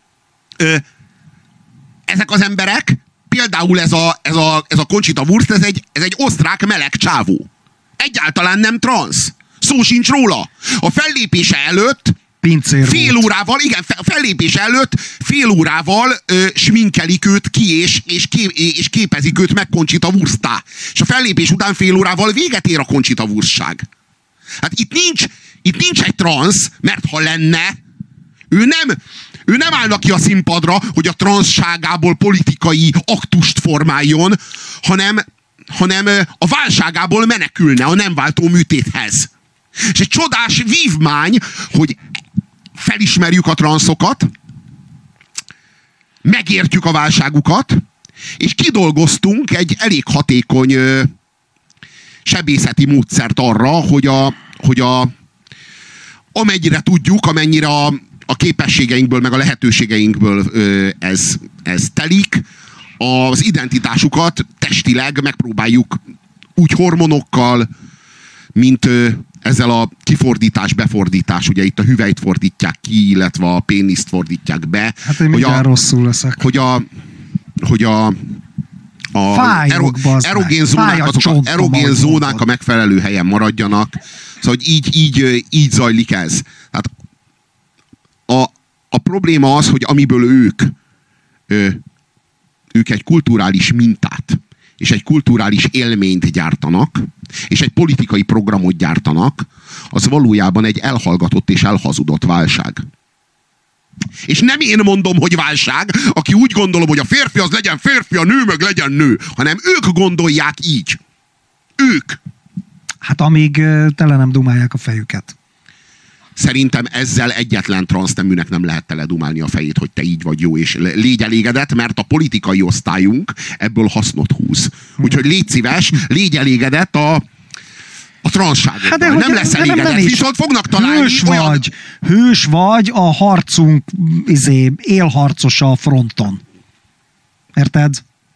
S1: ezek az emberek, például ez a Conchita Wurst, ez egy osztrák meleg csávó. Egyáltalán nem transz. Szó sincs róla. A fellépése előtt fél órával sminkelik őt ki, és képezik őt meg Conchita Wurstá. És a fellépés után fél órával véget ér a Conchita Wurstság. Hát itt nincs egy transz, mert ha lenne, ő nem állna ki a színpadra, hogy a transzságából politikai aktust formáljon, hanem a válságából menekülne a nem váltó műtéthez. És egy csodás vívmány, hogy felismerjük a transzokat, megértjük a válságukat, és kidolgoztunk egy elég hatékony sebészeti módszert arra, hogy amennyire tudjuk, amennyire a képességeinkből, meg a lehetőségeinkből ez telik, az identitásukat testileg megpróbáljuk úgy hormonokkal, mint ezzel a kifordítás-befordítás, ugye itt a hüvelyt fordítják ki, illetve a péniszt fordítják be.
S2: Hát én mindjárt rosszul leszek.
S1: Hogy a erogén zónák a megfelelő helyen maradjanak. Szóval, hogy így zajlik ez. Tehát a probléma az, hogy amiből ők egy kulturális mintát és egy kulturális élményt gyártanak, és egy politikai programot gyártanak, az valójában egy elhallgatott és elhazudott válság. És nem én mondom, hogy válság, aki úgy gondolom, hogy a férfi az legyen férfi, a nő meg legyen nő, hanem ők gondolják így. Ők.
S2: Hát amíg tele nem dumálják a fejüket.
S1: Szerintem ezzel egyetlen transzneműnek nem lehet teledumálni a fejét, hogy te így vagy jó, és légy elégedett, mert a politikai osztályunk ebből hasznot húz. Úgyhogy légy szíves, légy elégedett a transzságoddal. Hát nem lesz elégedett, viszont fognak találni
S2: hős vagy a harcunk élharcosa a fronton. Érted?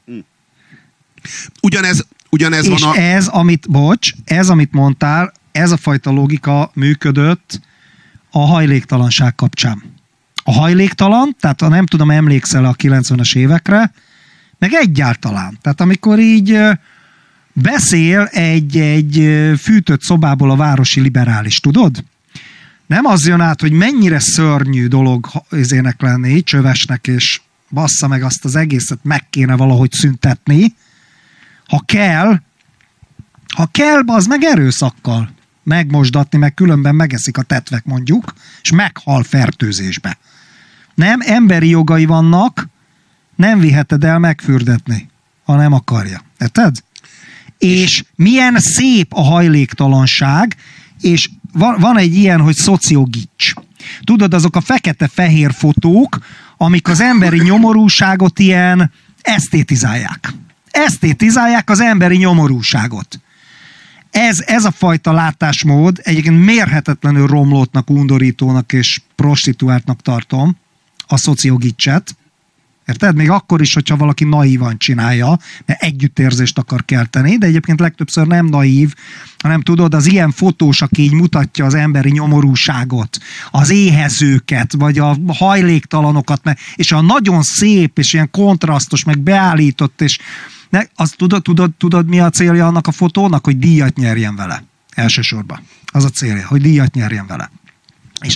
S1: Ugyanez
S2: és
S1: van
S2: ez, amit mondtál, ez a fajta logika működött a hajléktalanság kapcsán. A hajléktalan, tehát nem tudom, emlékszel a 90-es évekre, meg egyáltalán. Tehát amikor így beszél egy fűtött szobából a városi liberális, tudod? Nem az jön át, hogy mennyire szörnyű dolog ezének lenni, csövesnek, és bassza meg azt az egészet, meg kéne valahogy szüntetni. Ha kell, az meg erőszakkal megmosdatni, meg különben megeszik a tetvek mondjuk, és meghal fertőzésbe. Nem, emberi jogai vannak, nem viheted el megfürdetni, ha nem akarja. Érted? És milyen szép a hajléktalanság, és van egy ilyen, hogy szociogics. Tudod, azok a fekete-fehér fotók, amik az emberi nyomorúságot ilyen esztétizálják. Esztétizálják az emberi nyomorúságot. Ez a fajta látásmód egyébként mérhetetlenül romlottnak, undorítónak és prostituáltnak tartom a szociogicset. Érted? Még akkor is, hogyha valaki naívan csinálja, mert együttérzést akar kelteni, de egyébként legtöbbször nem naív, hanem tudod, az ilyen fotós, aki így mutatja az emberi nyomorúságot, az éhezőket, vagy a hajléktalanokat, és a nagyon szép, és ilyen kontrasztos, meg beállított, és azt tudod, mi a célja annak a fotónak? Hogy díjat nyerjen vele. Elsősorban. Az a célja, hogy díjat nyerjen vele. És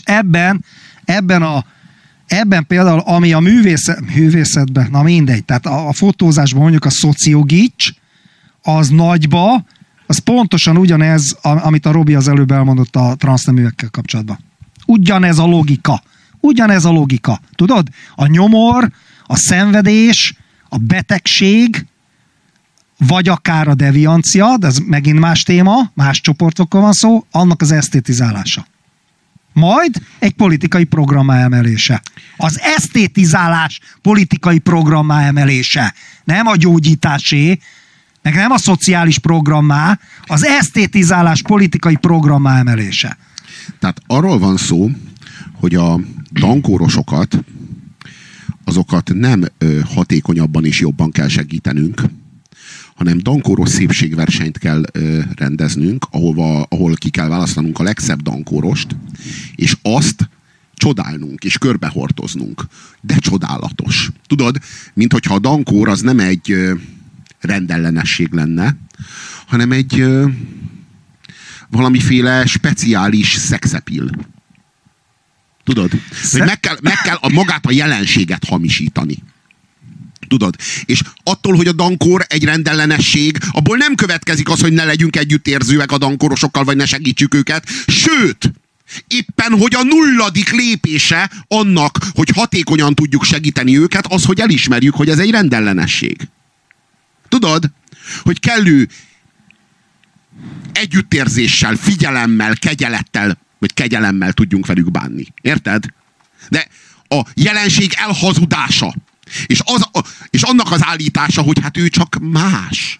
S2: ebben például, ami a művészetben, na mindegy, tehát a fotózásban mondjuk a szociogics, az nagyba, az pontosan ugyanez, amit a Robi az előbb elmondott a transzneműekkel kapcsolatban. Ugyanez a logika. Tudod? A nyomor, a szenvedés, a betegség, vagy akár a deviancia, de ez megint más téma, más csoportokról van szó, annak az esztétizálása. Majd egy politikai programmá emelése. Az esztétizálás politikai programmá emelése. Nem a gyógyításé, meg nem a szociális programmá, az esztétizálás politikai programmá emelése.
S1: Tehát arról van szó, hogy a dankórosokat, azokat nem hatékonyabban és jobban kell segítenünk, hanem dankóros szépségversenyt kell rendeznünk, ahol ki kell választanunk a legszebb dankórost, és azt csodálnunk, és körbehordoznunk. De csodálatos. Tudod, minthogyha a dankór az nem egy rendellenesség lenne, hanem egy valamiféle speciális szexepil. Tudod? Hogy meg kell magát a jelenséget hamisítani. Tudod? És attól, hogy a dankór egy rendellenesség, abból nem következik az, hogy ne legyünk együttérzőek a dankórosokkal, vagy ne segítsük őket. Sőt, éppen, hogy a nulladik lépése annak, hogy hatékonyan tudjuk segíteni őket, az, hogy elismerjük, hogy ez egy rendellenesség. Tudod? Hogy kellő együttérzéssel, figyelemmel, kegyelettel, vagy kegyelemmel tudjunk velük bánni. Érted? De a jelenség elhazudása, és annak az állítása, hogy hát ő csak más,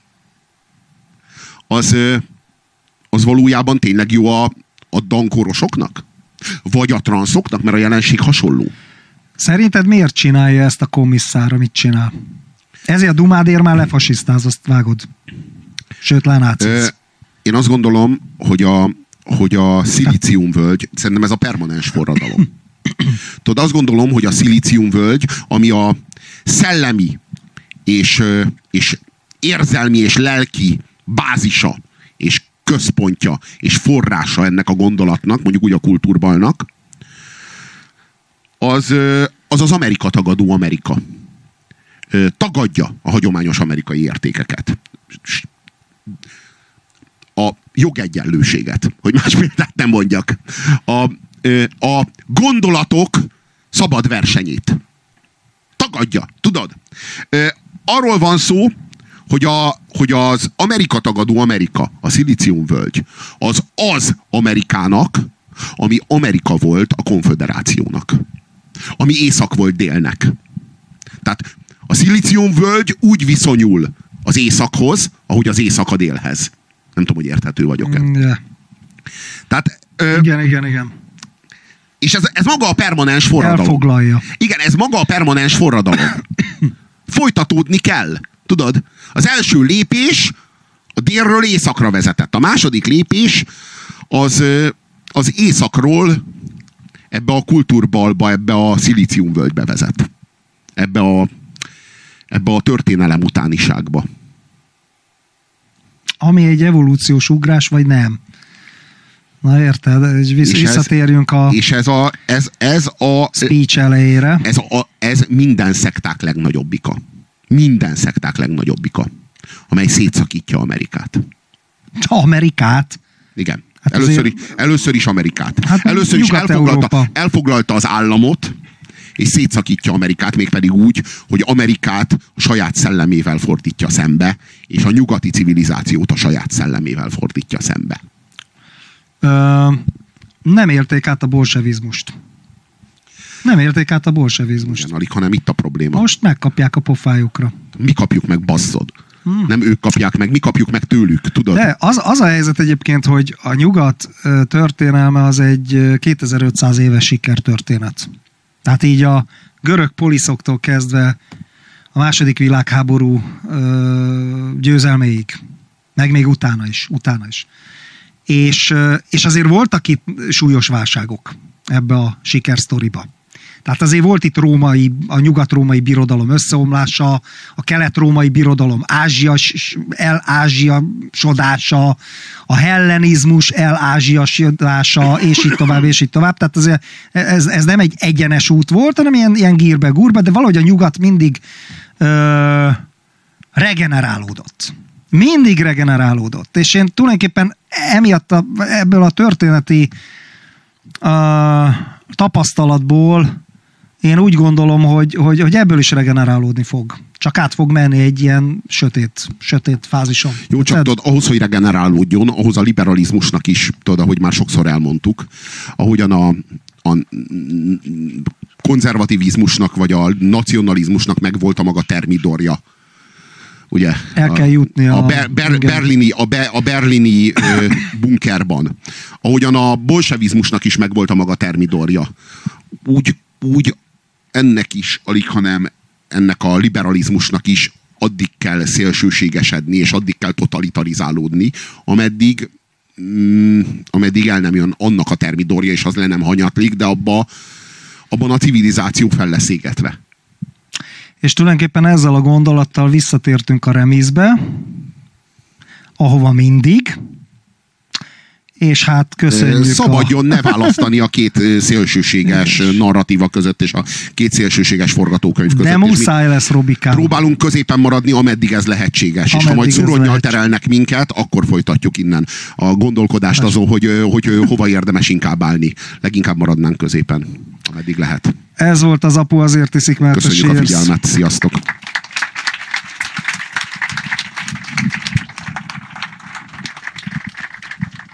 S1: az valójában tényleg jó a dankórosoknak? Vagy a transzoknak, mert a jelenség hasonló.
S2: Szerinted miért csinálja ezt a komisszár, amit csinál? Ezért a dumádér már lefasisztáz, azt vágod. Sőt, lenáciz.
S1: Én azt gondolom, hogy a szilíciumvölgy, szerintem ez a permanens forradalom. Tudod, azt gondolom, hogy a szilíciumvölgy, ami a szellemi és érzelmi és lelki bázisa és központja és forrása ennek a gondolatnak, mondjuk úgy a kultúrbalnak, az Amerika tagadó Amerika. Tagadja a hagyományos amerikai értékeket. A jogegyenlőséget, hogy más példát nem mondjak. A gondolatok szabad versenyét. Tagadja, tudod? Arról van szó, hogy az Amerika tagadó Amerika, a szilíciumvölgy, az Amerikának ami Amerika volt a konföderációnak. Ami észak volt délnek. Tehát a szilíciumvölgy úgy viszonyul az északhoz, ahogy az észak a délhez. Nem tudom, hogy érthető vagyok-e.
S2: Yeah.
S1: Tehát,
S2: igen.
S1: És ez maga a permanens forradalom.
S2: Elfoglalja.
S1: Igen, ez maga a permanens forradalom. Folytatódni kell. Tudod? Az első lépés a délről északra vezetett. A második lépés az északról ebbe a kultúrbalba, ebbe a szilíciumvölgybe vezet. Ebbe a történelem utániságba.
S2: Ami egy evolúciós ugrás, vagy nem? Na érted? Visszatérjünk a speech elejére.
S1: Ez minden szekták legnagyobbika. Minden szekták legnagyobbika. Amely szétszakítja Amerikát.
S2: Amerikát?
S1: Igen.
S2: Hát
S1: Először is Amerikát.
S2: Hát
S1: először is elfoglalta az államot, és szétszakítja Amerikát, mégpedig úgy, hogy Amerikát a saját szellemével fordítja szembe, és a nyugati civilizációt a saját szellemével fordítja szembe.
S2: Nem érték át a bolsevizmust.
S1: Igen, alig, hanem itt a probléma.
S2: Most megkapják a pofájukra.
S1: Mi kapjuk meg, basszod. Nem ők kapják meg, mi kapjuk meg tőlük, tudod?
S2: De az a helyzet egyébként, hogy a nyugat történelme az egy 2500 éves sikertörténet. Tehát így a görög poliszoktól kezdve a második világháború győzelméig. Meg még utána is. És azért voltak itt súlyos válságok ebbe a sikersztoriba. Tehát azért volt itt a nyugat-római birodalom összeomlása, a kelet-római birodalom elázsiasodása, a hellenizmus elázsiasodása, és így tovább. Tehát azért ez nem egy egyenes út volt, hanem ilyen gírbe-gurbe, de valahogy a nyugat mindig regenerálódott. Mindig regenerálódott. És én tulajdonképpen emiatt ebből a történeti tapasztalatból én úgy gondolom, hogy ebből is regenerálódni fog. Csak át fog menni egy ilyen sötét fázison.
S1: Jó, csak tudod, ahhoz, hogy regenerálódjon, ahhoz a liberalizmusnak is, tudod, ahogy már sokszor elmondtuk, ahogyan a konzervativizmusnak, vagy a nacionalizmusnak megvolt a maga termidorja. Ugye?
S2: El kell jutni
S1: a berlini bunkerban. Ahogyan a bolsevizmusnak is megvolt a maga termidorja. Úgy ennek is, alig hanem ennek a liberalizmusnak is addig kell szélsőségesedni, és addig kell totalitarizálódni, ameddig el nem jön annak a termidorja, és az le nem hanyatlik, de abban a civilizáció fel lesz égetve.
S2: És tulajdonképpen ezzel a gondolattal visszatértünk a remízbe, ahova mindig, és hát köszönjük.
S1: Szabadjon ne választani a két szélsőséges narratíva között, és a két szélsőséges forgatókönyv között.
S2: De muszáj lesz, Robikám.
S1: Próbálunk középen maradni, ameddig ez lehetséges. És ha majd szuronnyal terelnek minket, akkor folytatjuk innen a gondolkodást azon, hogy hova érdemes inkább állni. Leginkább maradnánk középen, ameddig lehet.
S2: Ez volt az Apu azért iszik, mert
S1: köszönjük a figyelmet, sziasztok!